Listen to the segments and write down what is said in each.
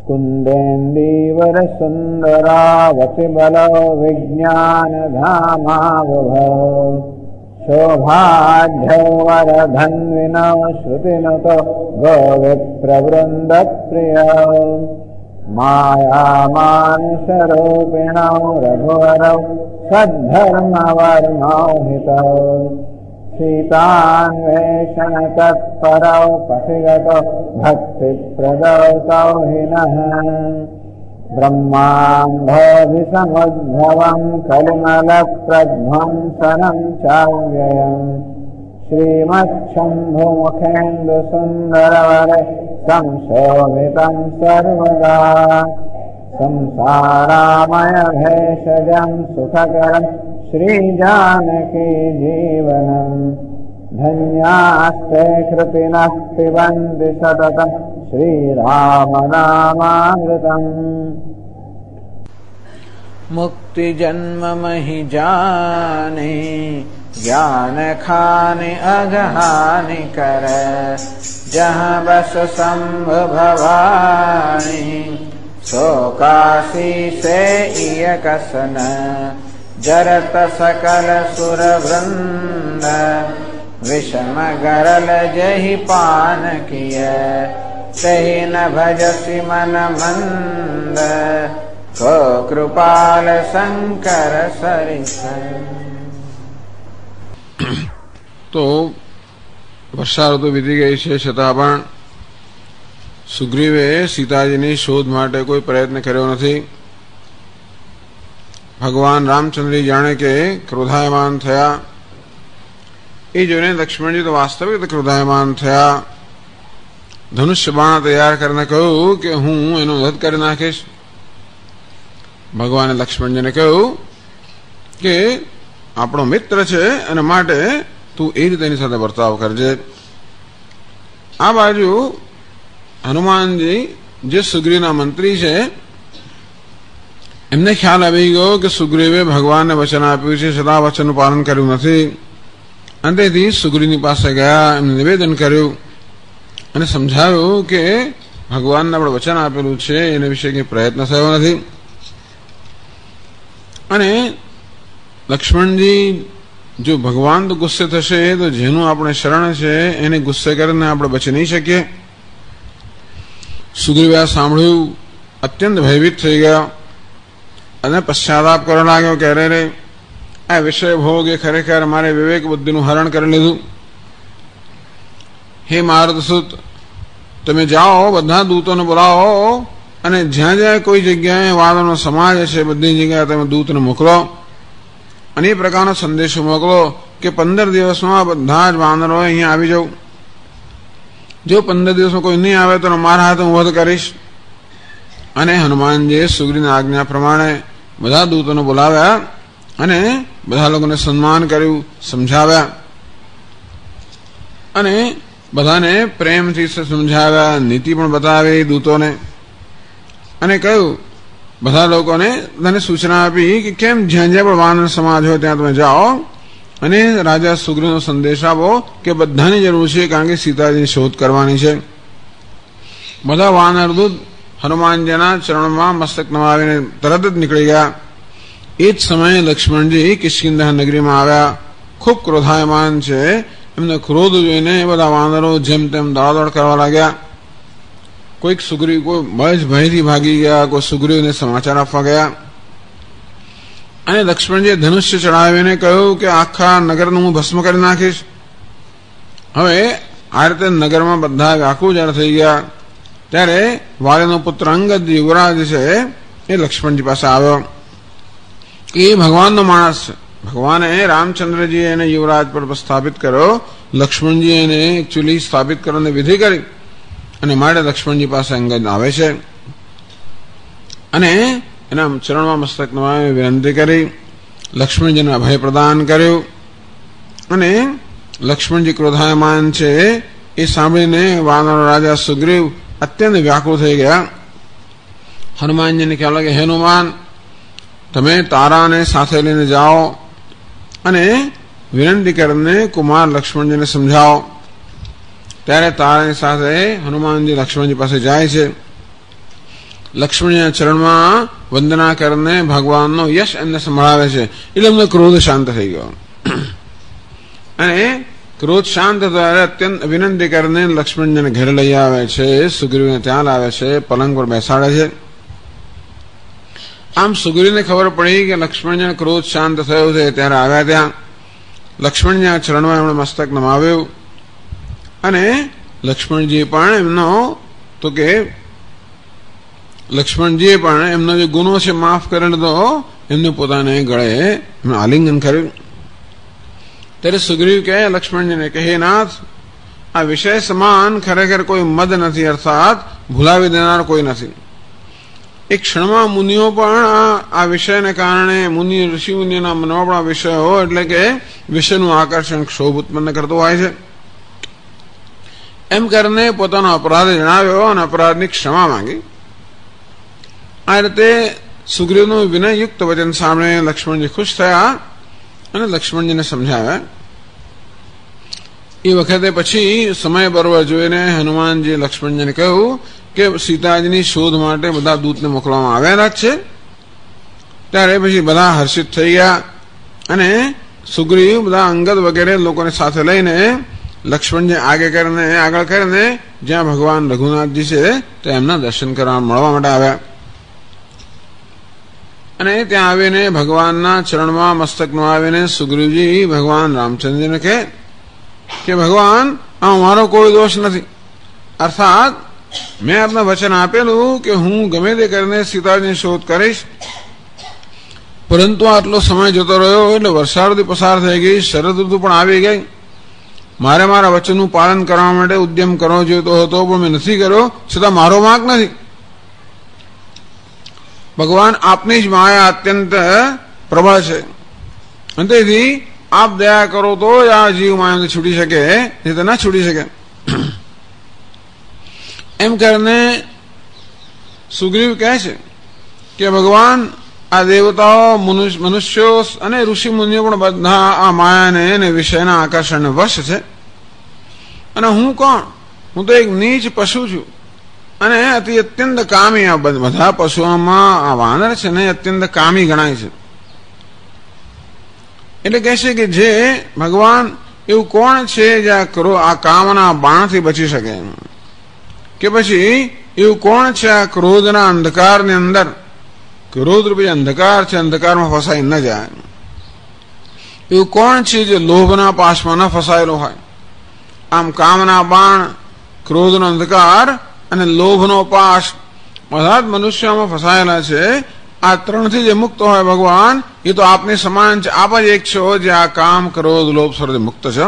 कुन्देन्दीवर सुन्दरावति बलो विज्ञानधामावभौ शोभाढ्यो वरधन्विनो श्रुतिनुतो गोविप्रवृन्दप्रियो मायामानुषरूपिणौ रघुवरौ सद्धर्मवर्णौ हितौ सीतान्वेषणतत्परौ पथिगतौ भक्तिप्रदौ तौ हिनः ब्रह्माम्भोऽभिसमुद्भवम् कलिमलप्रध्वंसनं चाव्ययम् श्रीमच्छम्भुमुखेन्दुसुन्दरवरे संशोभितं सर्वदा संसारामयभेषजं सुखकरं श्रीजानकी जीवनम् धन्यास्ते कृतिनः पिबन्ति सततं श्रीरामनामामृतम् मुक्तिजन्म महि जाने ज्ञान खाने अगहानि कर जहाँ बस संभ भवानी सो काशी से इय कसन जरत सकल सुर वृंद विषम गरल जहि पान किय तहि न भजसि मन मंद को कृपाल शंकर सरिस। तो વર્ષા ઋતુ વીતી ગઈ છે, છતાં પણ સુગ્રીવે સીતાજીની શોધ માટે કોઈ પ્રયત્ન કર્યો નથી. ભગવાન રામચંદ્રજી જાણે કે ક્રોધાયમાન થયા એ જોઈને લક્ષ્મણજી તો વાસ્તવિક ક્રોધાયમાન થયા. ધનુષ્ય બાણ તૈયાર કરીને કહ્યું કે હું એનો વધ કરી નાખીશ. ભગવાને લક્ષ્મણજીને કહ્યું કે આપણો મિત્ર છે અને માટે તું એ રીતે એની સાથે વર્તાવ કરજે. આ બાજુ હનુમાનજી જે સુગ્રીવના મંત્રી છે એમને ખ્યાલ આવી ગયો કે સુગ્રીવે ભગવાનને વચન આપ્યું છે, છતાં વચનનું પાલન કર્યું નથી. અંતેથી સુગ્રીવની પાસે ગયા, એમને નિવેદન કર્યું અને સમજાવ્યું કે ભગવાનને આપણે વચન આપેલું છે એના વિશે કંઈ પ્રયત્ન થયો નથી. અને લક્ષ્મણજી જો ભગવાન તો ગુસ્સે થશે તો જેનું આપણે શરણ છે એને ગુસ્સે કરીને આપણે બચી નહીં શકીએ. સુગ્રીવે આ સાંભળ્યું, અત્યંત ભયભીત થઈ ગયા અને પશ્ચાતાપ કરવા લાગ્યો કે અરે રે, આ વિષય ભોગ એ ખરેખર મારે વિવેક બુદ્ધિનું હરણ કરી લીધું. હે મારુતસુત, તમે જાઓ, બધા દૂતોને બોલાવો અને જ્યાં જ્યાં કોઈ જગ્યાએ વાદળનો સમાજ છે બધી જગ્યાએ તમે દૂતને મોકલો અને એ પ્રકારનો સંદેશો મોકલો કે 15 દિવસમાં બધા જ વાનરો અહીંયા આવી જાવ. જો 15 દિવસમાં કોઈ નહીં આવે તો મારા હાથે હું વધ કરીશ. અને હનુમાનજીએ સુગ્રીવની આજ્ઞા પ્રમાણે બધા દૂતોને બોલાવ્યા અને બધા લોકોને સન્માન કર્યું, સમજાવ્યા અને બધાને પ્રેમથી સમજાવ્યા, નીતિ પણ બતાવી દૂતોને અને કહ્યું બધા લોકોને તને સૂચના આપી કે કેમ જ્યાં જ્યાં પણ વાનર સમાજ હોય ત્યાં તમે જાઓ અને રાજા સુગ્રીવનો સંદેશ આપો કે બધાની જરૂર છે, કારણ કે સીતાજીની શોધ કરવાની છે. બધા વાનર દૂત હનુમાનજીના ચરણમાં મસ્તક નમાવીને તરત જ નીકળી ગયા. એ જ સમયે લક્ષ્મણજી કિષ્કિંધા નગરીમાં આવ્યા. ખૂબ ક્રોધાયમાન છે, એમને ક્રોધ જોઈને બધા વાનરો જેમ તેમ દોડાદોડ કરવા લાગ્યા. કોઈક સુગ્રીવ કોઈ ભયથી ભાગી ગયા, કોઈ સુગ્રીવને સમાચાર આપવા ગયા અને લક્ષ્મણજીએ ધનુષ્ય ચડાવીને કહ્યું કે આખા નગરનું હું ભસ્મ કરી નાખીશ. હવે આ રીતે નગરમાં બધા વ્યાકુળ જ્યારે થઈ ગયા ત્યારે વાલીનો પુત્ર અંગદ યુવરાજ છે એ લક્ષ્મણજી પાસે આવ્યો. એ ભગવાનનો માણસ છે. ભગવાને રામચંદ્રજી એને યુવરાજ પર સ્થાપિત કર્યો, લક્ષ્મણજી એને એકચ્યુઅલી સ્થાપિત કરવાની વિધિ કરી અને માટે લક્ષ્મણજી પાસે અંગદ આવે છે અને એના ચરણમાં મસ્તક નમાવી વિનંતી કરી, લક્ષ્મણજીને અભય પ્રદાન કર્યું. અને લક્ષ્મણજી ક્રોધાયમાન છે એ સાંભળીને વાનર રાજા સુગ્રીવ અત્યંત વ્યાકુળ થઈ ગયા. હનુમાનજીને ખ્યાલ લાગે, હે હનુમાન, તમે તારાને સાથે લઈને જાઓ અને વિનંતી કરીને કુમાર લક્ષ્મણજીને સમજાવો. ત્યારે તારાની સાથે હનુમાનજી લક્ષ્મણજી પાસે જાય છે લક્ષ્મણના ચરણમાં વંદના કરીને ભગવાનનો યશ એમને સંભળાવે છે. એટલે એમનો ક્રોધ શાંત થઈ ગયો અને ક્રોધ શાંત થયો. અત્યંત વિનંતી કરીને લક્ષ્મણજીને ઘરે લઈ આવે છે. સુગ્રીવને ત્યાં લાવે છે, પલંગ પર બેસાડે છે. આમ સુગ્રીવને ખબર પડી કે લક્ષ્મણજીને ક્રોધ શાંત થયો છે. ત્યારે આવ્યા ત્યાં લક્ષ્મણજીના ચરણમાં એમણે મસ્તક નમાવ્યું અને લક્ષ્મણજીએ પણ એમનો તો કે લક્ષ્મણજીએ પણ એમનો જે ગુનો છે માફ કરી લીધો. એમને પોતાને ગળે આલિંગન કર્યું. ત્યારે સુગ્રીવ કહે લક્ષ્મણજીને કે હે નાથ, આ વિષય સમાન ખરેખર કોઈ મદ નથી, અર્થાત ભૂલાવી દેનાર કોઈ નથી. એક ક્ષણમાં મુનિઓ પણ આ વિષયને કારણે મુનિ ઋષિ મુનિઓના મનમાં પણ આ વિષય હોય એટલે કે વિષયનું આકર્ષણ ક્ષોભ ઉત્પન્ન કરતો હોય છે. એમ કરીને પોતાનો અપરાધ જણાવ્યો અને અપરાધની ક્ષમા માંગી. આ રીતે સુગ્રીવનું વિનયયુક્ત વચન સાંભળીને લક્ષ્મણજી ખુશ થયા અને લક્ષ્મણજીને સમજાવ્યા. એ વખતે પછી સમય બરોબર જોઈને હનુમાનજી લક્ષ્મણજીને કહ્યું કે સીતાજીની શોધ માટે બધા દૂતને મોકલવામાં આવેલા જ છે. ત્યારે પછી બધા હર્ષિત થઈ ગયા અને સુગ્રીવ બધા અંગદ વગેરે લોકોને સાથે લઈને લક્ષ્મણજી આગળ કરીને જ્યાં ભગવાન રઘુનાથજી છે તે એમના દર્શન કરવા મળવા માટે આવ્યા. અને ત્યાં આવીને ભગવાનના ચરણમાં મસ્તક નમાવીને સુગ્રીવજી ભગવાન રામચંદ્રજીને કહે કે ભગવાન આ મારો કોઈ દોષ નથી. અર્થાત મેં આપને વચન આપેલું કે હું ગમે તે કરીને સીતાજીની શોધ કરીશ, પરંતુ આટલો સમય જતો રહ્યો એટલે વર્ષા ઋતુ પસાર થઈ ગઈ, શરદ ઋતુ પણ આવી ગઈ. મારે મારા વચનનું પાલન કરવા માટે ઉદ્યમ કરવો જોઈતો હતો પણ મેં નથી કર્યો, છતાં મારો વાંક નથી. ભગવાન આપની જ માયા અત્યંત પ્રબળ છે અને તેથી આપ દયા કરો તો આ જીવ માયાથી છૂટી શકે, નહીં તો ના છૂટી શકે. એમ કરીને સુગ્રીવ કહે છે કે ભગવાન આ દેવતાઓ મનુષ્યો અને ઋષિ મુનિઓ પણ બધા આ માયાને અને વિષયના આકર્ષણને વશ છે. અને હું કોણ? હું તો એક નીચ પશુ છું અને અત્યંત કામી. આ બધા પશુઓમાં આ વાનર છે ને અત્યંત કામી ગણાય છે. એટલે કહે છે કે જે ભગવાન એવું કોણ છે જે આ કામના બાણથી બચી શકે, કે પછી એવું કોણ છે આ ક્રોધના અંધકારની અંદર, ક્રોધ રૂપી અંધકાર છે, અંધકારમાં ફસાઈ ન જાય. એવું કોણ છે જે લોભના પાશમાં ન ફસાયેલો હોય. આમ કામના બાણ, ક્રોધનો અંધકાર અને લોભનો પાશ બધા જ મનુષ્યમાં ફસાયેલા છે. આ ત્રણથી જે મુક્ત હોય ભગવાન એ તો આપની સમાન છે. આપ જ એક છો જે આ કામ, ક્રોધ, લોભ સર્વથી મુક્ત છે.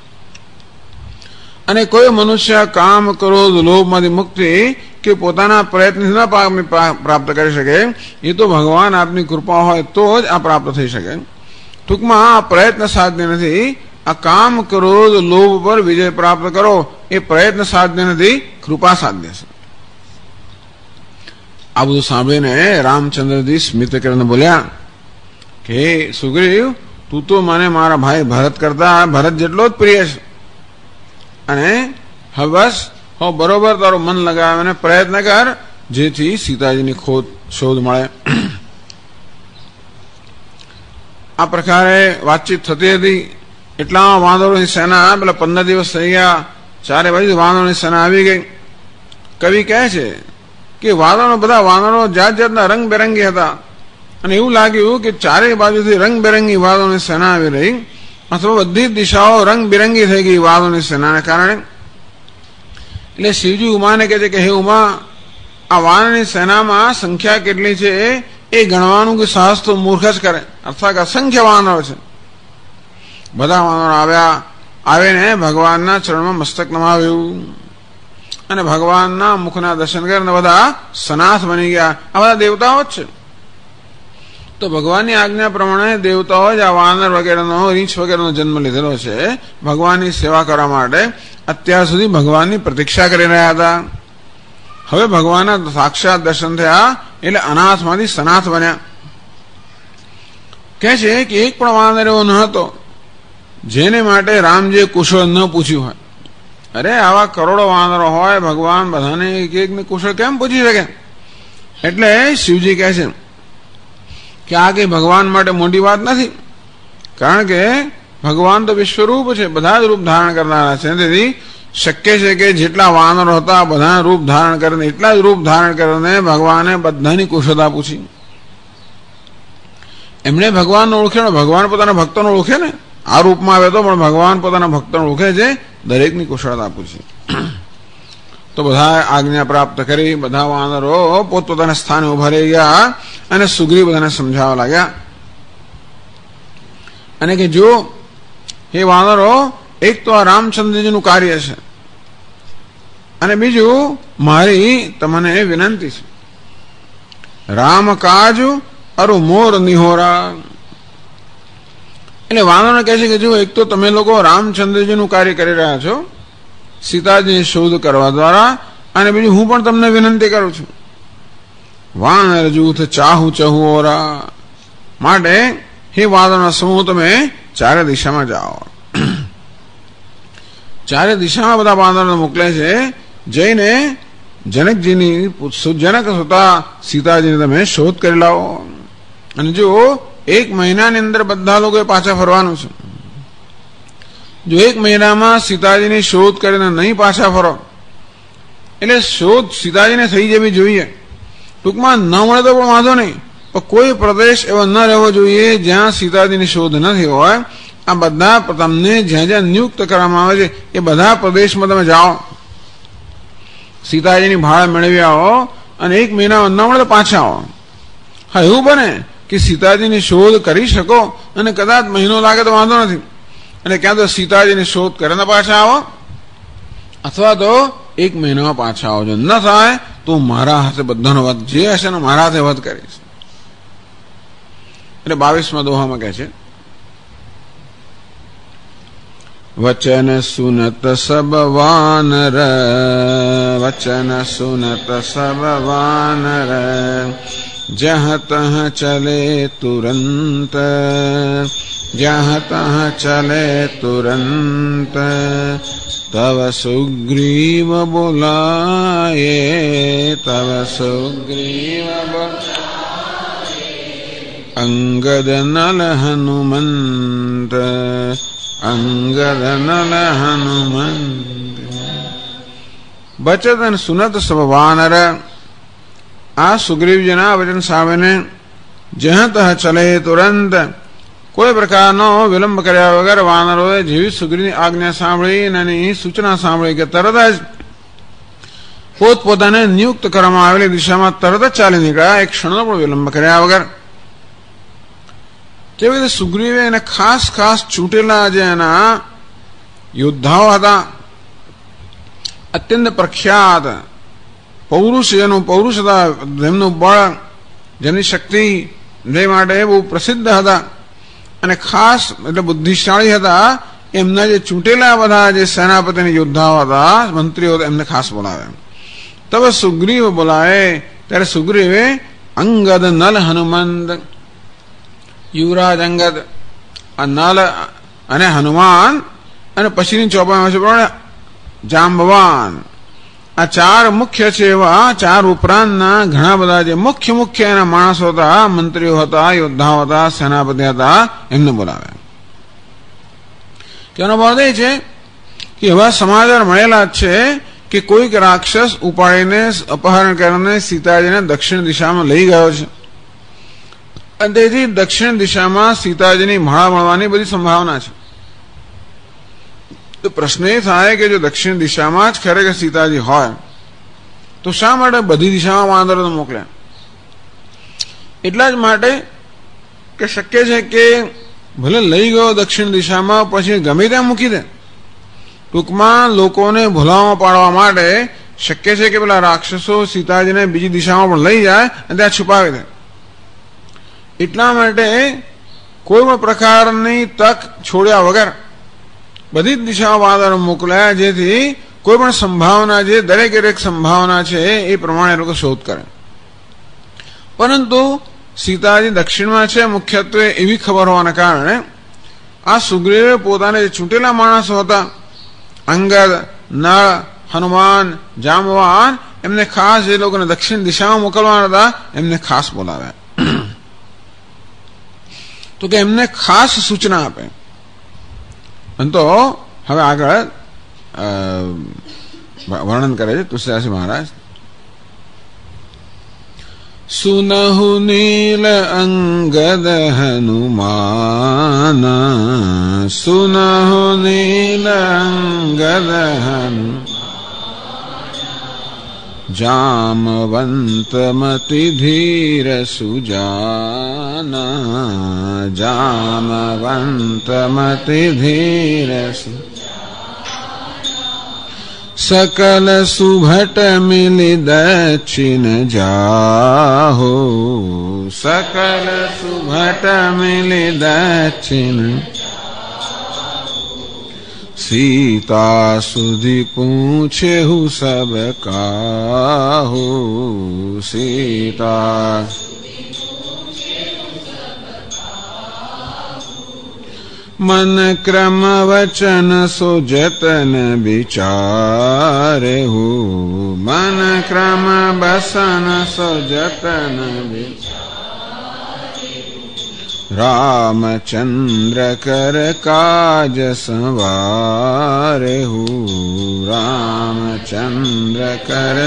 અને કોઈ મનુષ્ય કામ, ક્રોધ, લોભમાંથી મુક્તિ કે પોતાના પ્રયત્ન ન પ્રાપ્ત કરી શકે. એ તો ભગવાન આપની કૃપા હોય તો જ આ પ્રાપ્ત થઈ શકે. ટૂંકમાં આ પ્રયત્ન સાધ્ય નથી. આ કામ, ક્રોધ, લોભ પર વિજય પ્રાપ્ત કરો એ પ્રયત્ન સાધ્ય નથી, કૃપા સાધ્ય છે. આ બધું સાંભળીને રામચંદ્રજી સ્મિત કરીને બોલ્યા કે સુગ્રીવ, તું તો મને મારા ભાઈ ભરત કરતા ભરત જેટલો જ પ્રિય છે. અને હવે બસ બરોબર તારું મન લગાવીને પ્રયત્ન કર જેથી સીતાજીની શોધ મળે. આ પ્રકારે વાતચીત થતી હતી. એટલામાં વાંદરોની સેના, પેલા 15 દિવસ થઈ ગયા, ચારે બાજુ વાંદરોની સેના આવી ગઈ. કવિ કહે છે કે બધા વાંદરો જાત જાતના રંગબેરંગી હતા અને એવું લાગ્યું કે ચારે બાજુથી રંગબેરંગી વાદળોની સેના આવી રહી, અથવા બધી દિશાઓ રંગબેરંગી થઈ ગઈ વાદળોની સેનાને કારણે. એટલે શિવજી ઉમાને કહે છે કે હે ઉમા, આ વાનરની સેનામાં સંખ્યા કેટલી છે એ ગણવાનું કે સાહસ તો મૂર્ખ જ કરે. અર્થાત અસંખ્ય વાનરો છે. બધા વાનરો આવીને ભગવાનના ચરણમાં મસ્તક નમાવ્યું અને ભગવાનના મુખના દર્શન કરીને બધા સનાથ બની ગયા. આ બધા દેવતાઓ જ છે. તો ભગવાનની આજ્ઞા પ્રમાણે દેવતાઓ જ આ વાનર વગેરેનો, રીંછ વગેરેનો જન્મ લીધેલો છે ભગવાનની સેવા કરવા માટે. અત્યાર સુધી ભગવાનની પ્રતીક્ષા કરી રહ્યા હતા. હવે ભગવાનના સાક્ષાત દર્શન થયા એટલે અનાથમાંથી સનાથ બન્યા. કહે છે કે એક પણ વાનર એવો ન હતો જેને માટે રામજીએ કુશળ ન પૂછ્યું હોય. અરે આવા કરોડો વાનરો હોય, ભગવાન બધાને એક એકને કુશળ કેમ પૂછી શકે? એટલે શિવજી કહે છે કે આ કઈ ભગવાન માટે મોટી વાત નથી, કારણ કે ભગવાન તો વિશ્વરૂપ છે, બધા જ રૂપ ધારણ કરનારા છે. તેથી શક્ય છે કે જેટલા વાનરો હતા બધા રૂપ ધારણ કરીને, એટલા જ રૂપ ધારણ કરીને ભગવાને બધાની કુશળતા પૂછી. એમણે ભગવાનને ઓળખ્યો, ભગવાન પોતાના ભક્તોને ઓળખે ને, આ રૂપમાં આવે તો પણ ભગવાન પોતાના ભક્તોને ઓળખે છે, દરેકની કુશળતા પૂછી. તો બધા આજ્ઞા પ્રાપ્ત કરી, બધા વાનરો પોતપોતાના સ્થાને ઉભા રહી ગયા અને સુગ્રીવ બધાને સમજાવવા લાગ્યા અને કે જો હે વાનરો, એક તો આ રામચંદ્રજીનું કાર્ય છે અને બીજું મારી તમને વિનંતી છે. રામ કાજ અરુ મોર નિહોરા. એટલે વાનરોને કહે છે કે જો એક તો તમે લોકો રામચંદ્રજીનું કાર્ય કરી રહ્યા છો સીતાજીની શોધ કરવા દ્વારા, અને બીજું હું પણ તમને વિનંતી કરું છું, વાનર જૂથ ચાહુ ચહુઓરા, માટે હે વાનરોના સમૂહ તમે ચારે દિશામાં જાઓ. ચારે દિશામાં બધા વાનરોને મોકલે છે, જઈને જનકજીની જનક સુતા સીતાજીને તમે શોધ કરી લાવો. અને જો 1 મહિનાની અંદર બધા લોકોએ પાછા ફરવાનું છે. જો 1 મહિનામાં સીતાજીની શોધ કરીને નહીં પાછા ફરો, એટલે શોધ સીતાજીને થઈ જવી જોઈએ. ટૂંકમાં ન મળે તો પણ વાંધો નહીં, પણ કોઈ પ્રદેશ એવો ન રહેવો જોઈએ જ્યાં સીતાજીની શોધ નથી હોય. આ બધા તમને જ્યાં જ્યાં નિયુક્ત કરવામાં આવે છે એ બધા પ્રદેશમાં તમે જાઓ, સીતાજીની ભાળ મેળવી આવો અને 1 મહિનામાં ન મળે તો પાછા આવો. હા, એવું બને કે સીતાજીની શોધ કરી શકો અને કદાચ મહિનો લાગે તો વાંધો નથી, એટલે ક્યાં તો સીતાજીની શોધ કરીને પાછા આવો અથવા તો 1 મહિનામાં પાછા આવો. જો ન થાય તો મારા હાથે બધાનો વધ જે હશે ને મારા હાથે વધ કરીશ. એટલે 22મા દોહામાં કહે છે, વચન સુનત સબ વાનર, વચન સુનત સબ વાનર, જહ તહ ચલે તુરંત, જહ તહ ચલે તુરંત, તવ સુગ્રીવ બોલાયે, તવ સુગ્રીવ બોલાયે, અંગદ નલ હનુમંત, અંગદ નલ હનુમંત. બચન સુનત સબ વાનર. આ સુગ્રીવજીના વચન સામેને જહ તહ ચલે તુરંત, કોઈ પ્રકારનો વિલંબ કર્યા વગર વાનરોએ જેવી સુગ્રીવની આજ્ઞા સાંભળી અને એની સૂચના સાંભળી કે તરત જ પોતપોતાને નિયુક્ત કરવામાં આવેલી દિશામાં તરત જ ચાલી નીકળ્યા, એક ક્ષણનો પણ વિલંબ કર્યા વગર. કેવી રીતે સુગ્રીવે એને ખાસ ખાસ ચૂંટેલા જે એના યોદ્ધાઓ હતા, અત્યંત પ્રખ્યાત પૌરુષ, જેનું પૌરુષ હતા, જેમનું બળ, જેમની શક્તિ જે માટે બહુ પ્રસિદ્ધ હતા અને ખાસ એટલે બુદ્ધિશાળી હતા, એમના જે ચૂંટેલા બધા જે સેનાપતિના યોદ્ધાઓ હતા, મંત્રીઓ હતા, એમને ખાસ બોલાવે. તবে સુગ્રીવ બોલાવે ત્યારે સુગ્રીવે અંગદ નલ હનુમંત, યુવરાજ અંગદ, આ નલ અને હનુમાન અને પછીની ચોપામાં છે પણ જાંબવાન, આ 4 મુખ્ય છે. એવા 4 ઉપરાંતના ઘણા બધા જે મુખ્ય મુખ્ય એના માણસો હતા, મંત્રીઓ હતા, યોદ્ધાઓ હતા, સેનાપતિ હતા, એમને બોલાવે. તેનો ભાવ એ છે કે એવા સમાચાર મળેલા છે કે કોઈક રાક્ષસ ઉપાડીને અપહરણ કરીને સીતાજીને દક્ષિણ દિશામાં લઈ ગયો છે અને તેથી દક્ષિણ દિશામાં સીતાજીની માળા મળવાની બધી સંભાવના છે. તો પ્રશ્ન એ થાય કે જો દક્ષિણ દિશામાં જ ખરેખર સીતાજી હોય તો શા માટે બધી દિશામાં વાનરોને મોકલ્યા? એટલા જ માટે કે શક્ય છે કે ભલે લઈ ગયો દક્ષિણ દિશામાં, પછી ગમે ત્યાં મૂકી દે. ટૂંકમાં લોકોને ભૂલામાં પાડવા માટે શક્ય છે કે પેલા રાક્ષસો સીતાજીને બીજી દિશામાં પણ લઈ જાય અને ત્યાં છુપાવી દે. એટલા માટે કોઈ પણ પ્રકારની તક છોડ્યા વગર બધી જ દિશામાં વાનરો મોકલ્યા, જેથી કોઈ પણ સંભાવના જે દરેક સંભાવના છે એ પ્રમાણે લોકો શોધ કરે. પરંતુ સીતાજી દક્ષિણમાં છે મુખ્યત્વે એવી ખબર હોવાના કારણે આ સુગ્રીવે પોતાને જે ચૂંટેલા માણસો હતા, અંગદ, નળ, હનુમાન, જાંબવાન, એમને ખાસ જે લોકોને દક્ષિણ દિશામાં મોકલવાના હતા એમને ખાસ બોલાવ્યા. તો કે એમને ખાસ સૂચના આપે. અને તો હવે આગળ વર્ણન કરે છે તુલસીદાસજી મહારાજ. સુનહુ નીલ અંગદ હનુમાન, સુનહુ નીલ અંગદ હનુમાન, જામવંત મતિ ધીર સુજાના, જામવંત મતિ ધીર सकल सुभट मिलि दक्षिण जाहो, सकल सुभट मिलि दक्षिण, सीता सुधि पूछेहु सब काहू, सीता मन क्रम वचन सो जतन विचारे हो, मन क्रम बसन सो जतन विचारे, रामचंद्र कर काज संवारे हो, रामचंद्र कर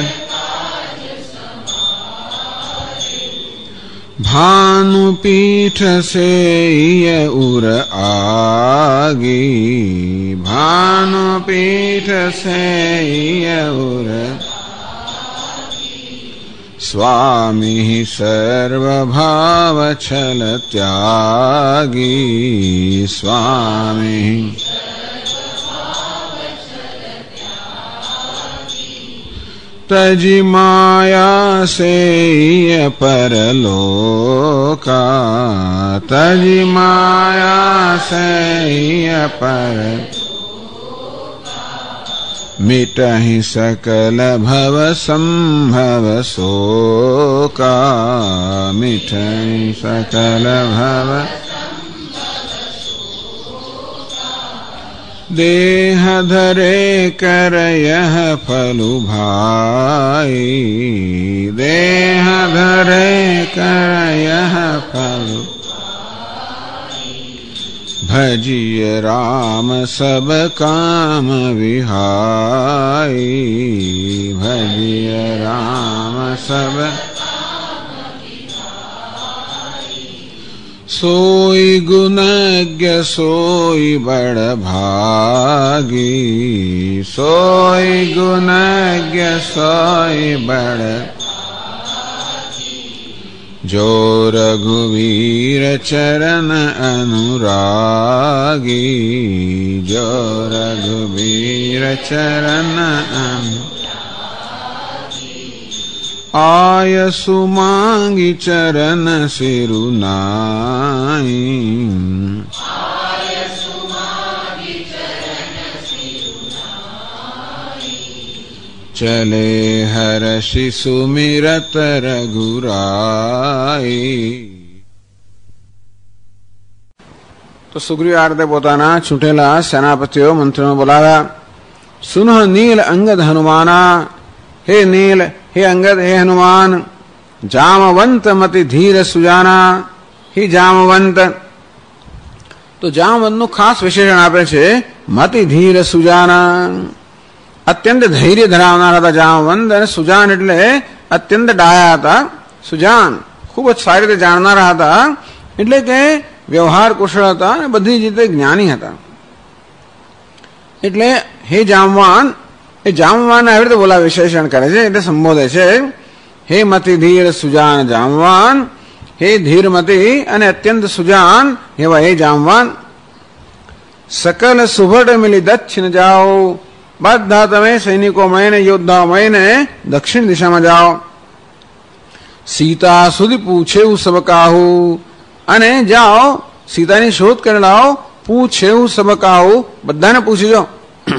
भानुपीठ से उर आगी, भानुपीठ से उर, स्वामी सर्वभाव छल त्यागी, स्वामी तजि माया से परलोका, तजि माया से पर, मिटहि सकल भव संभव शोका, मिटहि सकल भव देह धरे कर यह फलु भाई, देह धरे कर यह फलु, भजिय राम सब काम विहाई, भजिय राम सब सोई गुणज्ञ सोई बड़ भागी, सोई गुणज्ञ सोई बड़, जो रघुवीर चरण अनुरागी, जो रघुवीर चरण अनुरागी, आय सुमांगी चरण सिरुनाई, आय सुमांगी चरण सिरुनाई, चले हर्षि सुमिरत रघुराई. તો સુગ્રીવાર્તે પોતાના છૂટેલા સેનાપતિઓ મંત્રીઓ બોલાવ્યા. સુનહ નીલ અંગદ હનુમાના, હે નીલ, हे अंगद, हे हनुमान, जामवंत मति धीर सुजाना, ही जामवंत. तो जामवंत નું ખાસ વિશેષણ આપે છે મતિ ધીર સુજાના, અત્યંત ધૈર્ય ધરાવનાર હતા જામવંત. અને સુજાન એટલે અત્યંત ડાયા હતા. સુજાન ખૂબ જ સારી રીતે જાણનારા હતા, એટલે કે વ્યવહાર કુશળ હતા અને બધી રીતે જ્ઞાની હતા. એટલે હે જામવાન, એ જામવાન આવી રીતે બોલા વિશેષણ કરે છે, એટલે સંબોધે છે. હે મતિ ધીર સુજાન જામવાન, હે ધીરમતિ અને અત્યંત સુજાન એવા હે જામવાન. સકલ સુભટ મિલી દક્ષિણ જાઓ, બધા તમે સૈનિકો મળીને, યોદ્ધાઓ મળીને દક્ષિણ દિશામાં જાઓ. સીતા સુધી પૂછેવું સબ કાહુ, અને જાઓ સીતાની શોધ કરી લાવો. પૂછેવું સબ કાહુ, બધાને પૂછી જાઓ.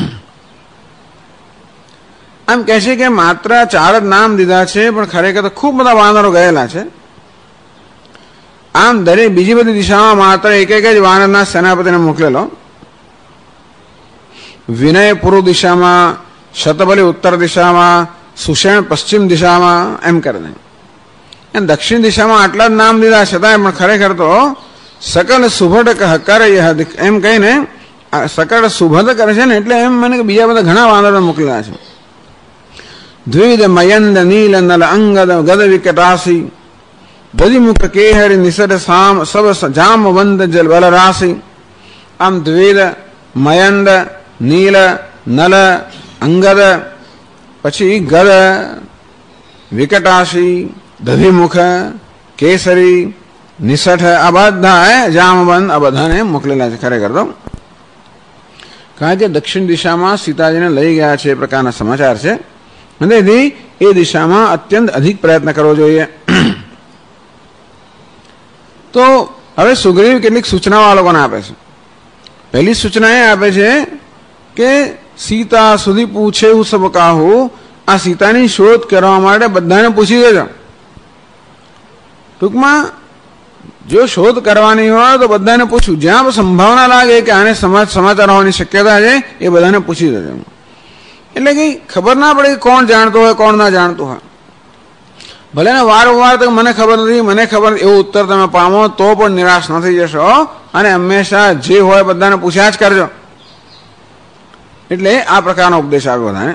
આમ કહે છે કે માત્ર 4 જ નામ દીધા છે, પણ ખરેખર તો ખૂબ બધા વાનરો ગયેલા છે. આમ દરેક બીજી બધી દિશામાં માત્ર એક એક જ વાનરના સેનાપતિને મોકલેલો. વિનય પૂર્વ દિશામાં, શતબલી ઉત્તર દિશામાં, સુષેણ પશ્ચિમ દિશામાં એમ કરીને એમ દક્ષિણ દિશામાં આટલા જ નામ દીધા છતાં પણ ખરેખર તો સકલ સુભટ કરે એમ કહીને સકળ સુભદ કરે છે ને એટલે એમ મને બીજા બધા ઘણા વાંદરા મોકલેલા છે. દ્વિવિધ મયંદ નીલ નલ અંગદ ગદ વિકટાસી દધિમુખ કેહરી નિસર સામ સબ જામવંત જલ બલ રાશિ. આમ દ્વિવિધ મયંદ નીલ નલ અંગદ પછી ગદ વિકટાસી દધિમુખ કેસરી નિસઠ આ બધા જામવંત આ બધાને મોકલેલા છે. ખરેખર તો કારણ કે દક્ષિણ દિશામાં સીતાજીને લઈ ગયા છે એ પ્રકારના સમાચાર છે અને એ દિશામાં અત્યંત અધિક પ્રયત્ન કરવો જોઈએ. તો હવે સુગ્રીવ કેટલીક સૂચનાઓ આ લોકોને આપે છે. પહેલી સૂચના એ આપે છે કે સીતા સુધી પૂછે હું સબ કાહું, આ સીતાની શોધ કરવા માટે બધાને પૂછી દેજો. ટૂંકમાં જો શોધ કરવાની હોય તો બધાને પૂછવું, જ્યાં સંભાવના લાગે કે આને સમાચાર હોવાની શક્યતા છે એ બધાને પૂછી દેજો. એટલે કે ખબર ના પડે કે કોણ જાણતો હોય કોણ ના જાણતું હોય. ભલે ને વારંવાર તો મને ખબર નથી મને ખબર એવો ઉત્તર તમે પામો તો પણ નિરાશ ન થઈ જશો અને હંમેશા જે હોય બધાને પૂછ્યા જ કરજો. એટલે આ પ્રકારનો ઉપદેશ આવ્યો બધાને.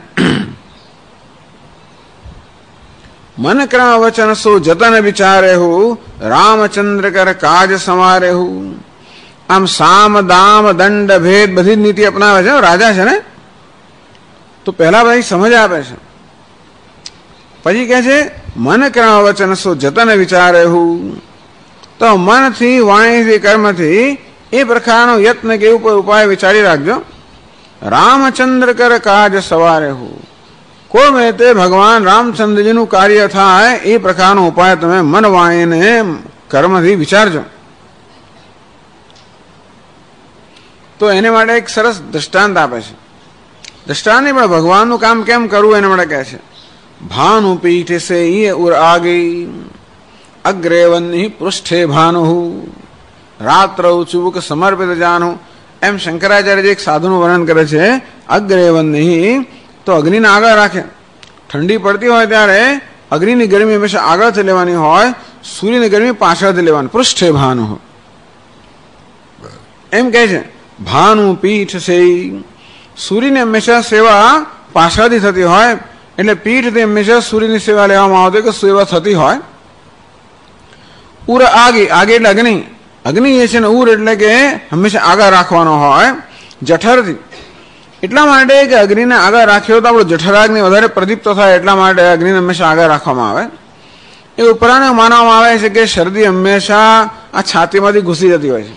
મન ક્રમ વચન સો જતન વિચારે હું, રામચંદ્ર કર કાજ સમારે હું. આમ સામ દામ દંડ ભેદ બધી જ નીતિ અપનાવે છે. રાજા છે ને તો પહેલા ભાઈ સમજ આપે છે, પછી કહે છે મન ક્રમ વચન સો જતન વિચારે હું. તો મનથી વાણીથી કર્મથી એ પ્રકારનો યત્ન કે ઉપાય વિચારી રાખજો. રામચંદ્ર કર કાજ સવારે હું, કોઈ મેં તે ભગવાન રામચંદ્રજીનું કાર્ય થાય એ પ્રકારનો ઉપાય તમે મન વાણીને કર્મથી વિચારજો. તો એને માટે એક સરસ દ્રષ્ટાંત આપે છે. દ્રષ્ટાંત નહીં પણ ભગવાનનું કામ કેમ કરવું એના માટે કહે છે. ભાનુ પીઠ સે ઈ ઉર આગી અગ્રેવન્ની પૃષ્ઠે ભાનુ રાત્રૌ ચુબુક સમર્પિત જાનુ. એમ શંકરાચાર્ય એક સાધુનું વર્ણન કરે છે. અગ્રેવન્ની તો અગ્નિને આગળ રાખે. ઠંડી પડતી હોય ત્યારે અગ્નિની ગરમી હંમેશા આગળથી લેવાની હોય, સૂર્યની ગરમી પાછળથી લેવાની. પૃષ્ઠે ભાનુ એમ કહે છે. ભાનુ પીઠ સે, સૂર્યની હંમેશા સેવા પાછળથી થતી હોય એટલે પીઠથી હંમેશા સૂર્યની સેવા લેવામાં આવતી કે સેવા થતી હોય. ઉર આગે, આગે એટલે અગ્નિ, અગ્નિ એ છે ને ઉર એટલે કે હંમેશા આગળ રાખવાનો હોય જઠરથી. એટલા માટે કે અગ્નિને આગળ રાખ્યો તો આપણો જઠરાગ્નિ વધારે પ્રદીપ્ત થાય એટલા માટે અગ્નિને હંમેશા આગળ રાખવામાં આવે. એ ઉપરાંત માનવામાં આવે છે કે શરદી હંમેશા આ છાતીમાંથી ઘૂસી જતી હોય છે,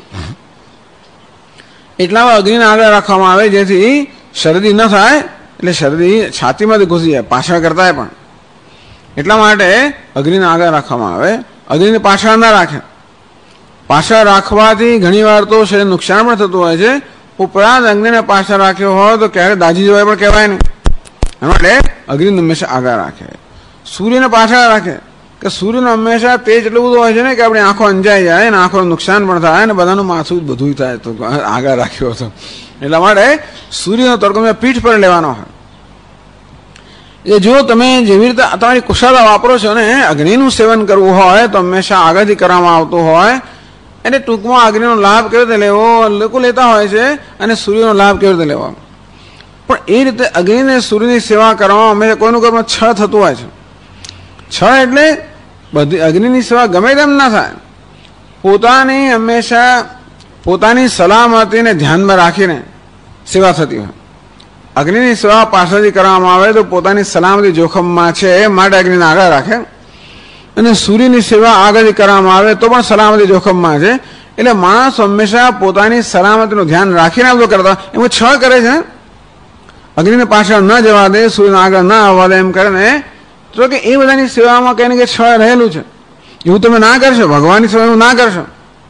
એટલામાં અગ્નિને આગળ રાખવામાં આવે જેથી શરદી ન થાય. એટલે શરદી છાતીમાંથી ઘૂસી જાય પાછળ કરતા પણ, એટલા માટે અગ્નિને આગળ રાખવામાં આવે. અગ્નિને પાછળ ના રાખે. પાછળ રાખવાથી ઘણી વાર તો શરીર નુકસાન પણ થતું હોય છે. ઉપરાંત અગ્નિને પાછળ રાખ્યો હોય તો ક્યારેક દાજી જવાય પણ કહેવાય નહીં. એટલે અગ્નિને હંમેશા આગળ રાખે. સૂર્યને પાછળ રાખે કે સૂર્યનો હંમેશા તેજ એટલું બધું હોય છે ને કે આપણી આંખો અંજાઈ જાય અને આંખોનું નુકસાન પણ થાય અને બધાનું માથું જ બધું થાય તો આગળ રાખ્યો હતો. એટલા માટે સૂર્યનો તડકો પીઠ પર લેવાનો હોય. એ જો તમે જેવી રીતે તમારી કુશળતા વાપરો છો ને અગ્નિનું સેવન કરવું હોય તો હંમેશા આગળથી કરવામાં આવતું હોય. એટલે ટૂંકમાં અગ્નિનો લાભ કેવી રીતે લેવો લોકો લેતા હોય છે અને સૂર્યનો લાભ કેવી રીતે લેવો. પણ એ રીતે અગ્નિને સૂર્યની સેવા કરવામાં હંમેશા કોઈનું ઘરમાં છ થતું હોય છે. છ એટલે બધી અગ્નિની સેવા ગમે તેમ ના થાય. પોતાની હંમેશા પોતાની સલામતીને ધ્યાનમાં રાખીને સેવા થતી હોય. અગ્નિની સેવા પાછળથી કરવામાં આવે તો પોતાની સલામતી જોખમમાં છે એ માટે અગ્નિને આગળ રાખે, અને સૂર્યની સેવા આગળથી કરવામાં આવે તો પણ સલામતી જોખમમાં છે. એટલે માણસ હંમેશા પોતાની સલામતીનું ધ્યાન રાખીને બધું કરતા એમાં છ કરે છે. અગ્નિને પાછળ ન જવા દે, સૂર્યને આગળ ન આવવા દે એમ કરીને તો કે એ બધાની સેવામાં કંઈ ને કંઈ છ રહેલું છે. એવું તમે ના કરશો, ભગવાનની સેવા એવું ના કરશો.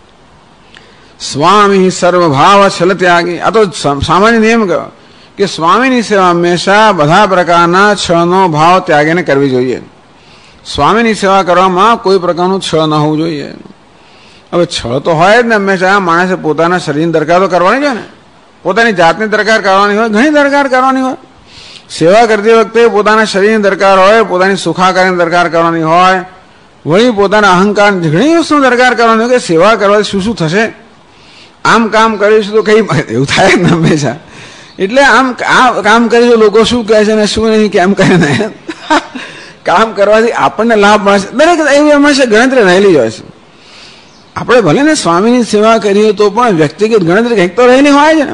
સ્વામી સર્વભાવ છલ ત્યાગી, આ તો સામાન્ય નિયમ કહેવાય કે સ્વામીની સેવા હંમેશા બધા પ્રકારના છનો ભાવ ત્યાગીને કરવી જોઈએ. સ્વામીની સેવા કરવામાં કોઈ પ્રકારનું છ ન હોવું જોઈએ. હવે છ તો હોય જ ને હંમેશા. માણસે પોતાના શરીરની દરકાર તો કરવાની છે ને, પોતાની જાતની દરકાર કરવાની હોય, ઘણી દરકાર કરવાની હોય. સેવા કરતી વખતે પોતાના શરીરની દરકાર હોય, પોતાની સુખાકારીની દરકાર કરવાની હોય, વળી પોતાના અહંકાર ઘણી વસ્તુની દરકાર કરવાની હોય કે સેવા કરવાથી શું શું થશે, આમ કામ કરીશું તો કઈ એવું થાય ને હંમેશા. એટલે આમ આ કામ કરીશું લોકો શું કહે છે ને શું નહીં કેમ કહે ને કામ કરવાથી આપણને લાભ મળશે, દરેક એવી હંમેશા ગણતરી રહેલી હોય છે. આપણે ભલે ને સ્વામીની સેવા કરીએ તો પણ વ્યક્તિગત ગણતરી કંઈક તો રહેલી હોય છે ને.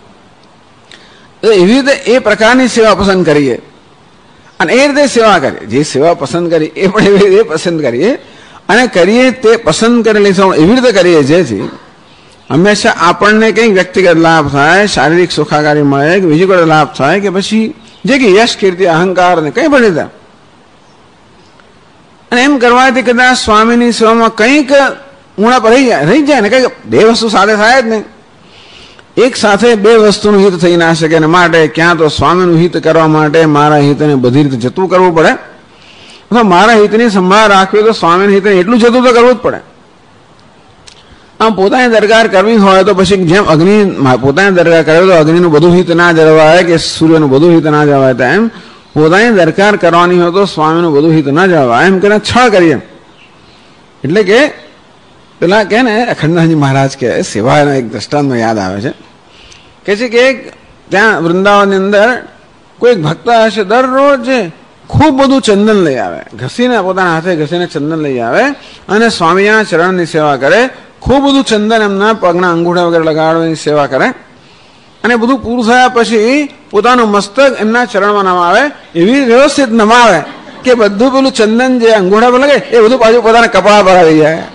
એવી રીતે એ પ્રકારની સેવા પસંદ કરીએ અને એ રીતે સેવા કરીએ. જે સેવા પસંદ કરી એ પણ એવી રીતે પસંદ કરીએ અને કરીએ તે પસંદ કરેલી સેવા એવી રીતે કરીએ જેથી હંમેશા આપણને કંઈક વ્યક્તિગત લાભ થાય, શારીરિક સુખાકારી મળે કે બીજી કોઈ લાભ થાય કે પછી જે કે યશ કીર્તિ અહંકાર ને કંઈ પણ રીતે. અને એમ કરવાથી કદાચ સ્વામીની સેવામાં કંઈક ઉણાપ રહી જાય ને, કંઈક બે વસ્તુ સાથે થાય જ નહીં. એક સાથે બે વસ્તુનું હિત થઈ ના શકે ને માટે ક્યાં તો સ્વામીનું હિત કરવા માટે મારા હિતને બધી રીતે જતું કરવું પડે અથવા મારા હિતની સંભાળ રાખવી તો સ્વામીના હિતને એટલું જતું તો કરવું જ પડે. આમ પોતાની દરકાર કરવી હોય તો પછી જેમ અગ્નિ પોતાની દરકાર કરે તો અગ્નિનું બધું હિત ના જળવાય કે સૂર્યનું બધું હિત ના જળવાય, તેમ પોતાની દરકાર કરવાની હોય તો સ્વામીનું બધું હિત ના જળવાય એમ કરીને છળ કરીએ. એટલે કે પેલા કે ને અખંડાનંદજી મહારાજ કે સેવાનો એક દ્રષ્ટાંતમાં યાદ આવે છે કે એક ત્યાં વૃંદાવનની અંદર કોઈ ભક્ત હશે, દરરોજ ખૂબ બધું ચંદન લઈ આવે, ઘસીને પોતાના હાથે ઘસીને ચંદન લઈ આવે અને સ્વામીના ચરણની સેવા કરે. ખૂબ બધું ચંદન એમના પગના અંગૂઠા વગેરે લગાડવાની સેવા કરે અને બધું પૂરું થયા પછી પોતાનું મસ્તક એમના ચરણમાં નમાવે. એવી વ્યવસ્થિત નમાવે કે બધું પેલું ચંદન જે અંગૂઠા પર લાગે એ બધું પાછું પોતાના કપાળ પર આવી જાય.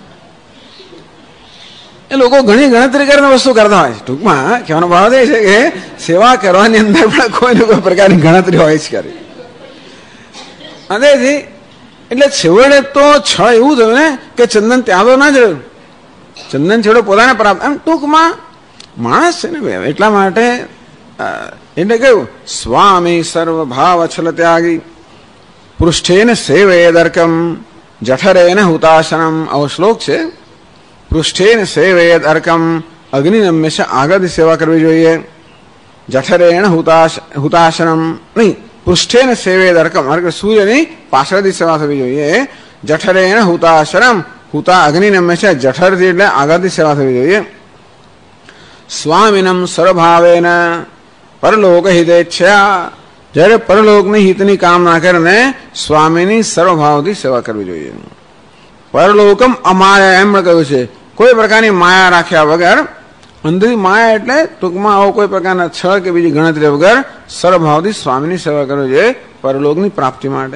એ લોકો ઘણી ગણતરી કરીને વસ્તુ કરતા હોય છે. ટૂંકમાં કહેવાનો ભાવ એ છે કે સેવા કરવાની અંદર પણ કોઈ ને કોઈ પ્રકારની ગણતરી હોય જ કરી. અને એટલે છેવડે તો છળ એવું થયું ને કે ચંદન ત્યાં તો ના જોયું, ચંદન છેવડે પોતાને પ્રાપ્ત. એમ ટૂંકમાં માણસ છે ને એટલા માટે એટલે કહ્યું સ્વામી સર્વભાવ અછલ ત્યાગી પૃષ્ઠેન સેવેદર્કમ જઠરેન હુતાશનમ. આવો શ્લોક છે. પૃષ્ઠેન સેવેદ અર્કમ, અગ્નિને હંમેશા આગળથી સેવા કરવી જોઈએ. જઠરેણ હુતાશનમ નહીં, પૃષ્ઠેન સેવેદ અર્કમ, સૂર્યની પાછળથી સેવા થવી જોઈએ. જઠરેણ હુતાશનમ, હુતા અગ્નિને હંમેશા જઠરથી એટલે આગળથી સેવા થવી જોઈએ. સ્વામિનમ સર્વભાવેન પરલોક હિતેચ્છા, જ્યારે પરલોકની હિતની કામના કરીને સ્વામીની સર્વભાવથી સેવા કરવી જોઈએ. પરલોકમ અમાયા એમ કહ્યું છે, કોઈ પ્રકારની માયા રાખ્યા વગર. અંદરની માયા એટલે ટૂંકમાં આવો કોઈ પ્રકારના છળ કે બીજી ગણતરી વગર સર્વભાવથી સ્વામીની સેવા કરવી જોઈએ પરલોકની પ્રાપ્તિ માટે.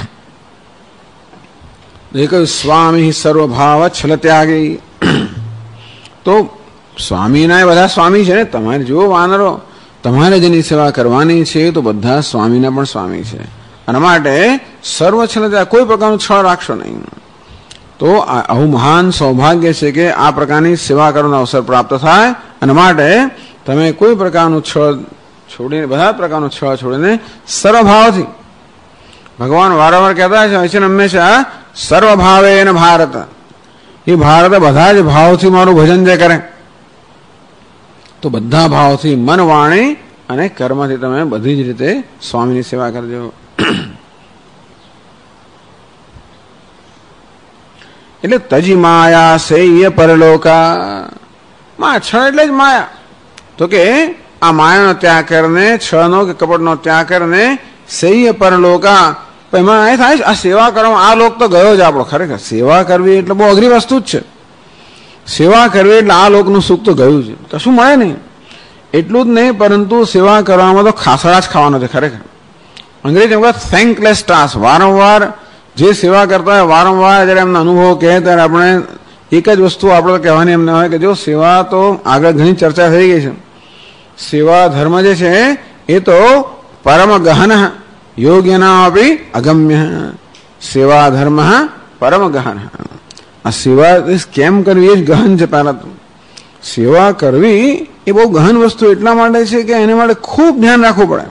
એ કહ્યું સ્વામી સર્વભાવ છલ ત્યાગી. તો સ્વામીના બધા સ્વામી છે ને, તમારે જુઓ વાનરો, તમારે જેની સેવા કરવાની છે તો બધા સ્વામીના પણ સ્વામી છે. અને માટે સર્વ છલ ત્યાગ, કોઈ પ્રકારનું છળ રાખશો નહીં. તો આવું મહાન સૌભાગ્ય છે કે આ પ્રકારની સેવા કરવાનો અવસર પ્રાપ્ત થાય. અને માટે તમે કોઈ પ્રકારનું છળ છોડીને, બધા પ્રકારનું છળ છોડીને સર્વભાવથી, ભગવાન વારંવાર કહેતા છે હંમેશા સર્વભાવે ને ભારત, એ ભારત બધા જ ભાવથી મારું ભજન જે કરે તો બધા ભાવથી મન વાણી અને કર્મથી તમે બધી જ રીતે સ્વામીની સેવા કરજો. એટલે તજી માયા સેય પરલોકા, છળ એટલે જ માયા. તો કે આ માયાનો ત્યાગ કરીને, છળનો કે કપટનો ત્યાગ કરીને સેય પરલોકા, એમાં એ થાય આ સેવા કરવામાં આ લોક તો ગયો જ આપણો. ખરેખર સેવા કરવી એટલે બહુ અઘરી વસ્તુ જ છે. સેવા કરવી એટલે આ લોકનું સુખ તો ગયું છે, કશું મળે નહીં. એટલું જ નહીં, પરંતુ સેવા કરવામાં તો ખાસડા જ ખાવાનો છે. ખરેખર અંગ્રેજીમાં થેન્કલેસ ટાસ્ક. વારંવાર જે સેવા કરતા હોય, વારંવાર જયારે એમનો અનુભવ કહે ત્યારે આપણે એક જ વસ્તુ આપણે કહેવાની એમને હોય કે જો સેવા તો આગળ ઘણી ચર્ચા થઈ ગઈ છે. સેવા ધર્મ જે છે એ તો પરમ ગહન યોગ્યના આપી અગમ્ય. સેવા ધર્મ પરમ ગહન. આ સેવા કેમ કરવી એ જ ગહન છે. પહેલા તો સેવા કરવી એ બહુ ગહન વસ્તુ એટલા માટે છે કે એને માટે ખૂબ ધ્યાન રાખવું પડે.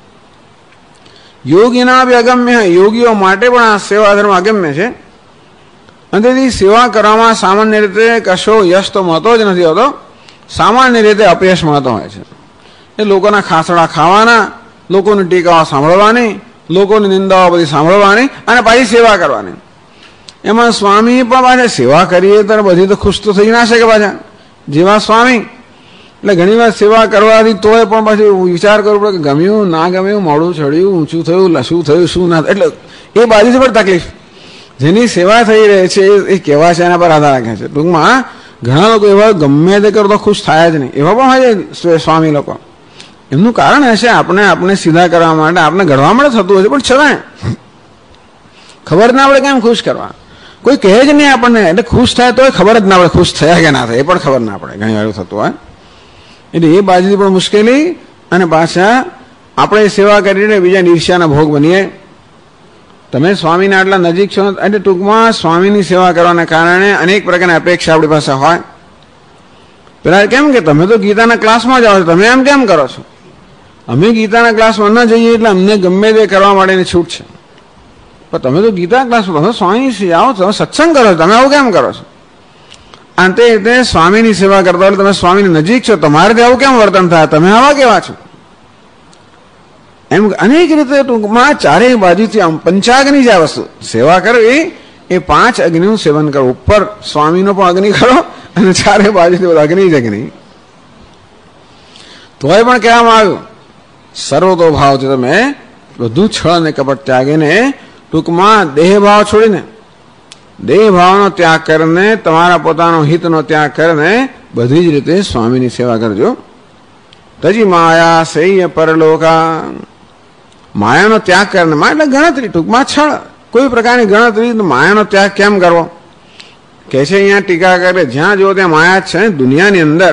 યોગીના બી અગમ્ય, યોગીઓ માટે પણ આ સેવા ધર્મ અગમ્ય છે. અને તેથી સેવા કરવામાં સામાન્ય રીતે કશો યશ તો મળતો જ નથી હોતો, સામાન્ય રીતે અપયશ મળતો હોય છે. એ લોકોના ખાસડા ખાવાના લોકોની ટીકાઓ સાંભળવાની, લોકોની નિંદાઓ બધી સાંભળવાની અને પાછી સેવા કરવાની. એમાં સ્વામી પણ પાછા સેવા કરીએ તો બધી તો ખુશ તો થઈ ના શકે પાછા જેવા સ્વામી. એટલે ઘણી વાર સેવા કરવાથી તોય પણ પાછું વિચાર કરવો પડે કે ગમ્યું ના ગમ્યું, મોડું ચડ્યું, ઊંચું થયું, શું થયું, શું ના. એટલે એ બાજુથી પણ તકલીફ. જેની સેવા થઈ રહી છે એ કેવા છે એના પર આધાર રાખે છે. ટૂંકમાં ઘણા લોકો એવા ગમે તે કરો તો ખુશ થાય જ નહીં, એવા પણ હોય છે સ્વામી લોકો. એમનું કારણ હશે આપણે સીધા કરવા માટે, આપણે ઘડવા માટે થતું હશે, પણ છતાં ખબર ના આપણે કેમ ખુશ કરવા. કોઈ કહે જ નહીં આપણને, એટલે ખુશ થાય તો ખબર જ ના પડે ખુશ થયા કે ના થાય, એ પણ ખબર ના પડે. ઘણી વાર એવું થતું હોય. એટલે એ બાજુથી પણ મુશ્કેલી, અને પાછા આપણે સેવા કરીને બીજા ઈર્ષ્યાના ભોગ બનીએ. તમે સ્વામીના આટલા નજીક છો, એટલે ટૂંકમાં સ્વામીની સેવા કરવાના કારણે અનેક પ્રકારની અપેક્ષા આપણી પાસે હોય. પેલા કેમ કે તમે તો ગીતાના ક્લાસમાં જાઓ છો, તમે એમ કેમ કરો છો? અમે ગીતાના ક્લાસમાં ન જઈએ એટલે અમને ગમે તે કરવા માટેની છૂટ છે. પણ તમે તો ગીતા ક્લાસમાં, તમે સ્વામી આવો, તમે સત્સંગ કરો છો, તમે આવું કેમ કરો છો? અંતે રીતે સ્વામીની સેવા કરતા હોય તમે સ્વામીની નજીક છો, તમારે આવું કેમ વર્તન થાય? તમે આવા કેવા છો? એમ અનેક રીતે ટૂંકમાં ચારેય બાજુથી આમ પંચાગ્નિ જ આ વસ્તુ સેવા કરવી એ 5 અગ્નિનું સેવન કરો. ઉપર સ્વામીનો પણ અગ્નિ કરો અને ચારે બાજુથી અગ્નિ જ અગ્નિ. તોય પણ કહેવામાં આવ્યું સર્વતો ભાવથી તમે બધું છળ અને કપટ ત્યાગીને ટૂંકમાં દેહ ભાવ છોડીને, દેહ ભાવનો ત્યાગ કરીને, તમારા પોતાનો હિતનો ત્યાગ કરીને બધી જ રીતે સ્વામીની સેવા કરજો. તજી માયા સૈય પરલોકા, માયાનો ત્યાગ કરીને, એટલે ગણતરી, ટૂંકમાં છળ, કોઈ પ્રકારની ગણતરી. માયાનો ત્યાગ કેમ કરવો કે છે અહીંયા ટીકા કરે, જ્યાં જો ત્યાં માયા જ છે. દુનિયાની અંદર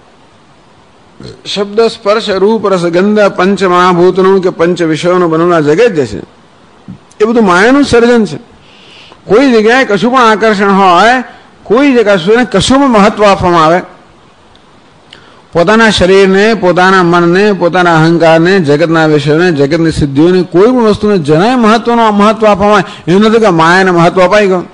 શબ્દ સ્પર્શ રૂપ રસ ગંધ પંચ મહાભૂતનું કે પંચ વિષયોનું બનેલા જગત જે છે એ બધું માયાનું સર્જન છે. કોઈ જગ્યાએ કશું પણ આકર્ષણ હોય, કોઈ જગ્યાએ કશું પણ મહત્વ આપવામાં આવે, પોતાના શરીરને, પોતાના મનને, પોતાના અહંકારને, જગતના વિષયોને, જગતની સિદ્ધિઓને, કોઈ પણ વસ્તુને જરાય મહત્વ આપવામાં આવે એવું નથી કે માયાને મહત્વ અપાઈ ગયું.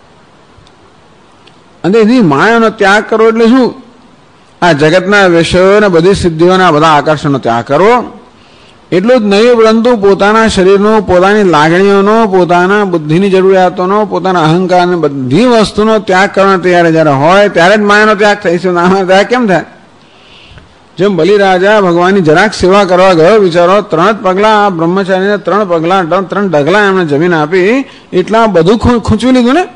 અને એની માયાનો ત્યાગ કરો એટલે શું? આ જગતના વિષયોને, બધી સિદ્ધિઓના બધા આકર્ષણનો ત્યાગ કરવો. એટલું જ નહીં, પરંતુ પોતાના શરીરનો, પોતાની લાગણીઓનો, પોતાના બુદ્ધિની જરૂરિયાતોનો, પોતાના અહંકારને બધી વસ્તુનો ત્યાગ કરવાનો તૈયાર જ્યારે હોય ત્યારે જ માયાનો ત્યાગ થાય છે. નાનો ત્યાગ કેમ થાય? જેમ બલિરાજા ભગવાનની જરાક સેવા કરવા ગયો, વિચારો 3 પગલા આ બ્રહ્મચારીને 3 પગલા 3 ડગલા એમને જમીન આપી, એટલા બધું ખૂંચવી લીધું ને.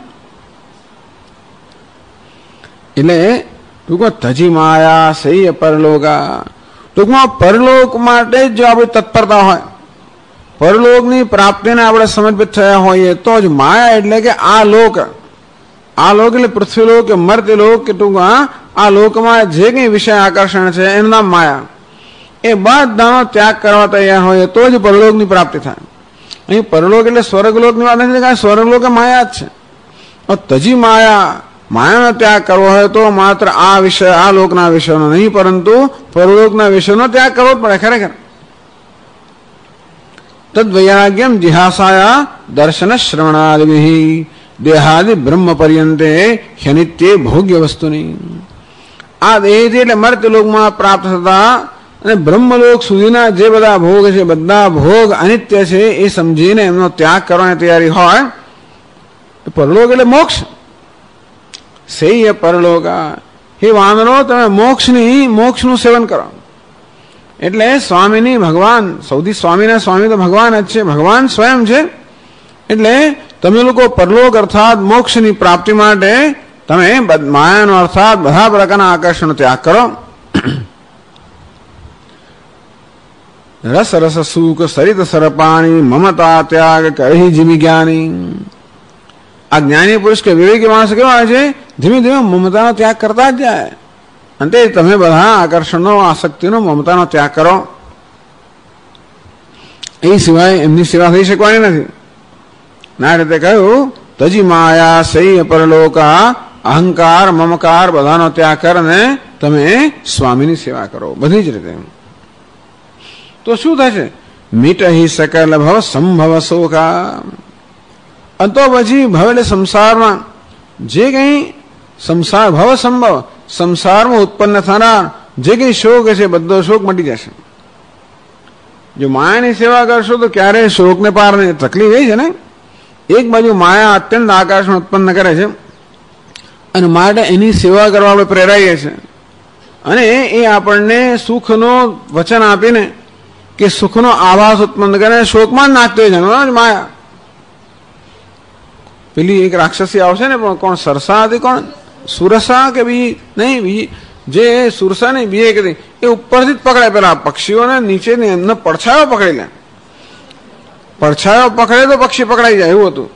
એટલે ટૂંકમાં તજી માયા સૈય પરલોકા, ટૂંકમાં પરલોક માટે જો આપણી તત્પરતા હોય, પરલોકની પ્રાપ્તિને આપણે સમર્પિત થયા હોઈએ તો જ માયા એટલે કે આ લોક એટલે પૃથ્વીલોક કે મર્ત્યલોક કે ટૂંકમાં આ લોકમાં જે કંઈ વિષય આકર્ષણ છે એનું નામ માયા. એ બધાનો ત્યાગ કરવા તૈયાર હોય તો જ પરલોકની પ્રાપ્તિ થાય. અહીં પરલોક એટલે સ્વર્ગલોકની વાત નથી, કારણ સ્વર્ગલોક માયા જ છે. તજી માયાનો ત્યાગ કરવો હોય તો માત્ર આ વિષય, આ લોકના વિષયનો નહીં, પરંતુ પરલોકના વિષયનો ત્યાગ કરવો જ પડે ખરેખર. તદ્વૈરાગ્યમ જિહાસાયા દર્શન શ્રવણાદિ દેહાદિ બ્રહ્મ પર્યંતે ह्यनित्ये ભોગ્ય વસ્તુની. આ દેહથી એટલે મર્ત્યલોકમાં પ્રાપ્ત થતા અને બ્રહ્મલોક સુધીના જે બધા ભોગ છે, બધા ભોગ અનિત્ય છે એ સમજીને એમનો ત્યાગ કરવાની તૈયારી હોય. પરલોક એટલે મોક્ષ. સૈય પરલોકા, હે વાનરો, તમે મોક્ષનું સેવન કરો. એટલે સ્વામીની ભગવાન, સૌથી સ્વામીના સ્વામી તો ભગવાન જ છે, ભગવાન સ્વયં છે. એટલે તમે લોકો પરલોક અર્થાત મોક્ષની પ્રાપ્તિ માટે તમે માયાનો અર્થાત બધા પ્રકારના આકર્ષણનો ત્યાગ કરો. રસ રસ સુખ સરિત સરપાણી મમતા ત્યાગ કરી જીવી જ્ઞાની. આ જ્ઞાની પુરુષ કે વિવેકી માણસ કેવા હોય છે? ધીમે ધીમે મમતાનો ત્યાગ કરતા જ જાય. અંતે તમે બધા આકર્ષણનો, આસક્તિનો, મમતાનો ત્યાગ કરો. એ સિવાય એમની સેવા થઈ શકવાની નથી. ના રીતે કહ્યું તજી માયા સૈય પરલોકા, અહંકાર મમકાર બધાનો ત્યાગ કરીને તમે સ્વામીની સેવા કરો બધી જ રીતે. તો શું થશે? મીટહી સકલ ભવ સંભવ શોકા. તો પછી ભવ એટલે સંસારમાં જે કંઈ સંસાર, ભવ સંભવ, સંસારમાં ઉત્પન્ન થનાર જે કંઈ શોક છે બધો શોક મટી જશે. જો માયાની સેવા કરશો તો ક્યારેય શોકને પાર નહીં. તકલીફ એ છે ને, એક બાજુ માયા અત્યંત આકાશમાં ઉત્પન્ન કરે છે અને માટે એની સેવા કરવા આપણે પ્રેરાઈએ છીએ, અને એ આપણને સુખનો વચન આપીને કે સુખનો આભાસ ઉત્પન્ન કરે, શોકમાં જ નાખતો હોય છે માયા. પેલી એક રાક્ષસી આવશે ને, પણ કોણ સરસા હતી, કોણ સુરસા કે બીજી નહીં, બીજી જે સુરસા નહીં, બીજે કે એ ઉપરથી જ પકડે, પેલા પક્ષીઓને નીચે એમને પડછાયો પકડી લે, પડછાયો પકડે તો પક્ષી પકડાઈ જાય એવું હતું.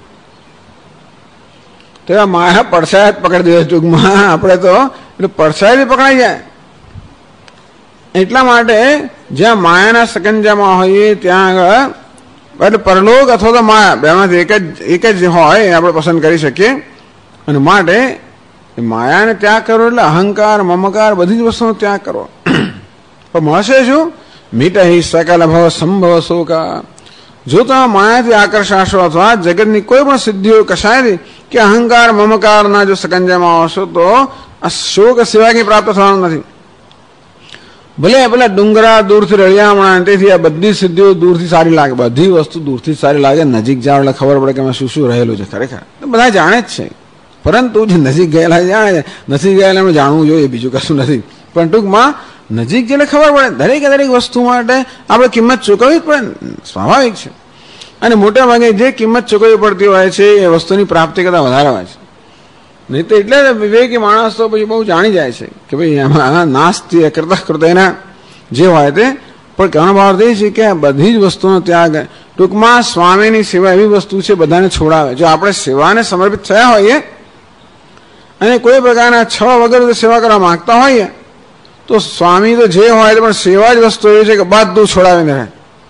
તો માયા પડછાયા જ પકડી દે ટૂંકમાં, આપણે તો એટલે પડછાયાથી પકડાઈ જાય. એટલા માટે જ્યાં માયાના સકંજામાં હોઈએ ત્યાં આગળ, એટલે પરલોક અથવા તો માયા બેમાંથી એક જ હોય આપણે પસંદ કરી શકીએ. અને માટે માયાને ત્યાગ કરો એટલે અહંકાર, મમકાર બધી જ વસ્તુનો ત્યાગ કરો. પણ મળશે શું? મીટહી સકલ ભવ સંભવ શોકા. જો તમે માયાથી આકર્ષાશો અથવા જગતની કોઈ પણ સિદ્ધિઓ કશાયથી કે અહંકાર મમકારના જો સકંજામાં આવશો તો આ શોક સિવાય કંઈ પ્રાપ્ત થવાનું નથી. ભલે પેલા ડુંગરા દૂરથી રળિયામણા, તેથી આ બધી સિદ્ધિઓ દૂરથી સારી લાગે, બધી વસ્તુ દૂરથી સારી લાગે, નજીક જાવ એટલે ખબર પડે કે એમાં શું શું રહેલું છે. ખરેખર બધા જાણે જ છે, પરંતુ જે નજીક ગયેલા જાણે છે, નથી ગયેલા એમને જાણવું જોઈએ, બીજું કશું નથી. પણ ટૂંકમાં નજીક જઈને ખબર પડે, દરેકે દરેક વસ્તુ માટે આપણે કિંમત ચૂકવવી જ પડે, સ્વાભાવિક છે. અને મોટા ભાગે જે કિંમત ચૂકવવી પડતી હોય છે એ વસ્તુની પ્રાપ્તિ કરતાં વધારે હોય છે. નહીં તો એટલે વિવેકી માણસ તો પછી બહુ જાણી જાય છે કે ભાઈ એમાં નાસ્તી કરતા કરતા એના જે હોય તે. પણ કહેવાનો ભાવ એ છે કે બધી જ વસ્તુનો ત્યાગ, ટૂંકમાં સ્વામીની સેવા એવી વસ્તુ છે બધાને છોડાવે. જો આપણે સેવાને સમર્પિત થયા હોઈએ અને કોઈ પ્રકારના છ વગર સેવા કરવા માંગતા હોઈએ તો સ્વામી તો જે હોય પણ સેવા જ વસ્તુ એવી છે કે બધું છોડાવીને રહે.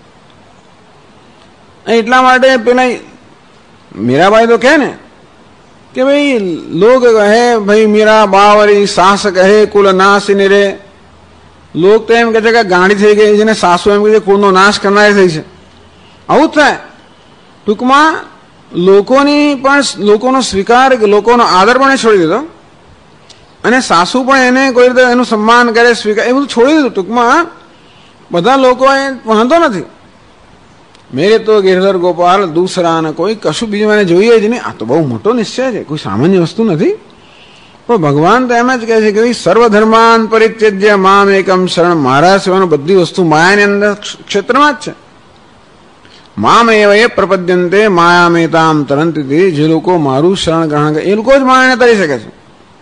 એટલા માટે પેલા મીરાબાઈ તો કહે ને કે ભાઈ લોગ કહે ભાઈ મીરા બાવરી સાસ કહે કુલ નાશી રે. લોક તો એમ કહે છે કે ગાંડી થઈ ગઈ છે ને સાસુ એમ કહે છે કુળનો નાશ કરનારી થઈ છે. આવું જ થાય. ટૂંકમાં લોકોનો સ્વીકાર, લોકોનો આદર પણ એ છોડી દીધો, અને સાસુ પણ એને કોઈ રીતે એનું સન્માન કરે, સ્વીકાર, એ બધું છોડી દીધું. ટૂંકમાં બધા લોકો એ વાંધો નથી. મેરે તો ગિરધર ગોપાલ દૂસરા ને કોઈ કશું બીજું મને જોઈએ જ નહીં. આ તો બહુ મોટો નિશ્ચય છે, કોઈ સામાન્ય વસ્તુ નથી. પણ ભગવાન તો એમ જ કહે છે કે સર્વધર્માન પરિત્યજ્ય મામ એકમ શરણ. મારા સિવાયનું બધી વસ્તુ માયાની અંદર ક્ષેત્રમાં જ છે. મામ એવ એ પ્રપદ્યંતે માયામેતામ તરંતી. જે લોકો મારું શરણ ગ્રહણ કરે એ લોકો જ માયાને તરી શકે છે.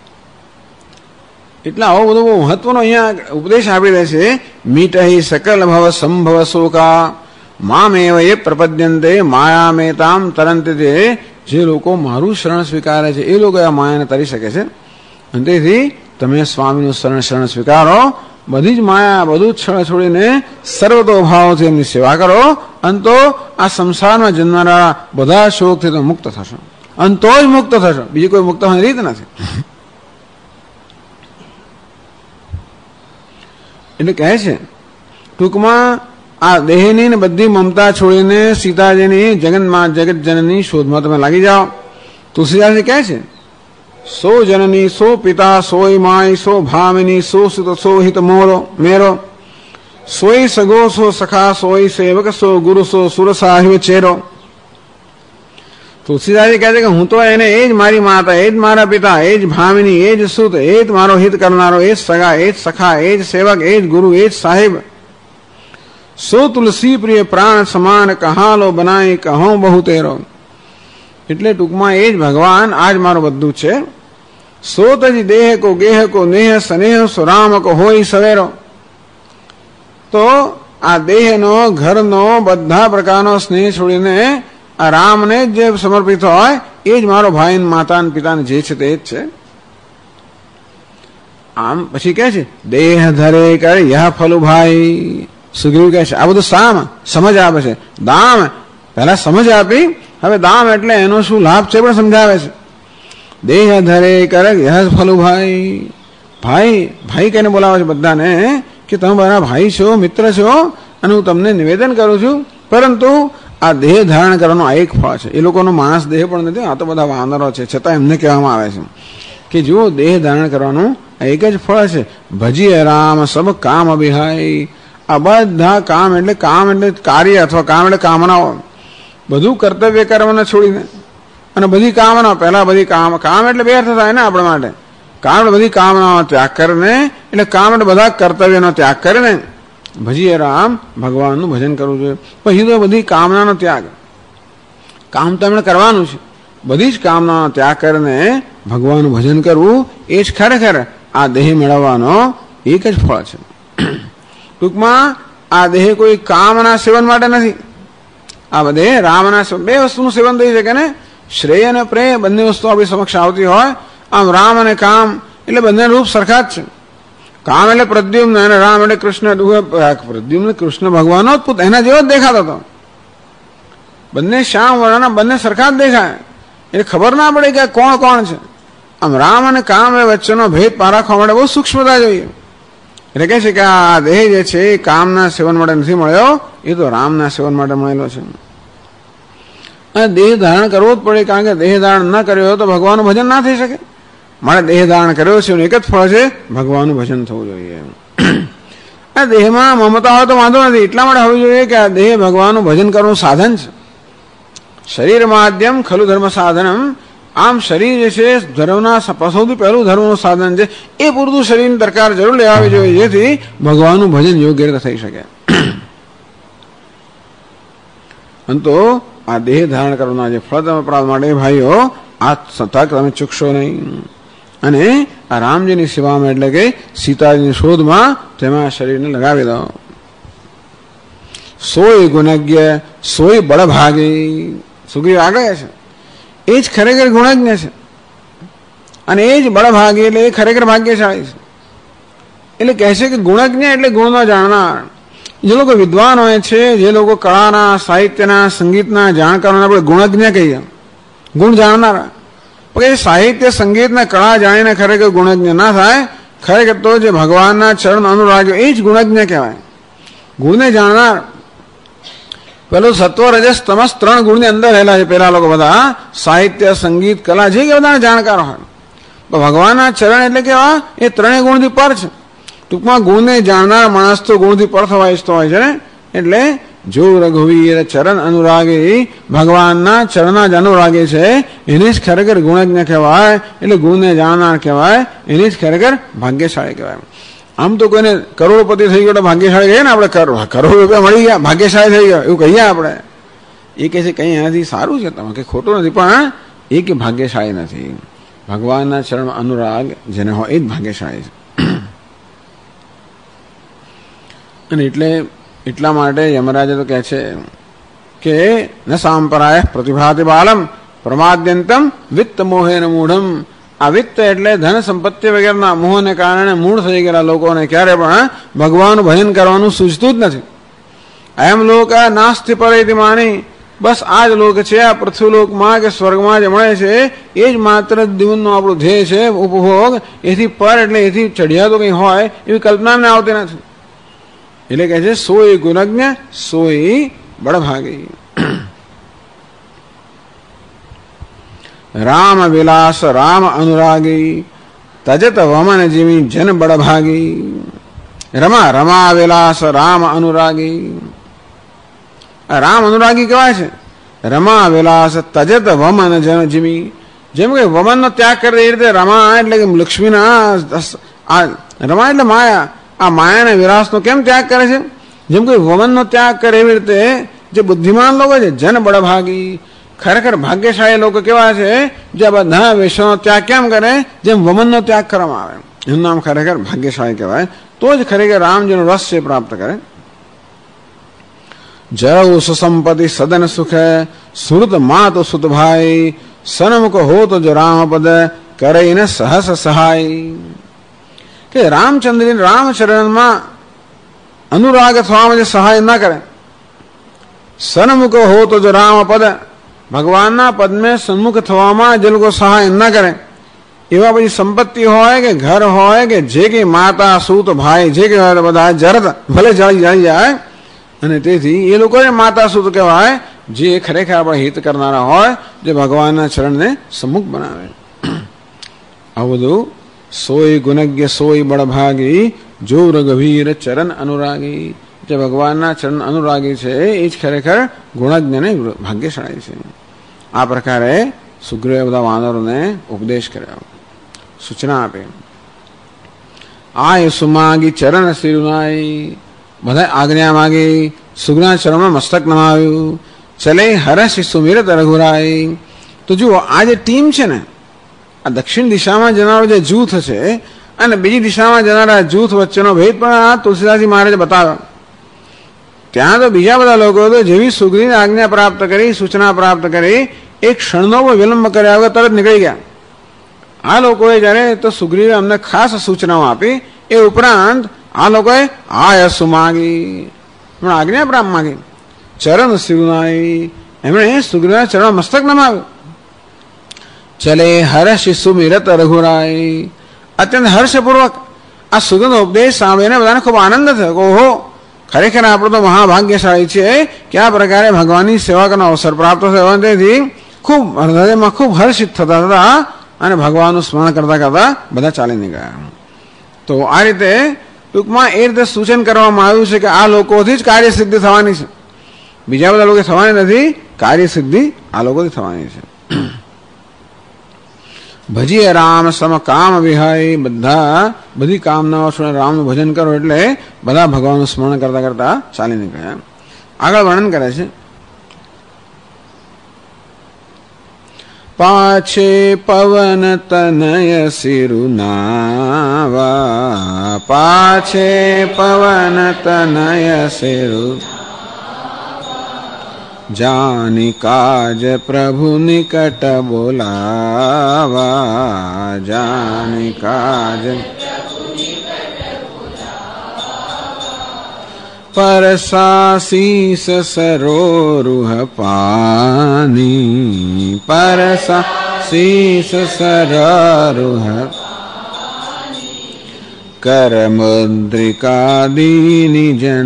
એટલે આવો બધો બહુ મહત્વનો અહીંયા ઉપદેશ આપી દે છે. મીટહી સકલ ભવ સંભવ શોકા મામ એવ એ પ્રપદ્યંતે માયામેતામ તરંતી. જે લોકો મારું શરણ સ્વીકારે છે એ લોકો આ માયાને તરી શકે છે. અને તેથી તમે સ્વામીનું શરણ સ્વીકારો, બધી જ માયા બધું જ છોડીને સર્વતોભાવથી એમની સેવા કરો, અને તો આ સંસારમાં જન્મનારા બધા શોકથી તમે મુક્ત થશો, અને તો જ મુક્ત થશો. બીજી કોઈ મુક્ત થવાની રીત નથી. એટલે કહે છે ટૂંકમાં આ દેહની ને બધી મમતા છોડીને સીતાજીની જગત જનની શોધમાં તમે લાગી જાઓ. તુલસીદાસજી કહે છે સો જનની સો પિતા સોય માય સો ભામિની સો સુત સો હિત મેરો સોય સગો સો સખા સોય સેવક સો ગુરુ સો સુર સાહિબ ચેરો. તુલસીદાસજી કહે છે કે હું તો એને એ જ મારી માતા, એ જ મારા પિતા, એ જ ભામિની, એ જ સુત, એ જ મારો હિત કરનારો, એ જ સગા, એ જ સખા, એ જ સેવક, એ જ ગુરુ, એ જ સાહેબ. સો તુલસી પ્રિય પ્રાણ સમાન કહાલો બનાય કહો બહુ તેરો. એટલે ટૂંકમાં એ જ ભગવાન આજ મારું બધું છે. સો તજી દેહ કો ગેહ કો નેહ સ્નેહ સો રામ કો હોય સવેરો. તો આ દેહનો, ઘરનો, બધા પ્રકારનો સ્નેહ છોડીને આ રામને જે સમર્પિત હોય એ જ મારો ભાઈ માતા પિતાને જે છે તે જ છે. આમ પછી કે છે દેહ ધરે કરે યહ ફલું ભાઈ. સુગ્રીવ કહે છે આ બધું સામ સમજ આપે છે. દામ પહેલા સમજ આપી, હવે દામ એટલે એનો શું લાભ છે પણ સમજાવે છે. દેહ ધરે કરે યહ ફલું ભાઈ. ભાઈ કહીને બોલાવે છે બધાને કે તમે મારા ભાઈ છો, મિત્ર છો, અને હું તમને નિવેદન કરું છું. પરંતુ આ દેહ ધારણ કરવાનો આ એક ફળ છે. એ લોકોનો માણસ દેહ પણ નથી, આ તો બધા વાનરો છે, છતાં એમને કહેવામાં આવે છે કે જો દેહ ધારણ કરવાનું આ એક જ ફળ છે. ભજીએ રામ સબ કામ અભિહાય. આ બધા કામ એટલે કાર્ય અથવા કામ એટલે કામનાઓ, બધું કર્તવ્ય કર્મને છોડીને અને બધી કામના, પહેલા બધી કામ એટલે બે અર્થ થાય ને આપણા માટે. કામ એટલે બધી કામનાનો ત્યાગ કરીને, એટલે કામ એટલે બધા કર્તવ્યનો ત્યાગ કરીને ભજીએ રામ, ભગવાનનું ભજન કરવું જોઈએ. પછી તો બધી કામનાનો ત્યાગ, કામ તો એમણે કરવાનું છે, બધી જ કામનાનો ત્યાગ કરીને ભગવાનનું ભજન કરવું એ જ ખરેખર આ દેહ મેળવવાનો એક જ ફળ છે. ટૂંકમાં આ દેહ કોઈ કામના સેવન માટે નથી. આ બધે રામના બે વસ્તુનું સેવન થઈ શકે ને, શ્રેય અને પ્રેય બંને વસ્તુ આપણી સમક્ષ આવતી હોય. આમ રામ અને કામ એટલે બંને રૂપ સરખા જ છે. કામ એટલે પ્રદ્યુમ્ન અને રામ એટલે કૃષ્ણ. પ્રદ્યુમ્ન કૃષ્ણ ભગવાનનો જ પુત્ર, એના જેવો જ દેખાતો હતો. બંને શ્યામ વર્ણના, બંને સરખા જ દેખાય, એટલે ખબર ના પડે કે કોણ કોણ છે. આમ રામ અને કામ એ વચ્ચેનો ભેદ પારખવા માટે બહુ સૂક્ષ્મતા જોઈએ. એટલે કહે છે કે આ દેહ જે છે એ કામના સેવન માટે નથી મળ્યો, એ તો રામના સેવન માટે મળેલો છે. અને દેહ ધારણ કરવો જ પડે, કારણ કે દેહ ધારણ ન કર્યો હોય તો ભગવાનનું ભજન ના થઈ શકે. મારે દેહ ધારણ કર્યો છે એક જ ફળ છે, ભગવાનનું ભજન થવું જોઈએ. આ દેહમાં મમતા હોય તો વાંધો નથી, એટલા માટે હોવું જોઈએ કે આ દેહ ભગવાનનું ભજન કરવાનું સાધન છે. શરીર માધ્યમ ખલું ધર્મ સાધનમ. આમ શરીર જે છે ધર્મના સૌથી પહેલું ધર્મનું સાધન છે. એ પૂરતું શરીરની દરકાર જરૂર લેવાવી જોઈએ, જેથી ભગવાનનું ભજન યોગ્ય રીતે થઈ શકે. તો આ દેહ ધારણ કરવાના જે ફળ તમે પ્રાપ્ત માટે ભાઈઓ, આ તક તમે ચૂકશો નહીં. અને આ રામજીની સેવામાં એટલે કે સીતાજીની શોધમાં તેમાં શરીરને લગાવી દો. સોય ગુણજ્ઞ સોય બળભાગી. સુગ્રીવ આગળ છે, એ જ ખરેખર ગુણજ્ઞ છે અને એ જ બળભાગી એટલે એ ખરેખર ભાગ્યશાળી છે. એટલે કહે છે કે ગુણજ્ઞ એટલે ગુણનો જાણનાર. જે લોકો વિદ્વાન હોય છે, જે લોકો કળાના, સાહિત્યના, સંગીતના જાણકારોને આપણે ગુણજ્ઞ કહીએ, ગુણ જાણનારા. પણ સાહિત્ય, સંગીતના, કળા જાણીને ખરેખર ગુણજ્ઞ ના થાય. ખરેખર તો જે ભગવાનના ચરણ અનુરાગ્યો એ જ ગુણજ્ઞ કહેવાય. ગુણને જાણનાર. પેલું સત્વ રજસ તમસ 3 ગુણની અંદર રહેલા છે પેલા લોકો બધા, સાહિત્ય, સંગીત, કલા, જે કે બધા જાણકાર હોય. ભગવાનના ચરણ એટલે કેવા, એ 3 ગુણથી પર છે. ટૂંકમાં ગુણને જાણનાર માણસ તો ગુણથી પર થવા ઈચ્છતો હોય છે ને. એટલે જો રઘુવીર ચરણ અનુરાગી, ભગવાનના ચરણના જ અનુરાગી છે, એને જ ખરેખર ગુણજ્ઞ કહેવાય. એટલે ગુણને જાણનાર કહેવાય, એને જ ખરેખર ભાગ્યશાળી કહેવાય. આમ તો કોઈને કરોડપતિ થઈ ગયો તો ભાગ્યશાળી કહીએ ને આપણે, કરોડ રૂપિયા મળી ગયા ભાગ્યશાળી થઈ ગયો એવું કહીએ આપણે. એ કહે છે કંઈ એનાથી સારું છે, તમે કે ખોટું નથી, પણ એ કે ભાગ્યશાળી નથી. ભગવાનના ચરણમાં અનુરાગ જેને હોય એ જ ભાગ્યશાળી છે. અને એટલા માટે યમરાજે તો કહે છે કે ન સાંપરાય પ્રતિભાતિ બાલમ પ્રમાદ્યંતમ વિત્ત મોહેન મૂઢમ. આ વિત્ત એટલે ધન સંપત્તિ વગેરેના મોહને કારણે મૂળ થઈ ગયેલા લોકોને ક્યારે પણ ભગવાનનું ભજન કરવાનું સૂચતું જ નથી. એમ લોક નાસ્તિ પરેતિ માની. બસ આ જ લોક છે, આ પૃથ્વીલોકમાં કે સ્વર્ગમાં જે મળે છે એ જ માત્ર જીવનનો આપણું ધ્યેય છે, ઉપભોગ. એથી પર એટલે એથી ચઢિયા તો કંઈ હોય એવી કલ્પના અમને આવતી નથી. એટલે કહે છે સોય ગુણજ્ઞ સોય બળભાગી. રામ વિલાસ રામ અનુરાગી, તજત વમન જીવી જન બળભાગી. રમા રમા વિલાસ રામ અનુરાગી. રામ અનુરાગી કહેવાય છે. રમા વિલાસ તજત વમન જન જીવી. જેમ કે વમનનો ત્યાગ કરે એ રીતે રમા એટલે કે લક્ષ્મીના, રમા એટલે માયા, આ માયાના વિલાસનો કેમ ત્યાગ કરે છે? જેમ કે વમનનો ત્યાગ કરે એવી રીતે જે બુદ્ધિમાન લોકો છે જન બળભાગી, ખરેખર ભાગ્યશાળી લોકો કેવા છે જે બધા વિષયોનો ત્યાગ કેમ કરે, જેમ વમનનો ત્યાગ કરવામાં આવે. એનું નામ ખરેખર ભાગ્યશાળી કહેવાય. તો જ ખરેખર રામજીનો રસ છે પ્રાપ્ત કરે. જરઉ સુસંપત્તિ સદન સુખ, સુરત માત સુત ભાઈ, સન્મુખ હો તો જો રામ પદ કરે ને સહસ સહાય. કે રામચંદ્ર રામચરણમાં અનુરાગ થવામાં જે સહાય ન કરે, સન્મુખ હો તો જો રામ પદ, ભગવાનના પદને સન્મુખ થવામાં જે લોકો સહાય ન કરે, એવા પછી સંપત્તિ હોય કે ઘર હોય કે જે કે માતા સૂત ભાઈ જે કે બધા જરત ભલે જળી જાય. અને તેથી એ લોકો માતા સૂત કહેવાય, જે ખરેખર આપણે હિત કરનારા હોય, જે ભગવાનના ચરણને સમ્મુખ બનાવે. આ બધું સોય ગુણજ્ઞ સોય બળભાગી, જો રઘુવીર ચરણ અનુરાગી. જે ભગવાનના ચરણ અનુરાગી છે એ જ ખરેખર ગુણજ્ઞ ને ભાગ્યશાળી છે. આ પ્રકારે સુગ્રીવે બધા વાનરોને ઉપદેશ કર્યો, સૂચના આપી. આય સુમાગી ચરણ સિરુનાઈ, બધા આજ્ઞા માગી, સુગ્રીવના ચરણમાં મસ્તક નમાવ્યું. ચલે હરષ સુમિરત રઘુરાઈ. તો જુઓ, આ જે ટીમ છે ને, આ દક્ષિણ દિશામાં જનારો જે જૂથ છે અને બીજી દિશામાં જનારા જૂથ વચ્ચેનો ભેદ પણ આ તુલસીદાસજી મહારાજે બતાવ્યો. ત્યાં તો બીજા બધા લોકો તો જેવી સુગ્રીવની આજ્ઞા પ્રાપ્ત કરી, સૂચના પ્રાપ્ત કરી, એક ક્ષણનો પણ વિલંબ કર્યા વગર તરત નીકળી ગયા. આ લોકોએ જયારે તો સુગ્રીવે અમને ખાસ સૂચનાઓ આપી. એ ઉપરાંત આ લોકોએ આયસુ માગી, આજ્ઞા પ્રાપ્ત માગી. ચરણ સિરુનાઈ, એમણે સુગ્રીવના ચરણ મસ્તક નમાવ્યું. ચલે હર્ષ સુમિરત રઘુરાઈ, અત્યંત હર્ષપૂર્વક આ સુગંધ ઉપદેશ સાંભળીને બધાને ખૂબ આનંદ થયો. ઓહો, ખરેખર આપણો તો મહાભાગ્યશાળી છે કે આ પ્રકારે ભગવાનની સેવા કરવાનો અવસર પ્રાપ્ત થયો. તેથી ખૂબ હૃદયમાં ખૂબ હર્ષિત થતા હતા અને ભગવાનનું સ્મરણ કરતા કરતા બધા ચાલી નીકળ્યા. તો આ રીતે ટૂંકમાં એ રીતે સૂચન કરવામાં આવ્યું છે કે આ લોકોથી જ કાર્યસિદ્ધિ થવાની છે, બીજા બધા લોકો થવાની નથી. કાર્યસિદ્ધિ આ લોકોથી થવાની છે. ભજીએ રામ સમ કામ વિહાય, બધી કામનાઓ રામનું ભજન કરો એટલે બધા ભગવાનનું સ્મરણ કરતા કરતા ચાલી નીકળ્યા. આગળ વર્ણન કરે છે. પાછે પવન તનય સિરુનાવા, પાછે પવન તનય સિરુ, જાની કાજ પ્રભુ નિકટ બોલાવા, જાની કાજ પરસા શીસ સરોરુહ પાની, પરસા શીસ સરોરુહ કર મુદ્રિકા દીની જન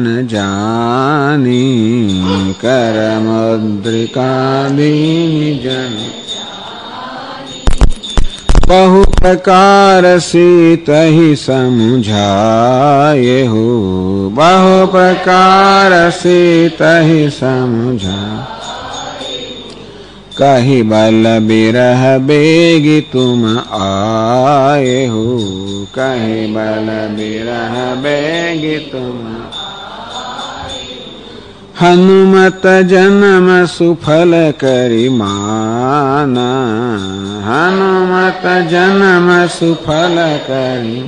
જાની, કર મુદ્રિકા દીની જન. बहु प्रकार सीतहि समझाये हो, बहु प्रकार सीतहि समझा, कही बल बिरह बेगी तुम आए हो, कही बल बिरह बेगी तुम. हनुमत जन्म सुफल करी माना, हनुमत जन्म सुफल करी,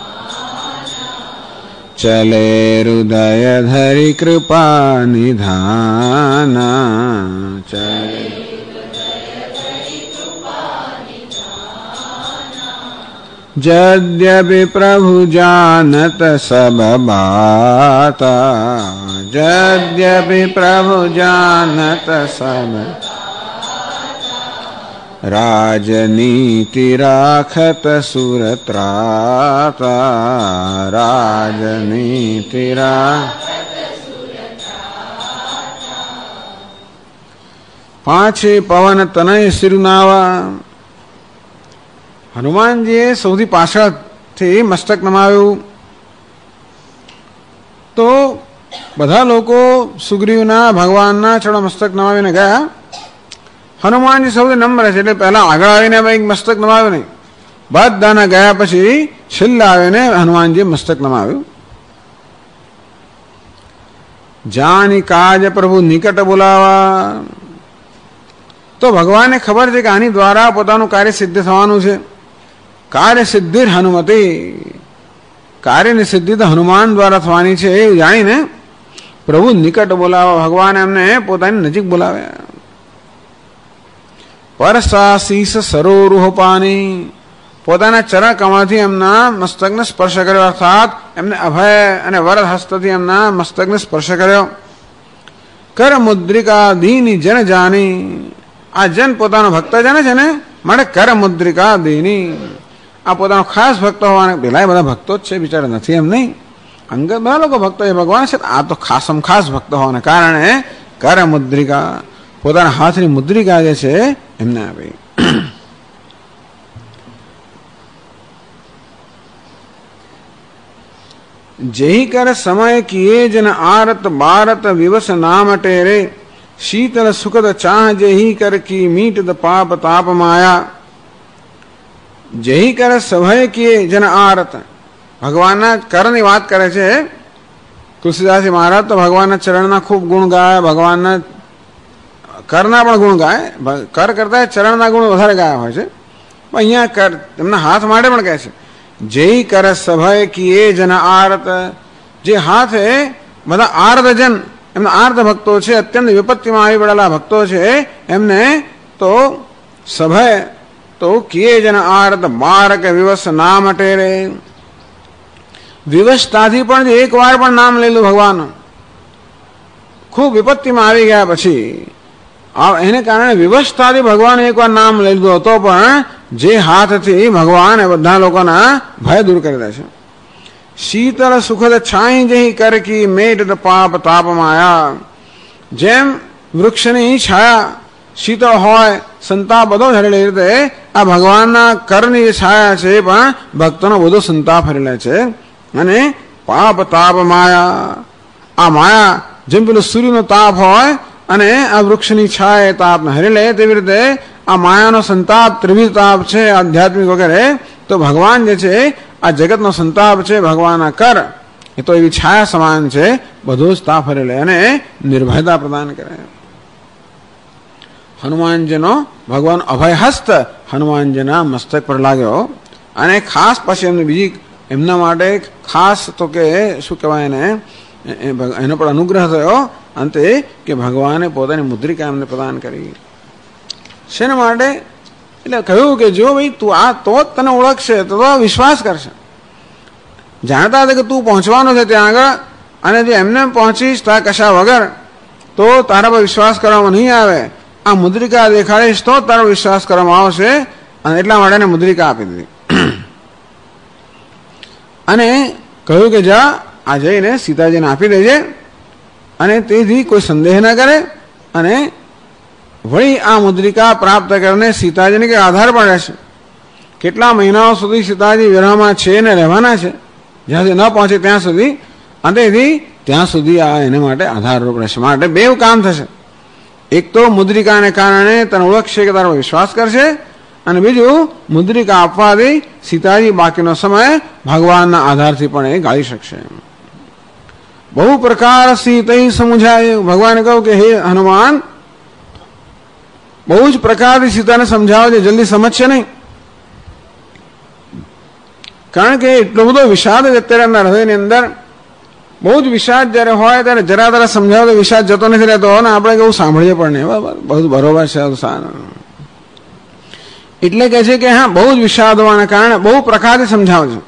चले हृदय धरि कृपा निधाना, चले यद्यपि प्रभु जानत सब बाता, यद्यपि प्रभु जानत सब, राजनीति राखत सुरत्राता, राजनीति राखत सुरत्राता. पाछे पवन तनय सिरुनावा, હનુમાનજીએ સૌથી પાછળથી મસ્તક નમાવ્યું. તો બધા લોકો સુગ્રીવના ભગવાનના ચરણ મસ્તક નમાવીને ગયા. હનુમાનજી સૌથી નમ્ર છે એટલે પહેલા આગળ આવીને એક મસ્તક નમાવ્યું નહીં, બધાના ગયા પછી છેલ્લા આવીને હનુમાનજીએ મસ્તક નમાવ્યું. જાની કાજ પ્રભુ નિકટ બોલાવા, તો ભગવાનને ખબર છે કે આની દ્વારા પોતાનું કાર્ય સિદ્ધ થવાનું છે. કાર્ય સિદ્ધિ હનુમતી, કાર્યની સિદ્ધિ તો હનુમાન દ્વારા થવાની છે એ જાણીને પ્રભુ નિકટ બોલાવા, ભગવાન એમને પોતાની નજીક બોલાવ્યા. પરસા શીસ સરોરુહ પાની, પોતાના ચરણ કમળથી એમના મસ્તકને સ્પર્શ કર્યો, અર્થાત એમને અભય અને વરદ હસ્તથી એમના મસ્તકને સ્પર્શ કર્યો. કર મુદ્રિકા દીની જન જાની, આ જન પોતાનો ભક્ત જન છે ને માટે કર મુદ્રિકા દીની, આ પોતાનો ખાસ ભક્ત હોવાને, પેલા બધા ભક્તો જ છે બિચારા, નથી એમ નહીં, અંગત બધા લોકો ભક્તો છે ભગવાન છે, આ તો ખાસમ ખાસ ભક્ત હોવાને કારણે કર મુદ્રિકા, પોતાના હાથની મુદ્રિકા જે છે એમને આપી. જેહી કર સમય કિએ જન આરત બારત વિવસ નામ ટેરે શીતલ સુખદ ચાહ જેહી કર કી મીટ પાપ તાપ માયા. જેહી કર સભય કિએ જન આરત, ભગવાનના કરની વાત કરે છે. તુલસીદાસજી મહારાજ તો ભગવાનના ચરણના ખૂબ ગુણ ગાય, ભગવાનના કરના પણ ગુણ ગાય. કર કરતા ચરણના ગુણ વધારે ગાયા હોય છે. પણ અહીંયા કર એમના હાથ માટે પણ કહે છે જેહી કર સભય કિએ જન આરત, જે હાથે બધા આર્ધજન, એમના આર્ધ ભક્તો છે, અત્યંત વિપત્તિમાં આવી પડેલા ભક્તો છે, એમને તો સભય તો કિએ જન આરત બારક વિવસ નામ ટેરે. વિવશતાથી પણ એક વાર પણ નામ લેલું ભગવાન, ખૂબ વિપત્તિમાં આવી ગયા પછી એને કારણે વિવશતાથી ભગવાન એકવાર નામ લઈ લીધું હતો, પણ જે હાથથી ભગવાન એ બધા લોકોના ભય દૂર કરી દે છે. શીતળ સુખદ છાઈ જઈ કરકી મેટ પાપ તાપ માયા. જેમ વૃક્ષની છાયા શીતળ હોય, સંતાપ બધો હરેલી રીતે આ ભગવાનના કરની છાયા છે પણ ભક્તોનો બધો સંતાપ હરેલા છે. અને પાપ તાપ માયા, આ માયા જેમ પેલું સૂર્યનો તાપ હોય અને આ વૃક્ષની છાયા તાપને હરી લે, તેવી રીતે આ માયાનો સંતાપ ત્રિવિધ તાપ છે આધ્યાત્મિક વગેરે. તો ભગવાન જે છે આ જગતનો સંતાપ છે, ભગવાનના કર એ તો એવી છાયા સમાન છે, બધો જ તાપ હરી લે અને નિર્ભયતા પ્રદાન કરે. હનુમાનજીનો ભગવાન અભયહસ્ત હનુમાનજીના મસ્તક પર લાગ્યો અને ખાસ પછી એમને બીજી એમના માટે ખાસ તો કે શું કહેવાય એને, એનો પણ અનુગ્રહ થયો અંતે કે ભગવાને પોતાની મુદ્રિકા એમને પ્રદાન કરી. શેના માટે? એટલે કહ્યું કે જો ભાઈ તું આ તો જ તને ઓળખશે, તો વિશ્વાસ કરશે. જાણતા હતા કે તું પહોંચવાનો છે ત્યાં આગળ, અને જો એમને પહોંચીશ ત્યાં કશા વગર તો તારા પર વિશ્વાસ કરવામાં નહીં આવે. આ મુદ્રિકા દેખાડીશ તો તારો વિશ્વાસ કરવામાં આવશે, અને એટલા માટે એને મુદ્રિકા આપી દીધી. અને કહ્યું કે જા આ જઈને સીતાજીને આપી દેજે, અને તેથી કોઈ સંદેહ ન કરે. અને વળી આ મુદ્રિકા પ્રાપ્ત કરીને સીતાજીને કે આધાર પણ રહેશે. કેટલા મહિનાઓ સુધી સીતાજી વિરહમાં છે ને રહેવાના છે, જ્યાં સુધી ન પહોંચે ત્યાં સુધી, અને તેથી ત્યાં સુધી આ એને માટે આધારરૂપ રહેશે. માટે બે કામ થશે. એક તો મુદ્રિકાને કારણે તને ઓળખશે કે તારો વિશ્વાસ કરશે, અને બીજું મુદ્રિકા આપવાથી સીતાજી બાકીનો સમય ભગવાનના આધારથી પણ એ ગાળી શકશે. બહુ પ્રકાર સીતઈ સમજાય. ભગવાને કહ્યું કે હે હનુમાન, બહુ જ પ્રકારથી સીતાને સમજાવો છે, જલ્દી સમજશે નહીં. કારણ કે એટલો બધો વિષાદ જ અત્યારે એમના હૃદયની અંદર, બહુ જ વિષાદ જયારે હોય ત્યારે જરા તરા સમજાવો તો વિષાદ જતો નથી રહેતો, ને આપણે કેવું સાંભળીએ પણ નહીં. બહુ બરોબર છે. એટલે કહે છે કે હા, બહુ જ વિષાદ હોવાના કારણે બહુ પ્રકારથી સમજાવે છે.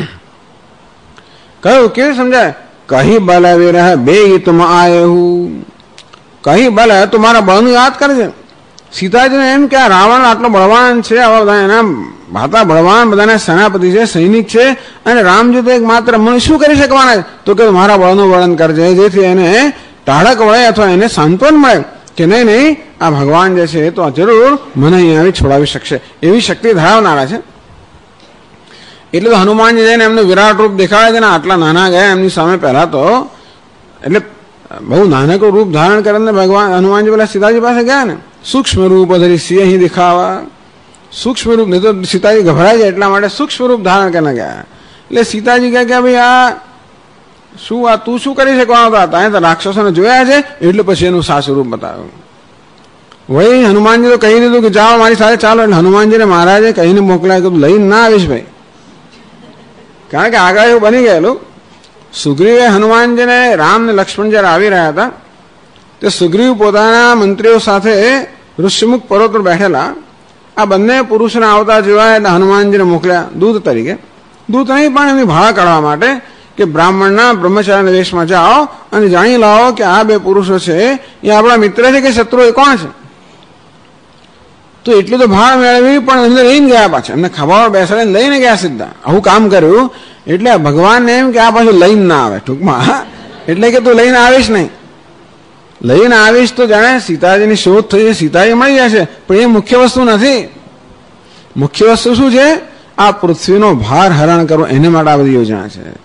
કહ્યું કેવી સમજાય? કહી બલ વિરહ બે તુમ આયહુ. કહી બલ તો મારા બળનું યાદ કરજે. સીતાજીને એમ કે આ રાવણ આટલો બળવાન છે, આવા બધા એના ભાતા બળવાન, બધાના સેનાપતિ છે, સૈનિક છે, અને રામજી તો એક માત્ર મને શું કરી શકવાના? તો કે મારા બળનું વર્ણન કરજે, જેથી એને ટાળક વળે અથવા એને સાંત્વન મળે કે નહીં નહીં આ ભગવાન જે છે તો જરૂર મને અહીંયા આવી છોડાવી શકશે, એવી શક્તિ ધરાવનારા છે. એટલે તો હનુમાનજી જઈને એમનું વિરાટ રૂપ દેખાડે છે ને, આટલા નાના ગયા એમની સામે. પહેલા તો એટલે બહુ નાનકડું રૂપ ધારણ કરીને ભગવાન હનુમાનજી પેલા સીતાજી પાસે ગયા ને, સૂક્ષ્મ રૂપ ધરી સિંહ દેખાવા. સૂક્ષ્મ રૂપ નહીં તો સીતાજી ગભરાય જાય, એટલા માટે સૂક્ષ્મ રૂપ ધારણ કરીને ગયા. એટલે સીતાજી કહે કે ભાઈ આ શું, આ તું શું કરી શકવાનો હતા? ત્યાં તો રાક્ષસોને જોયા છે, એટલે પછી એનું સાચું રૂપ બતાવ્યું. વળી હનુમાનજી તો કહી દીધું કે જાઓ મારી સાથે ચાલો. એટલે હનુમાનજીને મહારાજે કહીને મોકલાય કે લઈને ના આવીશ ભાઈ, કારણ કે આગળ એવું બની ગયેલું. સુગ્રીવે હનુમાનજીને, રામ ને લક્ષ્મણ જયારે આવી રહ્યા હતા તે સુગ્રીવ પોતાના મંત્રીઓ સાથે ઋષિમુખ પર્વત પર બેઠેલા. આ બંને પુરુષને આવતા જોયા એટલે હનુમાનજીને મોકલ્યા દૂત તરીકે. દૂત નહીં પણ એમની ભાળા કાઢવા માટે કે બ્રાહ્મણના બ્રહ્મચાર્યના વેશમાં જાઓ અને જાણી લાવો કે આ બે પુરુષો છે એ આપણા મિત્ર છે કે શત્રુ, એ કોણ છે. તો એટલું તો ભાળ મેળવી, પણ અંદર લઈને ગયા પાછા. એમને ખબર બેસાડીને લઈને ગયા સીધા. આવું કામ કર્યું એટલે ભગવાનને એમ કે આ પાછું લઈને ના આવે, ટૂંકમાં. એટલે કે તું લઈને આવીશ નહીં, લઈને આવીશ તો જાણે સીતાજીની શોધ થઈ જાય, સીતાજી મળી જશે. પણ એ મુખ્ય વસ્તુ નથી. મુખ્ય વસ્તુ શું છે? આ પૃથ્વીનો ભાર હરણ કરવો, એને માટે આ બધી યોજના છે.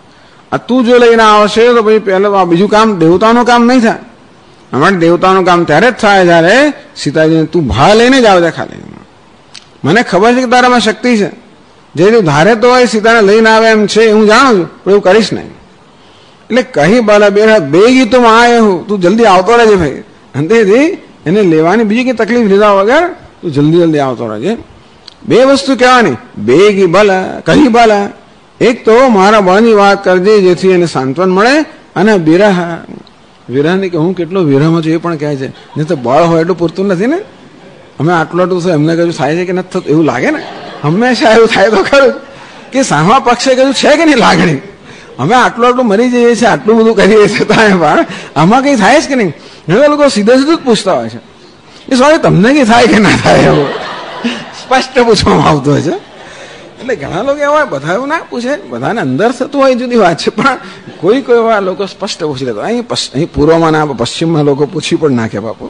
આ તું જો લઈને આવશે તો પછી પહેલા બીજું કામ દેવતાનું કામ નહીં થાય. અમારે દેવતાનું કામ ત્યારે જ થાય જયારે સીતાજીને તું ભા લઈને જ આવજે. ખાલી મને ખબર છે કે તારામાં શક્તિ છે, જે તું ધારે તો હોય સીતાને લઈને આવે એમ છે, હું જાણું છું, પણ એવું કરીશ નહીં. એટલે કહી બાલા બેરા બેગી તું આય હું, તું જલ્દી આવતો રહેજે ભાઈ. અંતેથી એને લેવાની બીજી કઈ તકલીફ લીધા વગર તું જલ્દી જલ્દી આવતો રહેજે. બે વસ્તુ કહેવાની, બેગી બલા કહી બાલા. એક તો મારા બળની વાત કરજે જેથી એને સાંત્વન મળે, અને વિરહ વિરહની કે હું કેટલો વિરહમાં છું એ પણ કહે છે. નહીં તો બળ હોય એટલું પૂરતું નથી ને. અમે આટલું આટલું એમને કશું થાય છે કે નથી થતું એવું લાગે ને. હંમેશા એવું થાય તો ખરું કે સામા પક્ષે કશું છે કે નહીં લાગણી. અમે આટલું આટલું મરી જઈએ છીએ, આટલું બધું કરીએ છીએ, પણ આમાં કઈ થાય જ કે નહીં. હવે લોકો સીધે સીધું જ પૂછતા હોય છે એ સોરી તમને કઈ થાય કે ના થાય, એવું સ્પષ્ટ પૂછવામાં આવતું હોય છે. એટલે ઘણા લોકો એવા બધા એવું ના પૂછે, બધાને અંદર થતું હોય જુદી વાત છે, પણ કોઈ કોઈ એવા લોકો સ્પષ્ટ પૂછી લેતો. અહીં પૂર્વમાં ના પશ્ચિમમાં લોકો પૂછી પણ નાખે બાપુ.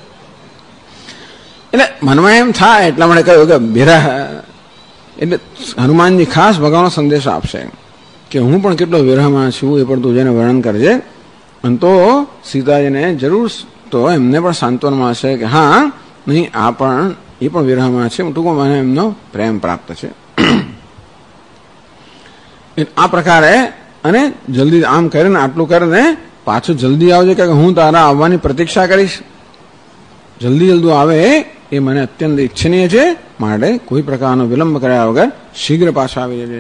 એટલે મનમાં એમ થાય એટલા માટે કહ્યું કે બેરા, એટલે હનુમાનજી ખાસ ભગવાનનો સંદેશો આપશે કે હું પણ કેટલો વિરહમાં છું એ પણ તું જેને વર્ણન કરજે. અને તો સીતાજીને જરૂર તો એમને પણ સાંત્વનમાં હશે કે હા નહીં આ પણ એ પણ વિરહમાં છે, ટૂંકમાં મને એમનો પ્રેમ પ્રાપ્ત છે. આ પ્રકારે અને જલ્દી આમ કરીને આટલું કરીને પાછું જલ્દી આવજે કે હું તારા આવવાની પ્રતીક્ષા કરીશ. જલ્દી જલ્દી આવે એ મને અત્યંત ઈચ્છનીય છે, માટે કોઈ પ્રકારનો વિલંબ કર્યા વગર શીઘ્ર પાછા આવી જજે.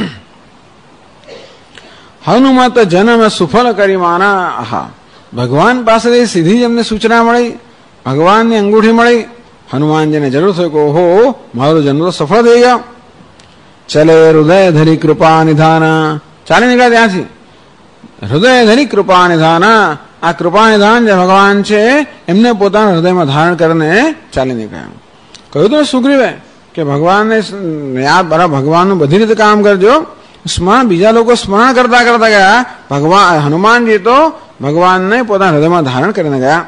હનુમત જન્મ સુફળ કરી માના. આહા, ભગવાન પાસેથી સીધી જ એમને સૂચના મળી, ભગવાનની અંગૂઠી મળી. હનુમાનજીને જરૂર થયું કે ઓહો મારો જન્મ તો સફળ થઈ ગયો. ચલે હૃદય ધરી કૃપા નિધાના. ચાલી નીકળ્યા ત્યાંથી. હૃદય ધરી કૃપા નિધાના, આ કૃપા નિધાન જે ભગવાન છે એમને પોતાના હૃદયમાં ધારણ કરીને ચાલી નીકળ્યા. કહ્યું તો સુગ્રીવે કે ભગવાનને યાદ બરાબર ભગવાનનું બધી રીતે કામ કરજો. સ્મરણ બીજા લોકો સ્મરણ કરતા કરતા ગયા, ભગવાન હનુમાનજી તો ભગવાનને પોતાના હૃદયમાં ધારણ કરીને ગયા.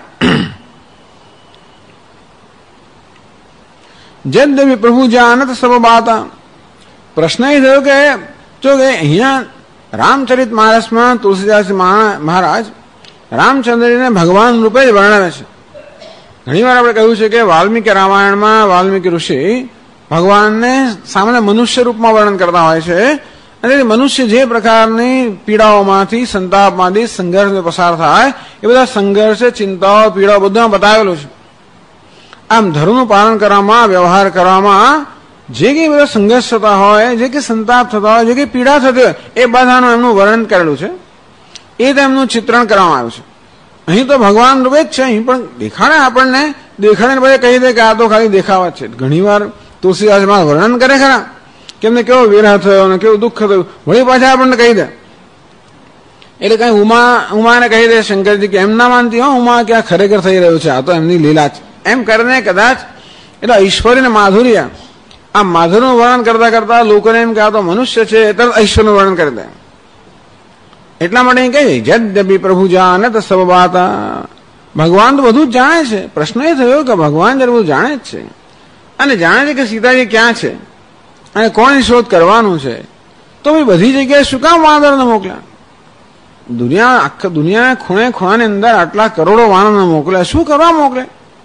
જદ્યપિ પ્રભુ જાનત સબ બાતા. પ્રશ્ન એ થયો કે જો કે અહીંયા રામચરિત માનસમાં તુલસીદાસ મહારાજ રામચંદ્રજીને ભગવાન રૂપે જ વર્ણવે છે. ઘણી વાર આપણે કહ્યું છે કે વાલ્મીકી રામાયણમાં વાલ્મીકી ઋષિ ભગવાનને સામાન્ય મનુષ્ય રૂપમાં વર્ણન કરતા હોય છે. અને મનુષ્ય જે પ્રકારની પીડાઓમાંથી સંતાપમાંથી સંઘર્ષ પસાર થાય એ બધા સંઘર્ષ ચિંતાઓ પીડાઓ બધું બતાવેલું છે. આમ ધર્મનું પાલન કરવામાં વ્યવહાર કરવામાં જે કંઈ બધા સંઘર્ષ થતા હોય, જે કંઈ સંતાપ થતા હોય, જે કંઈ પીડા થતી હોય એ બધાનું એમનું વર્ણન કરેલું છે. એ તો એમનું ચિત્રણ કરવામાં આવ્યું છે. અહીં તો ભગવાન રૂપે જ છે. અહીં પણ દેખાડે આપણને, દેખાડીને પછી કહી દે કે આ તો ખાલી દેખાવા છે. ઘણી વાર તુલસીદાસમાં વર્ણન કરે ખરા કે એમને કેવો વિરહ થયો અને કેવું દુઃખ થયું, વળી પાછા આપણને કહી દે. એટલે કઈ ઉમાને કહી દે શંકરજી કે એમ ના માનતી હો ઉમા કે આ ખરેખર થઈ રહ્યું છે, આ તો એમની લીલા છે એમ કરીને કદાચ એટલે ઐશ્વર્ય ને માધુર્ય આ માધુરનું વર્ણન કરતા કરતા લોકોને એમ કે આ તો મનુષ્ય છે તરત ઐશ્વર્યનું વર્ણન કરી દે. એટલા માટે કહે જદ્યપિ પ્રભુ જાનત સબ બાતા. ભગવાન તો બધું જ જાણે છે. પ્રશ્ન એ થયો કે ભગવાન જયારે બધું જાણે જ છે અને જાણે છે કે સીતાજી ક્યાં છે અને કોની શોધ કરવાનું છે, તો ભાઈ બધી જગ્યાએ શું કામ વાનરને મોકલ્યા? આખા દુનિયા ખૂણે ખૂણાની અંદર આટલા કરોડો વાનરને મોકલ્યા, શું કરવા મોકલે?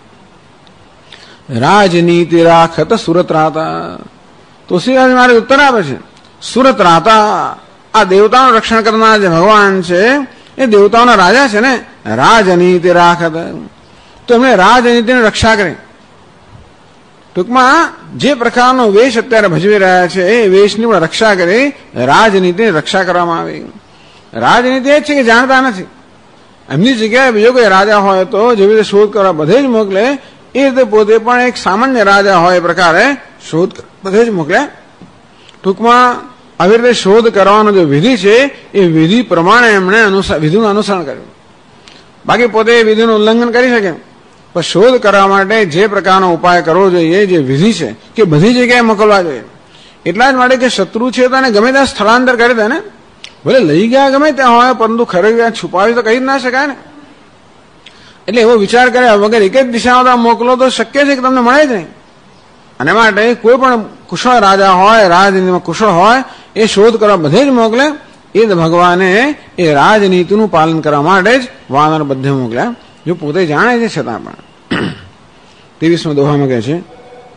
રાજનીતિ રાખત સુરત રાતા. તુલસીદાસ મારે ઉત્તર આપે છે સુરત રાતા. આ દેવતાનું રક્ષણ કરનાર જે ભગવાન છે એ દેવતાઓના રાજા છે ને. રાજનીતિ રાખત તો એમણે રાજનીતિની રક્ષા કરી. ટૂંકમાં જે પ્રકારનો વેશ અત્યારે ભજવી રહ્યા છે એ વેશની પણ રક્ષા કરી, રાજનીતિની રક્ષા કરવામાં આવી. રાજનીતિ એ જ છે કે જાણતા નથી. એમની જગ્યાએ બીજો કોઈ રાજા હોય તો જેવી રીતે શોધ કરવા બધે જ મોકલે એ રીતે પોતે પણ એક સામાન્ય રાજા હોય એ પ્રકારે શોધ બધે જ મોકલે. ટૂંકમાં આવી રીતે શોધ કરવાનો જે વિધિ છે એ વિધિ પ્રમાણે એમણે વિધિનું અનુસરણ કર્યું. બાકી પોતે એ વિધિનું ઉલ્લંઘન કરી શકે, પણ શોધ કરવા માટે જે પ્રકારનો ઉપાય કરવો જોઈએ, જે વિધિ છે કે બધી જગ્યાએ મોકલવા જોઈએ. એટલા જ માટે કે શત્રુ છે તો એને ગમે ત્યાં સ્થળાંતર કરી દે ને. ભલે લઈ ગયા ગમે ત્યાં હોય પરંતુ ખરેખર છુપાવી તો કહી જ ના શકાય ને. એટલે એવો વિચાર કર્યા વગર એક જ દિશામાં મોકલો તો શક્ય છે કે તમને મળે જ નહીં. અને માટે કોઈ પણ કુશળ રાજા હોય, રાજનીતિમાં કુશળ હોય એ શોધ કરવા બધે જ મોકલે. એ ભગવાને એ રાજનીતિનું પાલન કરવા માટે જ વાનર બધે મોકલ્યા, જો પોતે જાણે છે છતાં પણ. 23મા દોહામાં કહે છે,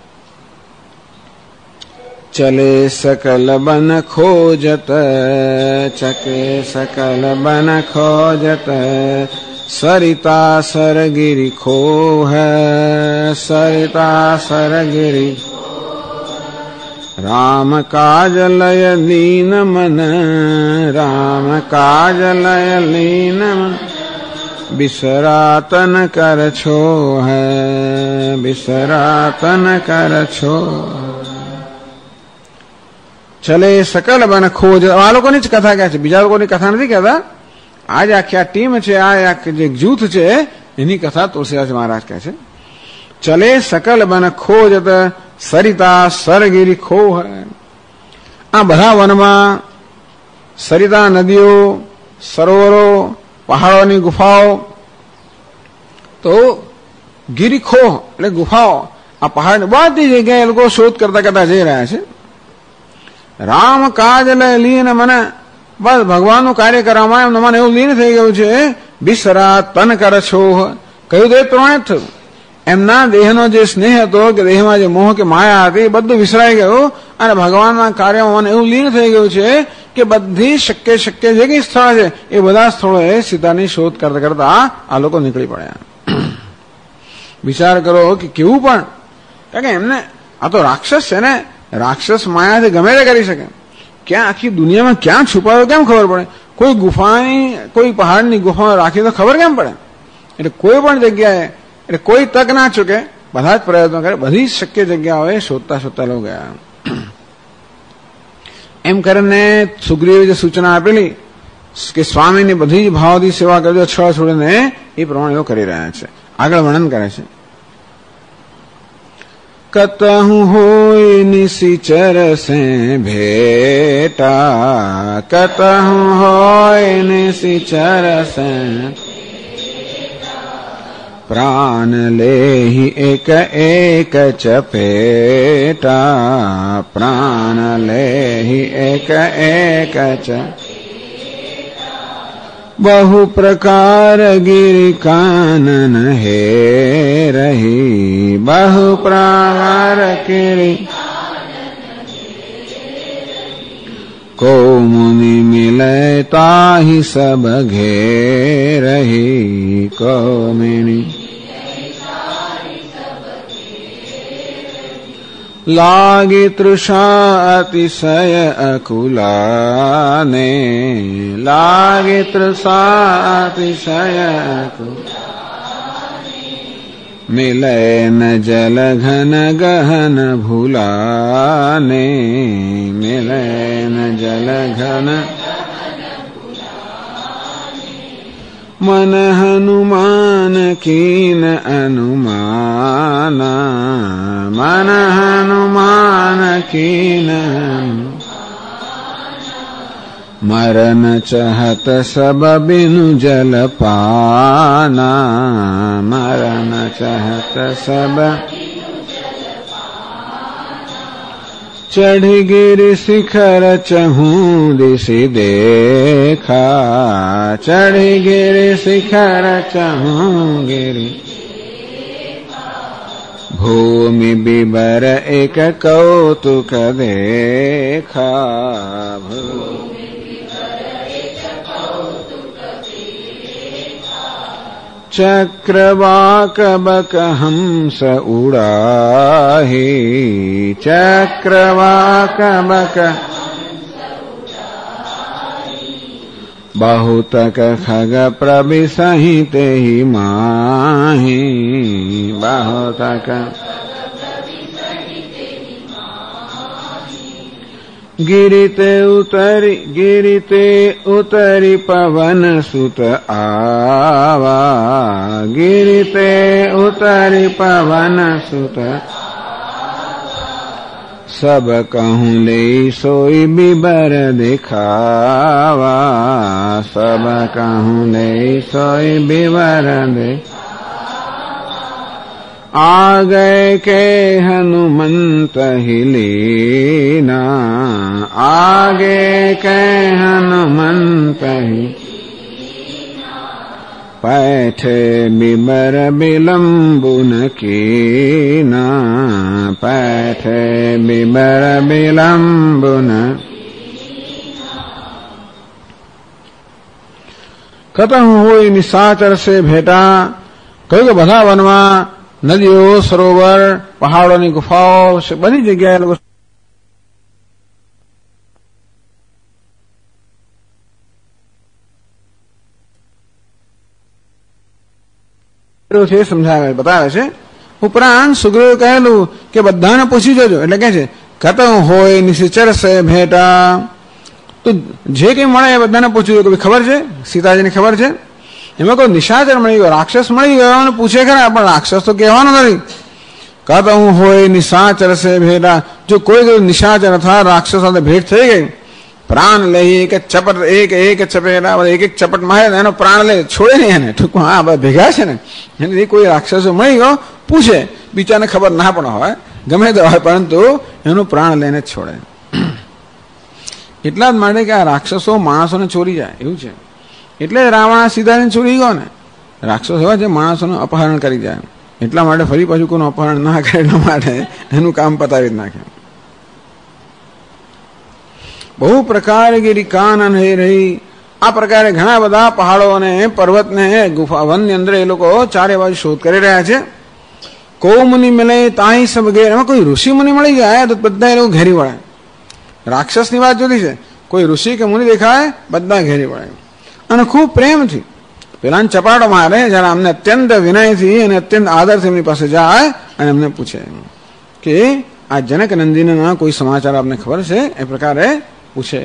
ચલે સકલ બન ખોજત, ચકે સકલ બન ખોજત, સરિતા સરગિરી ખોહ, સરિતા સરગિરી. રામ કાજ લય લીન મન, રામ કાજ લય લીન મન, બિસરાતન કર છો હે, બિસરાતન કર છો. ચલે સકલ બન ખોજ. આ લોકોની જ કથા કહે છે, બીજા લોકોની કથા નથી કહેતા. આજ આખી આ ટીમ છે, આ જે જૂથ છે એની કથા તુલસીદાસ મહારાજ કહે છે. ચલે સકલ બન ખોજત, સરિતા સરગિરી ખોહ. આ બધા વનમાં સરિતા નદીઓ, સરોવરો, પહાડોની ગુફાઓ, તો ગિરિખોહ એટલે ગુફાઓ, આ પહાડ બધી જગ્યાએ લોકો શોધ કરતા કરતા જઈ રહ્યા છે. રામ કાજ લીન મને, બસ ભગવાનનું કાર્ય કરવામાં એમ મને એવું લીન થઈ ગયું છે. બિસરા તન કર છો, કહ્યું તો એ પ્રમાણે થયું. એમના દેહનો જે સ્નેહ હતો કે દેહમાં જે મોહ કે માયા હતી એ બધું વિસરાઈ ગયું અને ભગવાનના કાર્યમાં મને એવું લીન થઈ ગયું છે કે બધી શક્ય જે કઈ સ્થળ છે એ બધા સ્થળોએ સીતાની શોધ કરતા કરતા આ લોકો નીકળી પડ્યા. વિચાર કરો કે કેવું પણ, કારણ કે એમને આ તો રાક્ષસ છે ને, રાક્ષસ માયાથી ગમે તે કરી શકે. ક્યાં આખી દુનિયામાં ક્યાં છુપાયો કેમ ખબર પડે? કોઈ ગુફાની, કોઈ પહાડની ગુફા રાખી તો ખબર કેમ પડે? એટલે કોઈ પણ જગ્યાએ, એટલે કોઈ તક ના ચૂકે, બધા જ પ્રયત્નો કરે, બધી શક્ય જગ્યાઓએ શોધતા શોધતા લોકો ગયા. એમ કરીને સુગ્રીવે જે સૂચના આપેલી કે સ્વામીની બધી જ ભાવથી સેવા કરજો છ છોડીને, એ પ્રમાણે એઓ કરી રહ્યા છે. આગળ વર્ણન કરે છે. કતહું હોય નિશિચર સે ભેટા, કતહું હોય નિશિચર સે, પ્રાણ લેહી એક એક ચપેટા, પ્રાણ લેહી એક એક ચ. બહુ પ્રકાર ગિરિ કાનન હે રહી, બહુ પ્રકાર ગિરિ. કો મુનિ મિલે તાહી સબ ઘે રહી, કો મુનિ લાગે તૃષા અતિશય અકુલાને, લાગે તૃષા અતિશય અકુલાને, મિલે ન જલ ઘન ગહન ભૂલાને, મિલે ન જલ ઘન. મન હનુમાન કીન અનુમાના, મન હનુમાન કીન. મરન ચહત સબ બિनु જલ પાના, મરન ચહત સબ. ચઢી ગિરિ શિખર ચહું દિશી દેખા, ચઢી ગિરિ શિખર ચહું ગિરિ. ભૂમિ બિબર એક કૌતુક દેખા, ચક્રવાક બક હંસ ઉડાહી, ચક્રવાક બક. बहुतक खग प्रविसहिते ही माही, बहुतक. गिरिते उतरी पवन सुत आवा, गिरिते उतरी पवन सुत. सब कहूँ ले सोई बिबर दिखावा, सब कहूँ ले सोई बिबर दे. आ गए के हनुमंत ही लीना, आगे के हनुमंत ही पैठे बिबर बिलम्बुन कीना, पैठे बिबर बिलम्बुन। કતં હોય નિશાચર સે ભેટા, કહ્યું કે બધા વનમાં નદીઓ, સરોવર, પહાડોની ગુફાઓ બધી જગ્યાએ લોકો સમજાવે બતાવે છે. ઉપરાંત સુગ્રીવે કહેલું કે બધાને પૂછી જોજો, એટલે કે છે કતં હોય નિશાચર સે ભેટા, તો જે કંઈ મળે એ બધાને પૂછ્યું કે ખબર છે, સીતાજીને ખબર છે. એમાં કોઈ નિશાચર મળી ગયો, રાક્ષસ મળી ગયો અને પૂછે ખરા, પણ રાક્ષસ તો કહેવાનો નથી. કતં હોય નિશાચર સે ભેટા, જો કોઈ નિશાચર અથવા રાક્ષસ સાથે ભેટ થઈ ગઈ, પ્રાણ લઈ એક ચપટ, એક ચપેટા, એક ચપટ મારે એનો પ્રાણ લે, છોડે નહીં એને. ટૂંકમાં હા બધા ભેગા છે ને, એનાથી કોઈ રાક્ષસો મળી ગયો, પૂછે, બીજાને ખબર ના પણ હોય, ગમે તે હોય, પરંતુ એનું પ્રાણ લઈને જ છોડે. એટલા જ માટે કે આ રાક્ષસો માણસોને ચોરી જાય એવું છે. એટલે રાવણ સીતાજીને ચોરી ગયો ને. રાક્ષસો એવા છે માણસોનું અપહરણ કરી જાય, એટલા માટે ફરી પાછું કોઈનું અપહરણ ના કરે, એટલા માટે એનું કામ પતાવી જ નાખે. બહુ પ્રકાર ગીરી કાનન હે રહી, આ પ્રકારે ઘણા બધા પહાડો અને પર્વતને ગુફા વનની અંદર એ લોકો ચારે બાજુ શોધ કરી રહ્યા છે. કો મુનિ મળે તાહી સબ ઘેર, એમાં કોઈ ઋષિ મુનિ મળી જાય તો બધા એ લોકો ઘેરી વળે. રાક્ષસની વાત જુદી છે, કોઈ ઋષિ કે મુનિ દેખાય બધા ઘેરી વળે અને ખૂબ પ્રેમથી પેલાને ચપાટો મારે. જયારે અમને અત્યંત વિનયથી અને અત્યંત આદરથી એમની પાસે જાય અને એમને પૂછે કે આ જનક નંદીના કોઈ સમાચાર આપને ખબર છે, એ પ્રકારે પૂછે.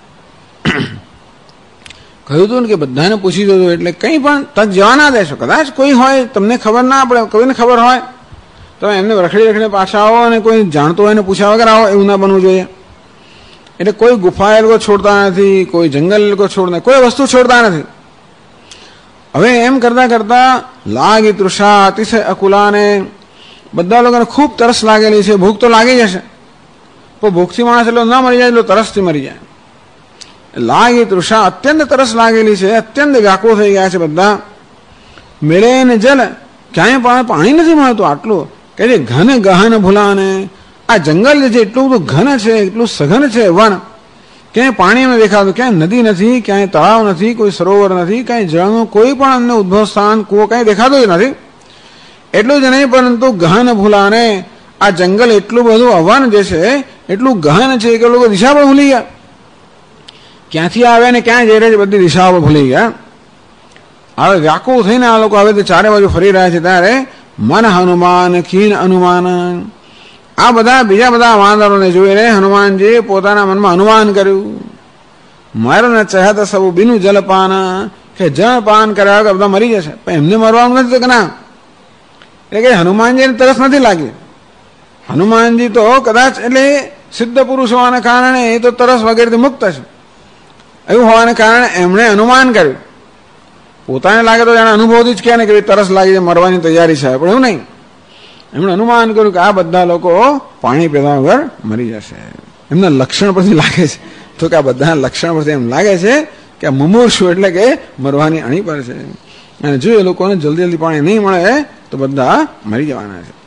કહ્યું હતું ને કે બધાને પૂછી દો, એટલે કંઈ પણ તક જવા ના દેશો. કદાચ કોઈ હોય તમને ખબર ના પડે, કોઈને ખબર હોય તો એમને રખડી રખડી પાછા આવો અને કોઈ જાણતો હોય એને પૂછ્યા વગર આવો, એવું ના બનવું જોઈએ. એટલે કોઈ ગુફા એ લોકો છોડતા નથી, કોઈ જંગલ એ લોકો છોડતા, કોઈ વસ્તુ છોડતા નથી. હવે એમ કરતા કરતા લાગી તૃષા અતિશય અકુલાને, બધા લોકોને ખૂબ તરસ લાગેલી છે. ભૂખ તો લાગી જશે, પણ ભૂખથી માણસ એટલો ન મરી જાય, એટલો તરસથી મરી જાય. લાગી તૃષા, અત્યંત તરસ લાગેલી છે, અત્યંત વ્યાકુળ થઈ ગયા છે બધા. મેળે ને જલ, ક્યાંય પણ પાણી નથી મળતું. આટલું કે છે ઘન ગહન ભૂલાને, આ જંગલ જે છે એટલું બધું ઘન છે, એટલું સઘન છે વન, ક્યાંય પાણી એમને દેખાતું, ક્યાંય નદી નથી, ક્યાંય તળાવ નથી, કોઈ સરોવર નથી, ક્યાંય જળનું કોઈ પણ અમને ઉદ્ભવ સ્થાન, કૂવો કાંઈ દેખાતું જ નથી. એટલું જ નહીં, પરંતુ ગહન ભૂલાને, આ જંગલ એટલું બધું અવન જે છે એટલું ગહન છે કે લોકો દિશા પણ ભૂલી ગયા. ક્યાંથી આવે ને ક્યાં જઈ રહ્યા છે બધી દિશાઓ ભૂલી ગયા. હવે વ્યાકુળ થઈને આ લોકો હવે ચારે બાજુ ફરી રહ્યા છે. ત્યારે મન હનુમાન ખીન અનુમાન, આ બધા બીજા બધા વાનરોને જોઈને હનુમાનજી પોતાના મનમાં અનુમાન કર્યું. મરણ ચહત સૌ બીનું જલપાન, કે જળપાન કર્યા વગર બધા મરી જશે. પણ એમને મરવાનું નથી કે ના, એટલે કે હનુમાનજીને તરસ નથી લાગી. હનુમાનજી તો કદાચ એટલે સિદ્ધ પુરુષ હોવાના કારણે એ તો તરસ વગેરેથી મુક્ત છે. એવું હોવાને કારણે એમણે અનુમાન કર્યું. પોતાને લાગે તો જાણે અનુભવથી જ કહે ને કે તરસ લાગી છે, મરવાની તૈયારી છે, પણ એવું નહીં. એમણે અનુમાન કર્યું કે આ બધા લોકો પાણી પીધા વગર મરી જશે. એમના લક્ષણ પરથી લાગે છે, તો કે આ બધા લક્ષણ પરથી એમ લાગે છે કે આ મુમૂર્ષુ એટલે કે મરવાની અણી પર છે. અને જો એ લોકોને જલ્દી જલ્દી પાણી નહીં મળે તો બધા મરી જવાના છે.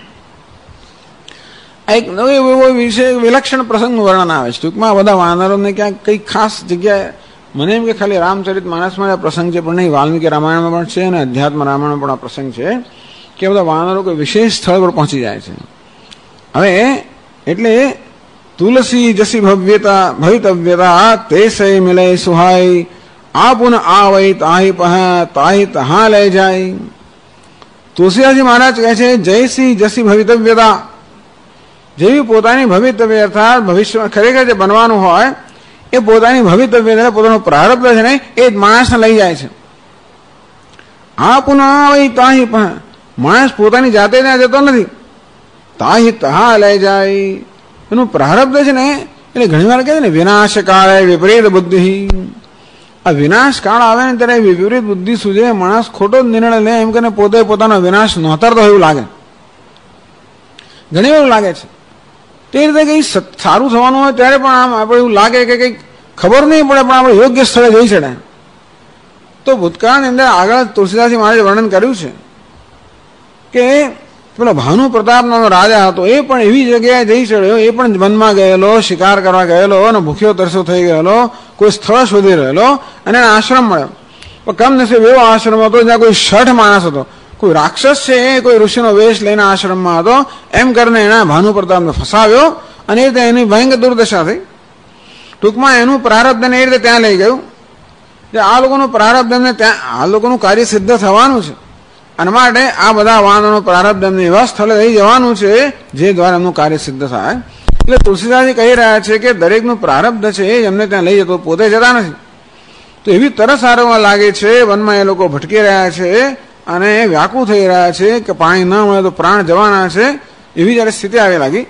એક નવો વિષય વિલક્ષણ પ્રસંગનું વર્ણન આવે છે. ટૂંકમાં બધા વાનરોને ક્યાંક કઈ ખાસ જગ્યાએ, મને એમ કે ખાલી રામચરિત માનસમાં આ પ્રસંગ છે, પણ નહીં, વાલ્મીકી રામાયણમાં પણ છે અને અધ્યાત્મ રામાયણમાં પણ આ પ્રસંગ છે કે બધા વાનરો કોઈ વિશેષ સ્થળ પર પહોંચી જાય છે. હવે એટલે તુલસી જસી ભવિતવ્યતા તે સે મિલે સુહાઈ, આપુન આવઈ તાહી પહ તાહી તહા લઈ જાય. તુલસીદાસજી મહારાજ કહે છે જયસી જસી ભવિતવ્યતા, જેવી પોતાની ભવિતવ્ય અર્થાત ભવિષ્ય ખરેખર જે બનવાનું હોય એ પોતાની ભવિતવ્ય પોતાનો પ્રારબ્ધ છે ને એ જ માણસને લઈ જાય છે. આપુન આવઈ તાહી પહ, માણસ પોતાની જાતે ત્યાં જતો નથી, તાહી તહા લઈ જાય. એનું પ્રારબ્ધ છે ને એટલે ઘણી વાર કહે છે ને વિનાશ કાળે વિપરીત બુદ્ધિ. આ વિનાશ કાળ આવે ને ત્યારે વિપરીત બુદ્ધિ સૂજે, માણસ ખોટો જ નિર્ણય લે, એમ કરીને પોતે પોતાનો વિનાશ નોતરતો એવું લાગે. ઘણી વાર લાગે છે. તે રીતે કંઈ સારું થવાનું હોય ત્યારે પણ આમ આપણે એવું લાગે કે કંઈક ખબર નહીં પડે, પણ આપણે યોગ્ય સ્થળે જઈ ચડે. તો ભૂતકાળની અંદર આગળ તુલસીદાસજી મહારાજે વર્ણન કર્યું છે કે પેલો ભાનુ પ્રતાપ નામનો રાજા હતો, એ પણ એવી જગ્યાએ જઈ ચડ્યો, એ પણ વનમાં ગયેલો, શિકાર કરવા ગયેલો અને ભૂખ્યો તરસો થઈ ગયેલો, કોઈ સ્થળ શોધી રહેલો અને એને આશ્રમ મળ્યો. પણ કમનસીબ એવો આશ્રમ હતો જ્યાં કોઈ શઠ માણસ હતો, કોઈ રાક્ષસ છે, એ કોઈ ઋષિનો વેશ લઈને આશ્રમમાં હતો. એમ કરીને એના ભાનુ પ્રતાપને ફસાવ્યો અને એ રીતે એની ભયંકર દુર્દશા થઈ. ટૂંકમાં એનું પ્રારબ્ધને એ રીતે ત્યાં લઈ ગયું કે આ લોકોનું પ્રારબ્ધ એમને ત્યાં, આ લોકોનું કાર્ય સિદ્ધ થવાનું છે અને માટે આ બધા વાનરનો પ્રારબ્ધ એમને એવા સ્થળે લઈ જવાનું છે જે દ્વારા એમનું કાર્ય સિદ્ધ થાય. એટલે તુલસીદાસજી કહી રહ્યા છે કે દરેકનું પ્રારબ્ધ છે એ એમને ત્યાં લઈ જતો, પોતે જતા નથી. તો એવી તરસ આરવવા લાગે છે, વનમાં એ લોકો ભટકી રહ્યા છે અને વ્યાકુળ થઈ રહ્યા છે કે પાણી ન મળે તો પ્રાણ જવાના છે. એવી જયારે સ્થિતિ આવી લાગી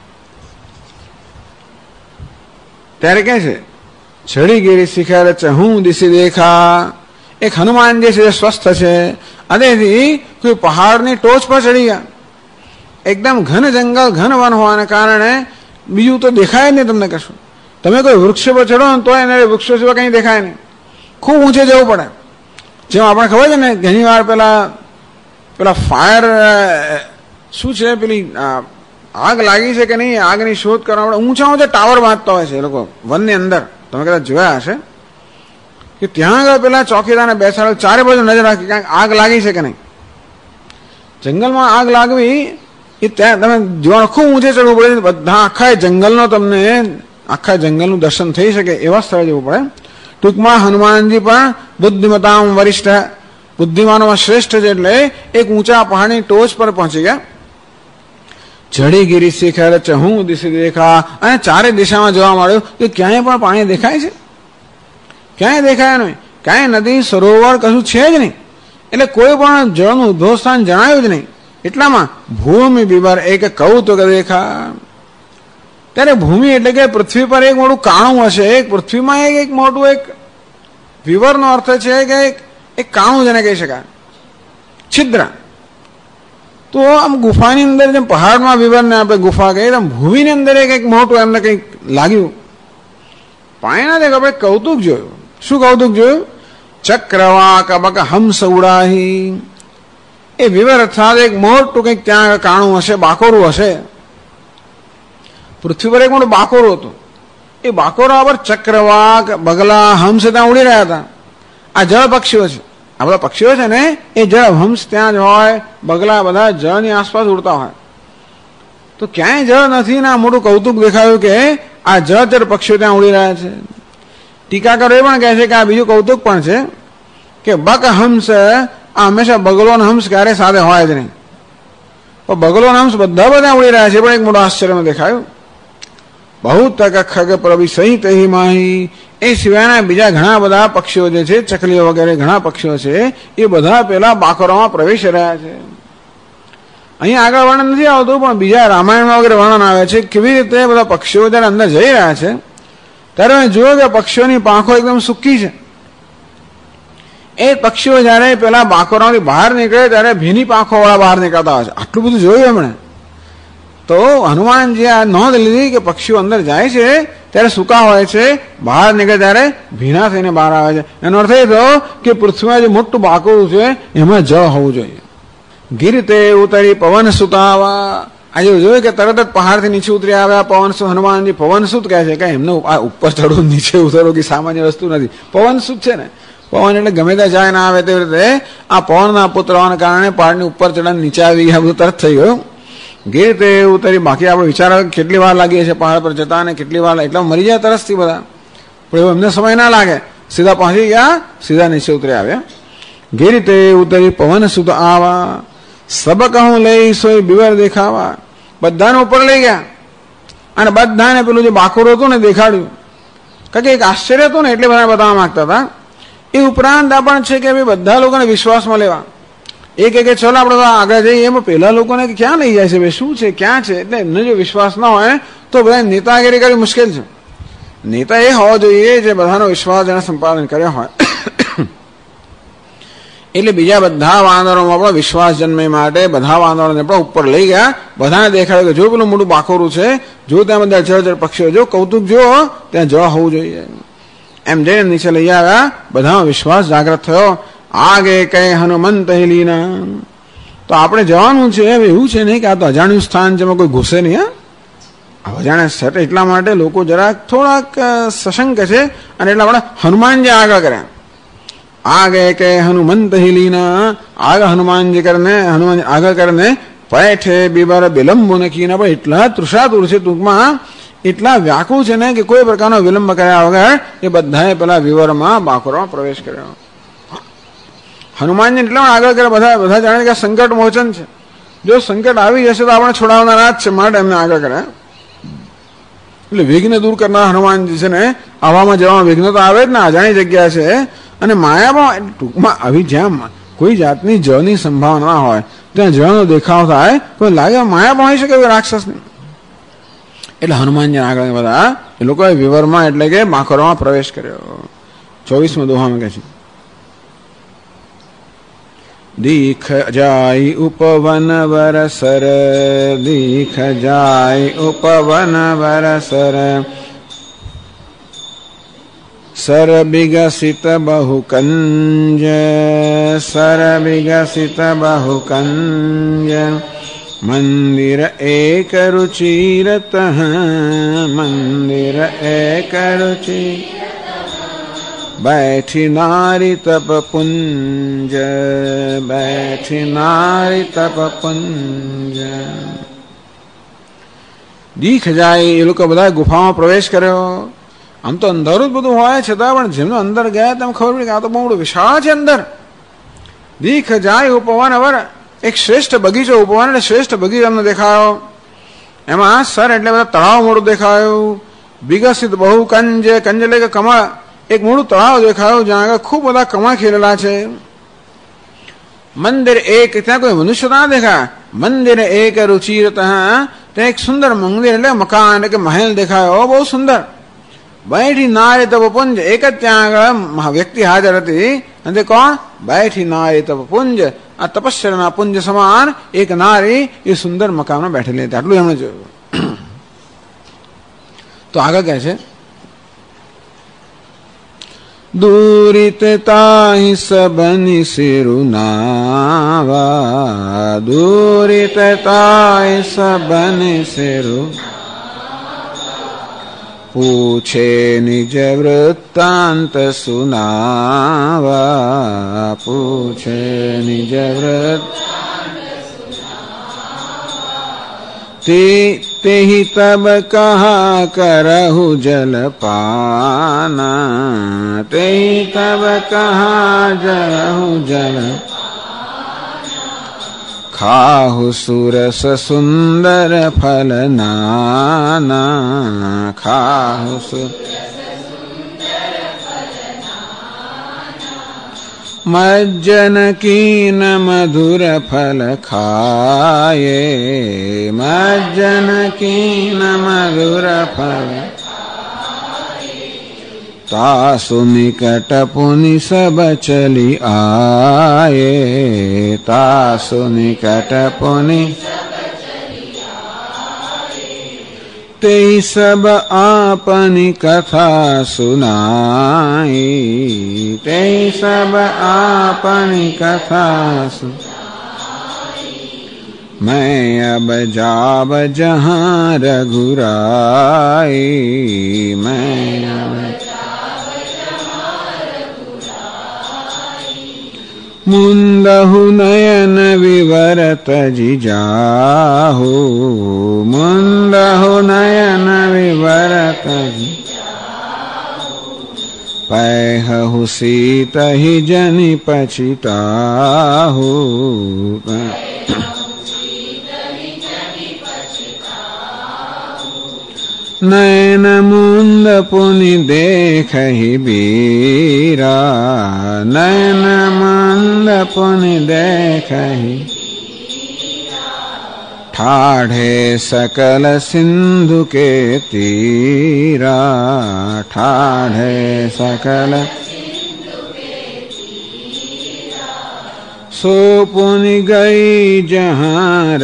ત્યારે કે છે ચડી ગીરી શિખર ચહું દિશી દેખા. એક હનુમાન જે છે સ્વસ્થ છે અને કોઈ પહાડની ટોચ પર ચડી ગયા. એકદમ ઘન જંગલ, ઘન વન હોવાને કારણે બીજું તો દેખાય નહીં તમને કશું. તમે કોઈ વૃક્ષ પર ચડો ને તો એને વૃક્ષો સિવાય કંઈ દેખાય નહીં, ખૂબ ઊંચે જવું પડે. જેમ આપણે ખબર છે ને ઘણી વાર પેલા ફાયર શું છે, પેલી આગ લાગી છે કે નહીં, આગની શોધ કરવા માટે ઊંચા ઊંચા ટાવર બાંધતા હોય છે એ લોકો વનની અંદર. તમે કદાચ જોયા હશે કે ત્યાં આગળ પેલા ચોકીદારને બેસાડો, ચારે બાજુ નજર રાખી ક્યાંક આગ લાગી છે કે નહીં. જંગલમાં આગ લાગવી એ ત્યાં તમે જોવાનું ખૂબ ઊંચે ચડવું પડે. બધા આખા જંગલનો તમને આખા જંગલનું દર્શન થઈ શકે એવા સ્થળે જવું પડે. ટૂંકમાં હનુમાનજી પણ બુદ્ધિમતામ વરિષ્ઠ, બુદ્ધિમાનોમાં શ્રેષ્ઠ છે, એટલે એક ઊંચા પહાડની ટોચ પર પહોંચી ગયા. ચડી ગીરી શિખર ચહું દિશી દેખા. અને ચારે દિશામાં જોવા મળ્યું કે ક્યાંય પણ પાણી દેખાય છે, ક્યાંય દેખાય નહીં, ક્યાંય નદી સરોવર કશું છે જ નહીં. એટલે કોઈ પણ જળનું ઉદ્ભવ સ્થાન જણાયું જ નહીં. એટલામાં ભૂમિ બિબર એક કૌતુક દેખા. ત્યારે ભૂમિ એટલે કે પૃથ્વી પર એક મોટું કાણું હશે. એક પૃથ્વીમાં એક મોટું એક વિવરનો અર્થ છે કે એક કાણું જેને કહી શકાય, છિદ્ર. તો આમ ગુફાની અંદર જેમ પહાડમાં વિવરને આપણે ગુફા કહીએ, આમ ભૂમિની અંદર એક મોટું એમને કંઈક લાગ્યું. પાણીના દેખ આપણે કૌતુક જોયું. શું કૌતુક જોયું? ચક્રવાક અબક હંસ ઉડાહી. એ વિવર અર્થાત એક મોટું કંઈક ત્યાં કાણું હશે, બાકોરું હશે. પૃથ્વી પર એક મોટું બાકોરું હતું. એ બાકોરા પર ચક્રવાક, બગલા, હંસ ત્યાં ઉડી રહ્યા હતા. આ જળ પક્ષીઓ છે, આ બધા પક્ષીઓ છે ને એ જળ હંસ ત્યાં જ હોય, બગલા બધા જળની આસપાસ ઉડતા હોય. તો ક્યાંય જળ નથી ને આ મોટું કૌતુક દેખાયું કે આ જળચર પક્ષીઓ ત્યાં ઉડી રહ્યા છે. ટીકાકારો એ પણ કહે છે કે આ બીજું કૌતુક પણ છે કે બક હંસ, આ હંમેશા બગલો અને હંસ ક્યારે સાથે હોય જ નહીં. પણ બગલો અને હંસ બધા ઉડી રહ્યા છે, પણ એક મોટું આશ્ચર્ય દેખાયું. બહુ તક ખગ પ્રભુ સહિત માહી. એ સિવાયના બીજા ઘણા બધા પક્ષીઓ જે છે, ચકલીઓ વગેરે ઘણા પક્ષીઓ છે, એ બધા પેલા બાકરોમાં પ્રવેશ રહ્યા છે. અહીંયા આગળ વર્ણન નથી આવતું, પણ બીજા રામાયણમાં વગેરે વર્ણન આવે છે કેવી રીતે બધા પક્ષીઓ જયારે અંદર જઈ રહ્યા છે ત્યારે મેં જોયું કે પક્ષીઓની પાંખો એકદમ સૂકી છે. એ પક્ષીઓ જયારે પેલા બાકરોમાંથી બહાર નીકળે ત્યારે ભીની પાંખો વાળા બહાર નીકળતા હોય છે. આટલું બધું જોયું એમણે. તો હનુમાનજી આ નોંધ લીધી કે પક્ષીઓ અંદર જાય છે ત્યારે સૂકા હોય છે, બહાર નીકળે ત્યારે ભીના થઈને બહાર આવે છે. એનો અર્થ એ થયો કે પૃથ્વીમાં જે મોટું બાકોરું છે એમાં જળ હોવું જોઈએ. ગીરતે ઉતરી પવન સુતાવા. આજે જોયું કે તરત જ પહાડથી નીચે ઉતરી આવ્યા પવનસુત. હનુમાનજી પવનસુત કહે છે કે એમને આ ઉપર ચડવું નીચે ઉતરવું કે સામાન્ય વસ્તુ નથી. પવનસુત છે ને, પવન એટલે ગમે ત્યાં જાય ના આવે તેવી રીતે આ પવનના પુત્ર હોવાના કારણે પહાડની ઉપર ચડ્યા નીચે આવી ગયા, બધું તરત થઈ ગયું. ગીર તે ઉતરી. બાકી આપણે વિચાર કેટલી વાર લાગી છે પહાડ પર જતા, અને કેટલી વાર એટલા મરી જાય તરસથી બધા, પણ એવું એમને સમય ના લાગે. સીધા પહોંચી ગયા, સીધા નીચે ઉતરી આવ્યા. ગીર તે ઉતરી પવન સુત આવા. સબક હું લઈ સોય બિવર દેખાવા. બધાને ઉપર લઈ ગયા અને બધાને પેલું જે બાકોર હતું ને દેખાડ્યું. કારણ કે એક આશ્ચર્ય હતું ને એટલે બધા બતાવવા માંગતા હતા. એ ઉપરાંત આ પણ છે કે બધા લોકોને વિશ્વાસમાં લેવા. એક કે ચલો આપણે આગળ જઈએ, એમાં પેલા લોકોને ક્યાં લઈ જાય છે, શું છે, ક્યાં છે. એટલે એમને જો વિશ્વાસ ના હોય તો બધા નેતાગીરી કરવી મુશ્કેલ છે. નેતા એ હોવો જોઈએ જે બધાનો વિશ્વાસ જેને સંપાદન કર્યો હોય. એટલે બીજા બધા વાનરોમાં પણ વિશ્વાસ જન્મે માટે બધા વાનરોને પણ ઉપર લઈ ગયા. બધાને દેખાડ્યું કે જો પેલું મોટું બાકોરું છે, જો ત્યાં બધા જળ પક્ષીઓ, જો કૌતુક જો ત્યાં જળ હોવું જોઈએ. એમ જઈને નીચે લઈ આવ્યા. બધામાં વિશ્વાસ જાગૃત થયો. આગે કહે હનુમંત લીના. તો આપણે જવાનું છે. હવે એવું છે નહીં કે આ તો અજાણ્યું સ્થાન છે, એમાં કોઈ ઘૂસે નહીં. અજાણ્યા છે એટલા માટે લોકો જરાક થોડાક સશંક છે, અને એટલા માટે હનુમાનજી આગળ કર્યા. आगे के हनुमंत ही लीना. आगे हनुमान जी करने, हनुमान आगे करने पैठे बिबर विलंब न कीना. પણ એટલા તૃષાતુર છે, ટૂંકમાં એટલા વ્યાકુળ છે ને કે કોઈ પ્રકારનો વિલંબ કર્યા વગર એ બધાએ પેલા વિવરમાં બાકોરમાં પ્રવેશ કર્યો. હનુમાનજી એટલા આગળ કરે. બધા જાણે કે સંકટ મોચન છે. જો સંકટ આવી જશે તો આપણે છોડાવનારા જ છે, માટે એમને આગળ કર્યા. એટલે વિઘ્ન દૂર કરનાર હનુમાનજી છે ને, આવામાં જવામાં વિઘ્ન તો આવે જ ને. અજાણી જગ્યા છે, અને માયામાં ટૂંકમાં આવી જ્યાં કોઈ જાતની જળની સંભાવના હોય ત્યાં જળનો દેખાવ થાય તો લાગે માયામાં હોઈ શકે રાક્ષસની. એટલે હનુમાનજી આગળ બધા એ લોકોએ વિવરમાં એટલે કે બાકોરમાં પ્રવેશ કર્યો. 24મો દોહામાં કહે છે, દીખ જાય ઉપવન વરસર. દીખ જાય ઉપવન વરસર. सर विगसित बहुकंज. सर विगसित बहुकंज. मंदिर एक रुचिरत. मंदिर एक रुचि. बैठी नारी तप पुंज. बैठी नारी तप पुंज. દીખ જાય એ લોકો બધા ગુફામાં પ્રવેશ કર્યો. આમ તો અંધારું જ બધું હોય, છતાં પણ જેમને અંદર ગયા તેમ ખબર પડી કે આ તો બહુ મોટું વિશાળ છે અંદર. દીખ જાય ઉપવન અવર. એક શ્રેષ્ઠ બગીચો, ઉપવન એટલે શ્રેષ્ઠ બગીચો અમને દેખાયો. એમાં સર એટલે બધા તળાવ મોટું દેખાયું. વિકસિત બહુ કંજ. કંજ એટલે કે કમળ. એક મોટું તળાવ દેખાયું જ્યાં આગળ ખૂબ બધા કમળ ખીલેલા છે. મંદિર એક. ત્યાં કોઈ મનુષ્ય ના દેખાય. મંદિર એક રુચિરત. ત્યાં એક સુંદર મંદિર એટલે મકાન એટલે કે મહેલ દેખાયો, બહુ સુંદર. बैठी नारी तप पुंज. एक જ ત્યાં આગળ વ્યક્તિ હાજર હતી, અને કોણ? बैठी नारी तप पुंज. આ તપસ્યાના પુંજ સમાન એક નારી એ સુંદર મકાનમાં બેઠેલી હતી. આટલું એમણે જોયું. તો આગળ કહે છે, दूरित ताहि सबनि सिरुनावा. दूरित ताहि सबनि सिरु. पूछे निज वृत्तांत सुनावा. पूछे निज वृत्तांत. ते ही तब कहा करहु जलपाना. ते ही तब कहा जरहु जल. खाहु सुरस सुंदर फल नाना. खाहु मज्जन कीन मधुर फल खाए. मज्जन कीन मधुर फल. तासु निकट पुनि सब चली आए. तासु निकट पुनि ते सब आपनी कथा सुनाई. ते सब आपनी कथा सुनाई. मैं अब जाब जहाँ रघुराई. मैं अब मुंदहु नयन विवरत जिजाहु. मुंदहु नयन विवरत जिजाहु. पैहु सीत ही जनि पछिताहु. नयन मुंद पुनि देखहि बीरा. नयन मुंद पुनि देखहि. ठाढ़े सकल सिंधु के तीरा. ठाढ़े सकल सो पुनि गई जहाँ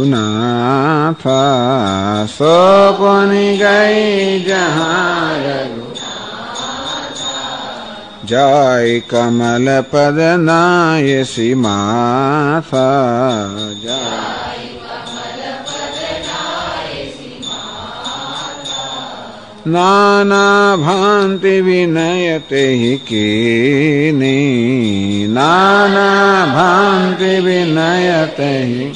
रघुनाथा, सो पुनि गई जहाँ रघुनाथा, जाय कमल पद नायसी माथा, जाय कमल पद नायसी माथा, नाना भांति विनयते ही कीनी, नाना भांति विनयते ही,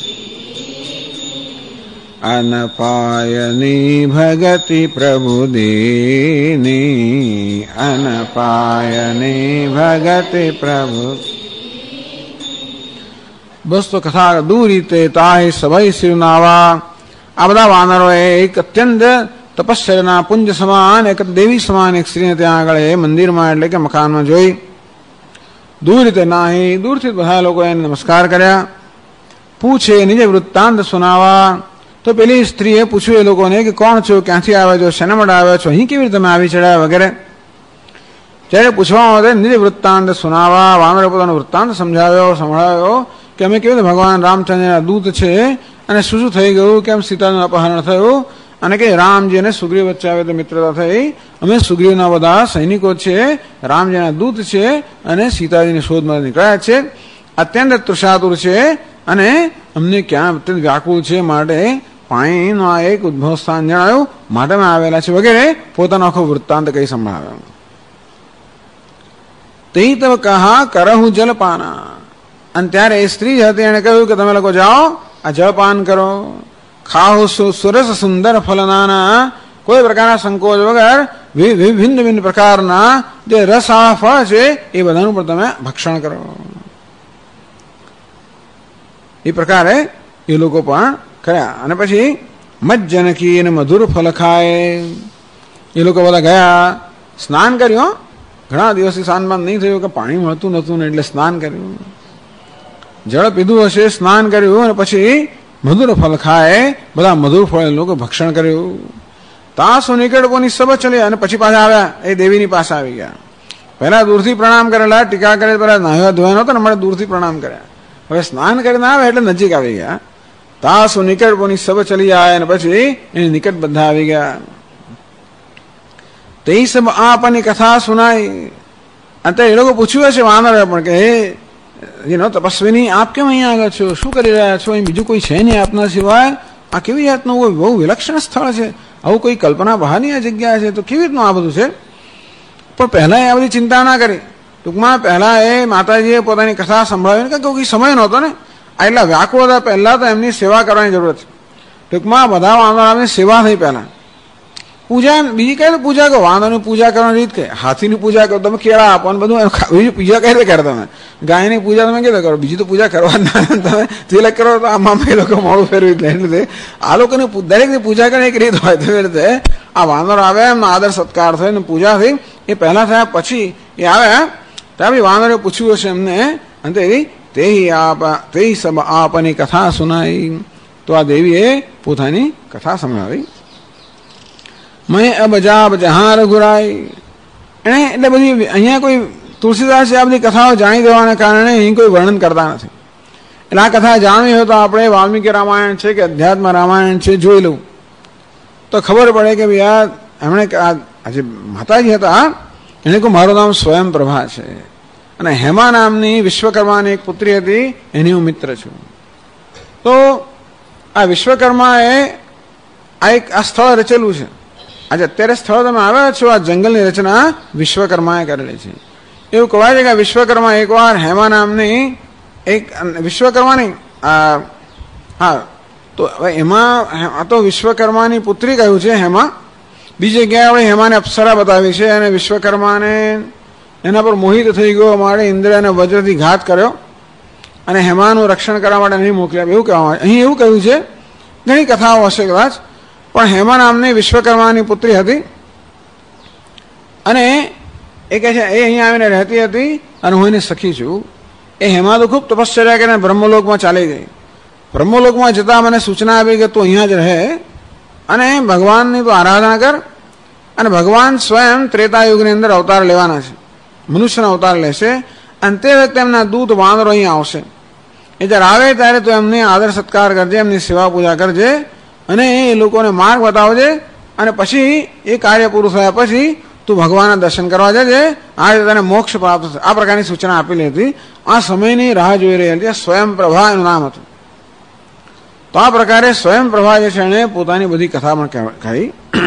अनपायनी भगति प्रभु दीनी, अनपायनी भगति प्रभु। बस तो कथा दूर ते ताय सभई सिरनावा। આ બધા વાનરોએ એક અત્યંત તપશ્ચર્યાના પુંજ સમાન એક દેવી સમાન એક સ્ત્રીને ત્યાં આગળ એ મંદિરમાં એટલે કે મકાનમાં જોઈ. દૂર રીતે નાહી, દૂરથી બધા લોકો એને નમસ્કાર કર્યા. પૂછે નિજ વૃત્તાંત સુનાવા. તો પેલી સ્ત્રીએ પૂછ્યું એ લોકોને કે કોણ છો, ક્યાંથી આવ્યા છો, શેના માટે આવ્યા છો, અહીં કેવી રીતે તમે આવી ચડ્યા વગેરે. જ્યારે પૂછવામાં આવે નિજ વૃત્તાંત સુનાવા, વાનરે પોતાનો વૃત્તાંત સમજાવ્યો, સંભળાવ્યો કે અમે કેવી રીતે ભગવાન રામચંદ્રના દૂત છે અને શું શું થઈ ગયું, કેમ સીતાનું અપહરણ થયું અને કે રામજી અને સુગ્રીવ વચ્ચે આવે તો મિત્રતા થઈ. અમે સુગ્રીવના બધા સૈનિકો છે, રામજીના દૂત છે અને સીતાજીની શોધમાં નીકળ્યા છે. અત્યંત તૃષાતુર છે અને અમને ક્યાં અત્યંત વ્યાકુળ છે, માટે પાણીનો આ એક ઉદ્ભવ સ્થાન જણાવ્યું, માટે અમે આવેલા છે વગેરે પોતાનો આખો વૃત્તાંત કઈ સંભળાવ્યો. તે તવ કહા કરહું જલપાના. અને ત્યારે એ સ્ત્રી હતી, એને કહ્યું કે તમે લોકો જાઓ આ જળપાન કરો, ખાઓ સુરસ સુંદર ફલનાના, કોઈ પ્રકારના સંકોચ વગર ભિન્ન ભિન્ન પ્રકારના જે રસવાળા ફળ છે એ બધાનું પણ તમે ભક્ષણ કરો. એ પ્રકારે એ લોકો પણ કર્યા. અને પછી મજ્જનકી અને મધુર ફલ ખાય. એ લોકો બધા ગયા, સ્નાન કર્યું. ઘણા દિવસથી સ્નાનમાં નહીં થયું કે પાણી મળતું નહોતું ને એટલે સ્નાન કર્યું, જળ પીધું હશે, સ્નાન કર્યું અને પછી મધુર ફલ ખાય, બધા મધુર ફળ લોકો ભક્ષણ કર્યું. તાસો નિકટપોની સબ ચલે. અને પછી પાછા આવ્યા, એ દેવીની પાસે આવી ગયા. પહેલા દૂરથી પ્રણામ કરેલા, ટીકા કરે, પહેલા નાહ્યા ધોયા નહોતા ને મળે દૂરથી પ્રણામ કર્યા. હવે સ્નાન કરીને આવે એટલે નજીક આવી ગયા. તાસો નિકટપોની સબ ચલી જાય અને પછી એની નિકટ બધા આવી ગયા. તે સબ આપની કથા સુનાઈ. અત્યારે એ લોકો પૂછ્યું હશે વાનરે પણ કે તપસ્વીની આપ કેમ અહીંયા આગળ છો, શું કરી રહ્યા છો, અહીં બીજું કોઈ છે નહીં આપના સિવાય, આ કેવી જાતનું બહુ વિલક્ષણ સ્થળ છે, આવું કોઈ કલ્પના બહારની આ જગ્યા છે, તો કેવી રીતનું આ બધું છે. પણ પહેલા એ આ બધી ચિંતા ના કરી. ટૂંકમાં પહેલા એ માતાજીએ પોતાની કથા સંભળાવી કે કોઈ સમય નહોતો ને, આ એટલા વ્યાકુળ હતા. પહેલા તો એમની સેવા કરવાની જરૂર હતી. ટૂંકમાં બધા વાંદરાની સેવા થઈ. પહેલા પૂજા, બીજી કઈ રીતે પૂજા કરો, વાંદરાની પૂજા કરવાની રીત કે હાથીની પૂજા કરો, તમે કેળા આપો ને બધું, બીજી પૂજા કઈ રીતે કરો તમે, ગાયની પૂજા તમે કેવી રીતે કરો, બીજી તો પૂજા કરવા ના, તમે તિલક કરો તો આમાં એ લોકો મોડું ફેરવી દે. એટલે આ લોકોની દરેકની પૂજા કરીને એક રીત હોય. તો એ રીતે આ વાંદરો આવે, એમનો આદર સત્કાર થયો ને પૂજા થઈ. એ પહેલા થયા પછી એ આવ્યા ત્યાં બી વાંદરે પૂછ્યું હશે એમને, અને તે સબ આપની કથા સુનાઈ. તો આ દેવીએ પોતાની કથા સંભળાવી. મેં અબજાબ જહાં રઘુરાય. એને એટલે બધી અહીંયા કોઈ તુલસીદાસ આ બધી કથાઓ જાણી દેવાના કારણે અહીં કોઈ વર્ણન કરતા નથી. એટલે આ કથા જાણવી હોય તો આપણે વાલ્મીકી રામાયણ છે કે અધ્યાત્મ રામાયણ છે જોઈ લઉં તો ખબર પડે કે ભાઈ આ એમણે આજે માતાજી હતા, એને કહું મારું નામ સ્વયં પ્રભા છે અને હેમા નામની વિશ્વકર્માની એક પુત્રી હતી, એની હું મિત્ર છું. તો આ વિશ્વકર્માએ આ સ્થળ રચેલું છે. આજે અત્યારે સ્થળ તમે આવ્યા છો, આ જંગલની રચના વિશ્વકર્માએ કરેલી છે. એવું કહેવાય છે કે વિશ્વકર્મા એકવાર હેમા નામની એક વિશ્વકર્માની હા તો એમાં આ તો વિશ્વકર્માની પુત્રી કહ્યું છે હેમા. બીજી જગ્યાએ આપણે હેમાને અપ્સરા બતાવી છે અને વિશ્વકર્માને એના પર મોહિત થઈ ગયો માટે ઇન્દ્ર અને વજ્રથી ઘાત કર્યો અને હેમાનું રક્ષણ કરવા માટે નહીં મોકલ્યા, એવું કહેવામાં આવે. અહીં એવું કહ્યું છે, ઘણી કથાઓ હશે કદાચ, પણ હેમા નામની વિશ્વકર્માની પુત્રી હતી અને એ કહે છે એ અહીંયા આવીને રહેતી હતી અને હું એને સખી છું. એ હેમા તો ખૂબ તપશ્ચર્યા કરીને બ્રહ્મલોકમાં ચાલી ગઈ. બ્રહ્મલોકમાં જતાં મને સૂચના આપી કે તું અહીંયા જ રહે અને ભગવાનની તો આરાધના કર. અને ભગવાન સ્વયં ત્રેતાયુગની અંદર અવતાર લેવાના છે, મનુષ્યનો અવતાર લેશે અને તે વખતે એમના દૂત વાનરો અહીંયા આવશે એ જ્યારે આવે ત્યારે તું એમની આદર સત્કાર કરજે, એમની સેવા પૂજા કરજે અને એ લોકોને માર્ગ બતાવજે અને પછી એ કાર્ય પૂરું થયા પછી તું ભગવાનના દર્શન કરવા જજે. આ રીતે તને મોક્ષ પ્રાપ્ત થશે. આ પ્રકારની સૂચના આપેલી હતી. આ સમયની રાહ જોઈ રહી હતી. સ્વયં પ્રભા એનું નામ હતું. તો આ પ્રકારે સ્વયં પ્રભા જે છે એને પોતાની બધી કથા પણ કહી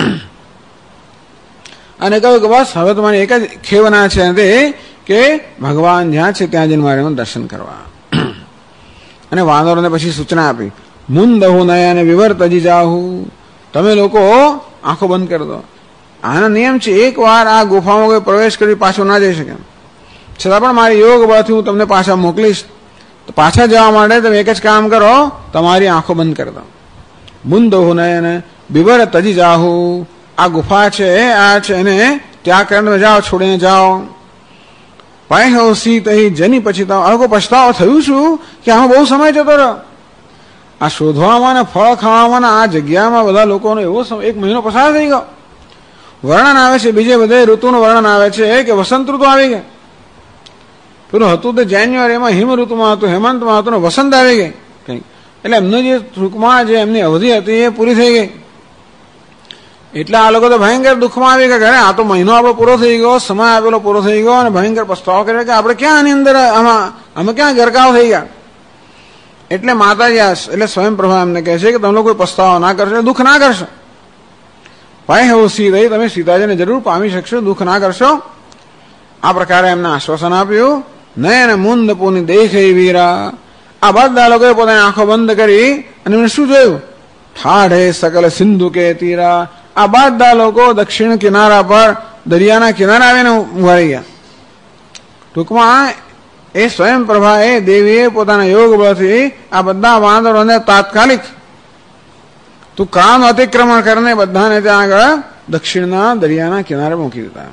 અને કહ્યું કે બસ હવે તો મને એક જ ખેવના છે તે કે ભગવાન જ્યાં છે ત્યાં જઈને મારે એનું દર્શન કરવા. અને વાનરોને પછી સૂચના આપી, મુંદહુ નયન વિવર્તજી જાહુ, તમે લોકો આંખો બંધ કરી દો. આનો નિયમ છે, એક વાર આ ગુફામાં કોઈ પ્રવેશ કરી પાછો ના જઈ શકે, છતાં પણ મારી યોગ બળથી હું તમને પાછા મોકલીશ. તો પાછા જવા માટે તમે એક જ કામ કરો, તમારી આંખો બંધ કરી દો. મુંદહુ નયન વિવર્તજી જાહુ, આ ગુફા છે આ છે એને ત્યાગ કરીને જાઓ, છોડીને જાઓ. પાયહોસી તહી જની પછી અળકો પછતાવો થયું છું કે આમાં બહુ સમય જતો રહ્યો. આ શોધવામાં ને ફળ ખાવામાં આ જગ્યામાં બધા લોકોનો એવો સમય 1 મહિનો પસાર થઈ ગયો. વર્ણન આવે છે, બીજે બધે ઋતુનું વર્ણન આવે છે કે વસંત ઋતુ આવી ગઈ. પેલું હતું તો જાન્યુઆરીમાં હિમ ઋતુમાં હતું, હેમંતમાં હતું, વસંત આવી ગઈ કઈ. એટલે એમનું જે ટૂંકમાં જે એમની અવધિ હતી એ પૂરી થઈ ગઈ. એટલે આ લોકો તો ભયંકર દુઃખમાં આવી ગયા. આ તો મહિનો આપણો પૂરો થઈ ગયો, સમય આપેલો પૂરો થઈ ગયો અને ભયંકર પસ્તાવો કર્યો કે આપણે ક્યાં આની અંદર અમે ક્યાં ગરકાવ થઈ ગયા. એટલે માતાજી એટલે સ્વયં પ્રભા એમને કહે છે કે તમે લોકો કોઈ પસ્તાવો ના કરશો, દુઃખ ના કરશો. ભાઈ હું સીધા તમે સીતાજીને જરૂર પામી શકશો, દુઃખ ના કરશો. આ પ્રકારે એમને આશ્વાસન આપ્યું. નયન મુંદ પુની દેખે વીરા, આ બધા લોકોએ પોતાની આંખો બંધ કરી અને એમને શું જોયું? ઠાઢે સકલ સિંધુ કે તીરા, આ બધા લોકો દક્ષિણ કિનારા પર દરિયાના કિનારે આવીને ઉભા રહી ગયા. ટૂંકમાં એ સ્વયં પ્રભા એ દેવીએ પોતાના યોગ બળથી આ બધા વાંદરોને તાત્કાલિક તું કામ અતિક્રમણ કરીને બધાને ત્યાં આગળ દક્ષિણના દરિયાના કિનારે મૂકી દીધા.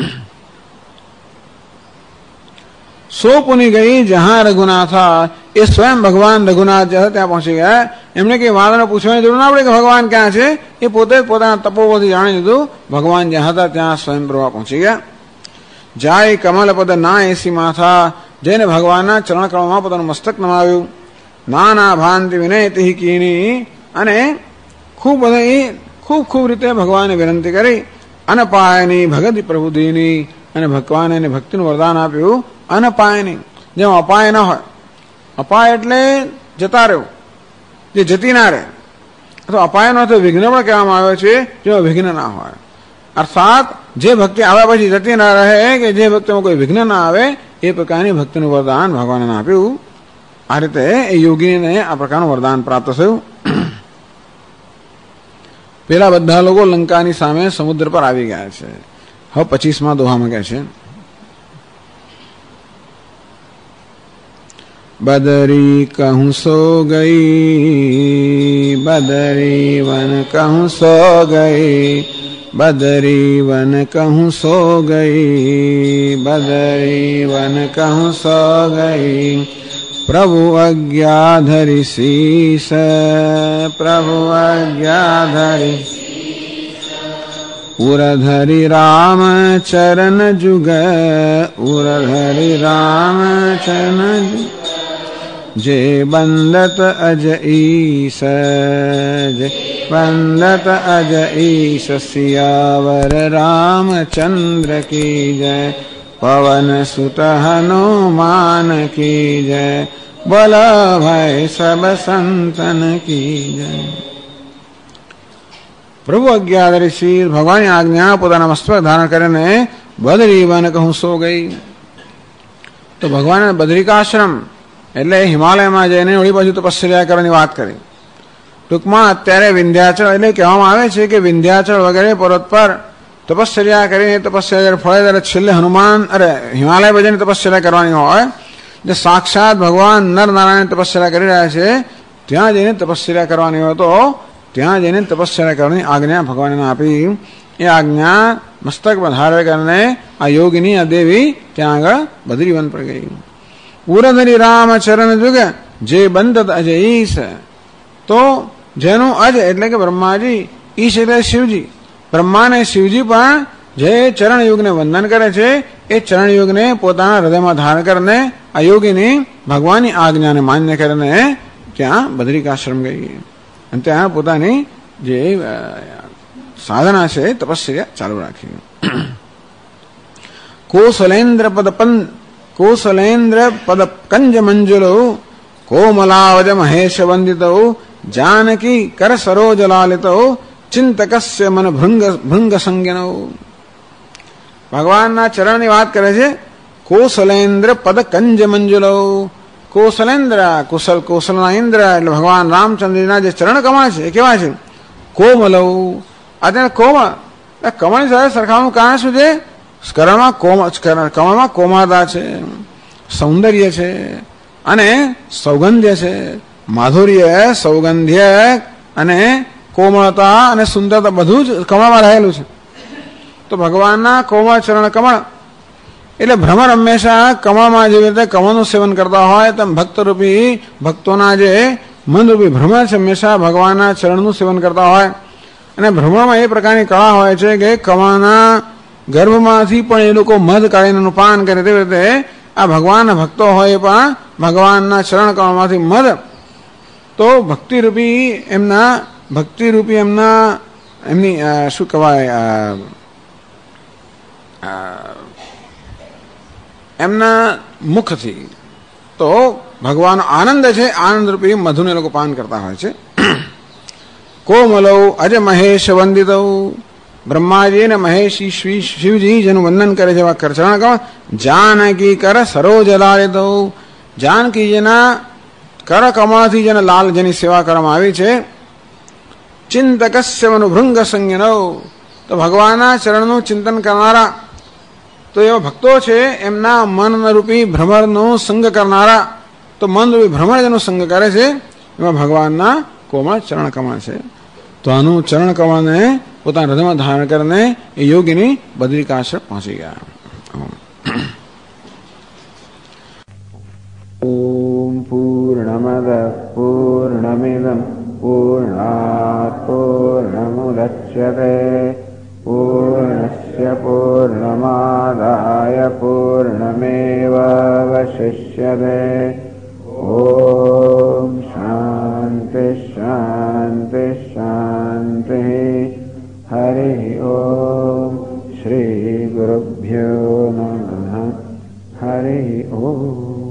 સો પુની ગઈ જહાં રઘુનાથા, એ સ્વયં ભગવાન રઘુનાથ ત્યાં પહોંચી ગયા. એમને કઈ વાદને પૂછવાની જરૂર ના પડે કે ભગવાન ક્યાં છે, એ પોતે પોતાના તપોબળથી જાણી લીધું. ભગવાન જ્યાં હતા ત્યાં સ્વયં પ્રભા પહોંચી ગયા. જાય કમલ પદ ના એસી માથા, જઈને ભગવાનના ચરણ કમળમાં પોતાનું મસ્તક નમાવ્યું. નાના ભાંતિ વિનયતી કીની, અને ખૂબ ખૂબ રીતે ભગવાને વિનંતી કરી. અનપાયની ભગતિ પ્રબુદ્ધિની, અને ભગવાને એને ભક્તિનું વરદાન આપ્યું. અનપાયની, જેમ અપાય ન હોય. અપાય એટલે જતા રહેવું, જે જતી ના રહે. અથવા અપાયનો તો વિઘ્ન પણ કહેવામાં આવે છે, જેમાં વિઘ્ન ના હોય. અર્થાત જે ભક્તિ આવ્યા પછી જતી ના રહે, કે જે ભક્તિમાં કોઈ વિઘ્ન ના આવે, એ પ્રકારની ભક્તિનું વરદાન ભગવાને આપ્યું. આ રીતે એ યોગીને આ પ્રકારનું વરદાન પ્રાપ્ત થયું. પેલા બધા લોકો લંકાની સામે સમુદ્ર પર આવી ગયા છે. હવે 25મા દોહામાં કહે છે, બદરી કહું સો ગઈ, બદરી વન કહું સો ગઈ, બદરી વન કહું સો ગઈ, બદરી વન કહું સો ગઈ. પ્રભુ આજ્ઞા ધરી શીશ, પ્રભુ આજ્ઞા ધરી ઉરધરી રામ ચરણ જુગ, ઉરધરી રામ ચરણ જે બંદત અજ ઈશ, જે બંદત અજ ઈશ. સિયાવર રામચંદ્ર કી જય, પવન સુત હનુમાન કી જય, બોલ ભાઈ સબ સંતન કી જય. પ્રભુ આજ્ઞાધરી શ્રી ભગવાનની આજ્ઞા પોતાના મસ્તક ધારણ કરીને બદરી વન કહું સો ગઈ. તો ભગવાને બદ્રિકાશ્રમ એટલે હિમાલયમાં જઈને વળી બાજુ તપસ્યા કરવાની વાત કરી. ટૂંકમાં અત્યારે વિંધ્યાચળ એટલે કહેવામાં આવે છે કે વિંધ્યાચળ વગેરે પર્વત પર તપસ્યા કરીને તપસ્યા ફળે ત્યારે છેલ્લે હિમાલય બજારની તપસ્યા કરવાની હોય. જે સાક્ષાત ભગવાન નરનારાયણ તપસ્યા કરી રહ્યા છે ત્યાં જઈને તપસ્યા કરવાની હોય, તો ત્યાં જઈને તપસ્યા કરવાની આજ્ઞા ભગવાને આપી. એ આજ્ઞા મસ્તક ધારે કરીને આ યોગીની આ દેવી ત્યાં આગળ બદ્રીવન પર ગઈ. ઉરધરી રામ ચરણ જુગ જે બંધ અજ ઈશ, તો જેનું અજ એટલે કે બ્રહ્માજી, ઈશ એટલે શિવજી. બ્રહ્મા અને શિવજી પણ જે ચરણ યુગને વંદન કરે છે, એ ચરણ યુગને પોતાના હૃદયમાં ધારણ કરીને આ યોગીની ભગવાનની આજ્ઞાને માન્ય કરીને ત્યાં બદ્રિકાશ્રમ ગઈ અને ત્યાં પોતાની જે સાધના છે તપસ્યા ચાલુ રાખી. કોસલેન્દ્ર પદ કંજ મંજુલો કોમલાવજ મહેશ વંદિતો જાનકી કર સરોજ લાલિતો ચિંતકસ્ય મન ભૃંગ સંજ્ઞનો. ભગવાનના ચરણની વાત કરે છે. કોસલેન્દ્ર પદ કંજ મંજુલો. કોસલેન્દ્ર કોસલના ઇન્દ્ર એટલે ભગવાન રામચંદ્રના જે ચરણ કમળ છે એ કેવા છે? કોમલવ. અત્યારે કોમળ કમળની સાથે સરખામણું કારણ શું છે? કમળમાં કોમળતા છે, સૌંદર્ય છે અને સૌગંધ્ય છે. માધુર્ય, સૌગંધ્ય અને કોમળતા અને સુંદરતા બધું જ કમળમાં રહેલું છે. તો ભગવાનના કોમળ ચરણ કમળ એટલે ભ્રમર હંમેશા કમળમાં જેવી રીતે કમળનું સેવન કરતા હોય તેમ ભક્તરૂપી ભક્તોના જે મનરૂપી ભ્રમર છે હંમેશા ભગવાનના ચરણનું સેવન કરતા હોય. અને ભ્રમરમાં એ પ્રકારની કળા હોય છે કે કમળના ગર્ભમાંથી પણ એ લોકો મધ કાઢીને પાન કરે. તેવી રીતે આ ભગવાનના ભક્તો હોય પણ ભગવાનના ચરણ કમળમાંથી મધ તો ભક્તિરૂપી એમની શું કહેવાય એમના મુખથી તો ભગવાન આનંદ છે, આનંદ રૂપી મધુને લોકો પાન કરતા હોય છે. કોમલૌ અજ મહેશ વંદિતૌ. બ્રહ્માજી અને મહેશી શિવજી જેનું વંદન કરે છે એવા ચરણ કમળ. જાનકી કર સરોજ લાલિતૌ. જાનકીજીના કર કમળથી જેને લાલ જેની સેવા કરવામાં આવી છે. ચિંતકસ્ય મનુ ભૃંગ સંજ્ઞનો. તો ભગવાનના ચરણનું ચિંતન કરનારા તો એવા ભક્તો છે એમના મનરૂપી ભ્રમરનો સંગ કરનારા. તો મનરૂપી ભ્રમર જેનો સંગ કરે છે એમાં ભગવાનના કોમળ ચરણ કમળ છે. તો આનું ચરણ કમળને પોતાના હૃદયમાં ધારણ કરીને એ યોગીની બદ્રિકાશ્રમ પહોંચી ગયા. ઓમ પૂર્ણમદ પૂર્ણમિદં પૂર્ણાત પૂર્ણમુદચ્યતે પૂર્ણસ્ય પૂર્ણમાદાય પૂર્ણમેવાવશિષ્યતે. ઓમ શાંતિ શાંતિ શાંતિ. હરિ ઓમ શ્રી ગુરુભ્યો નમઃ. હરિ ઓમ.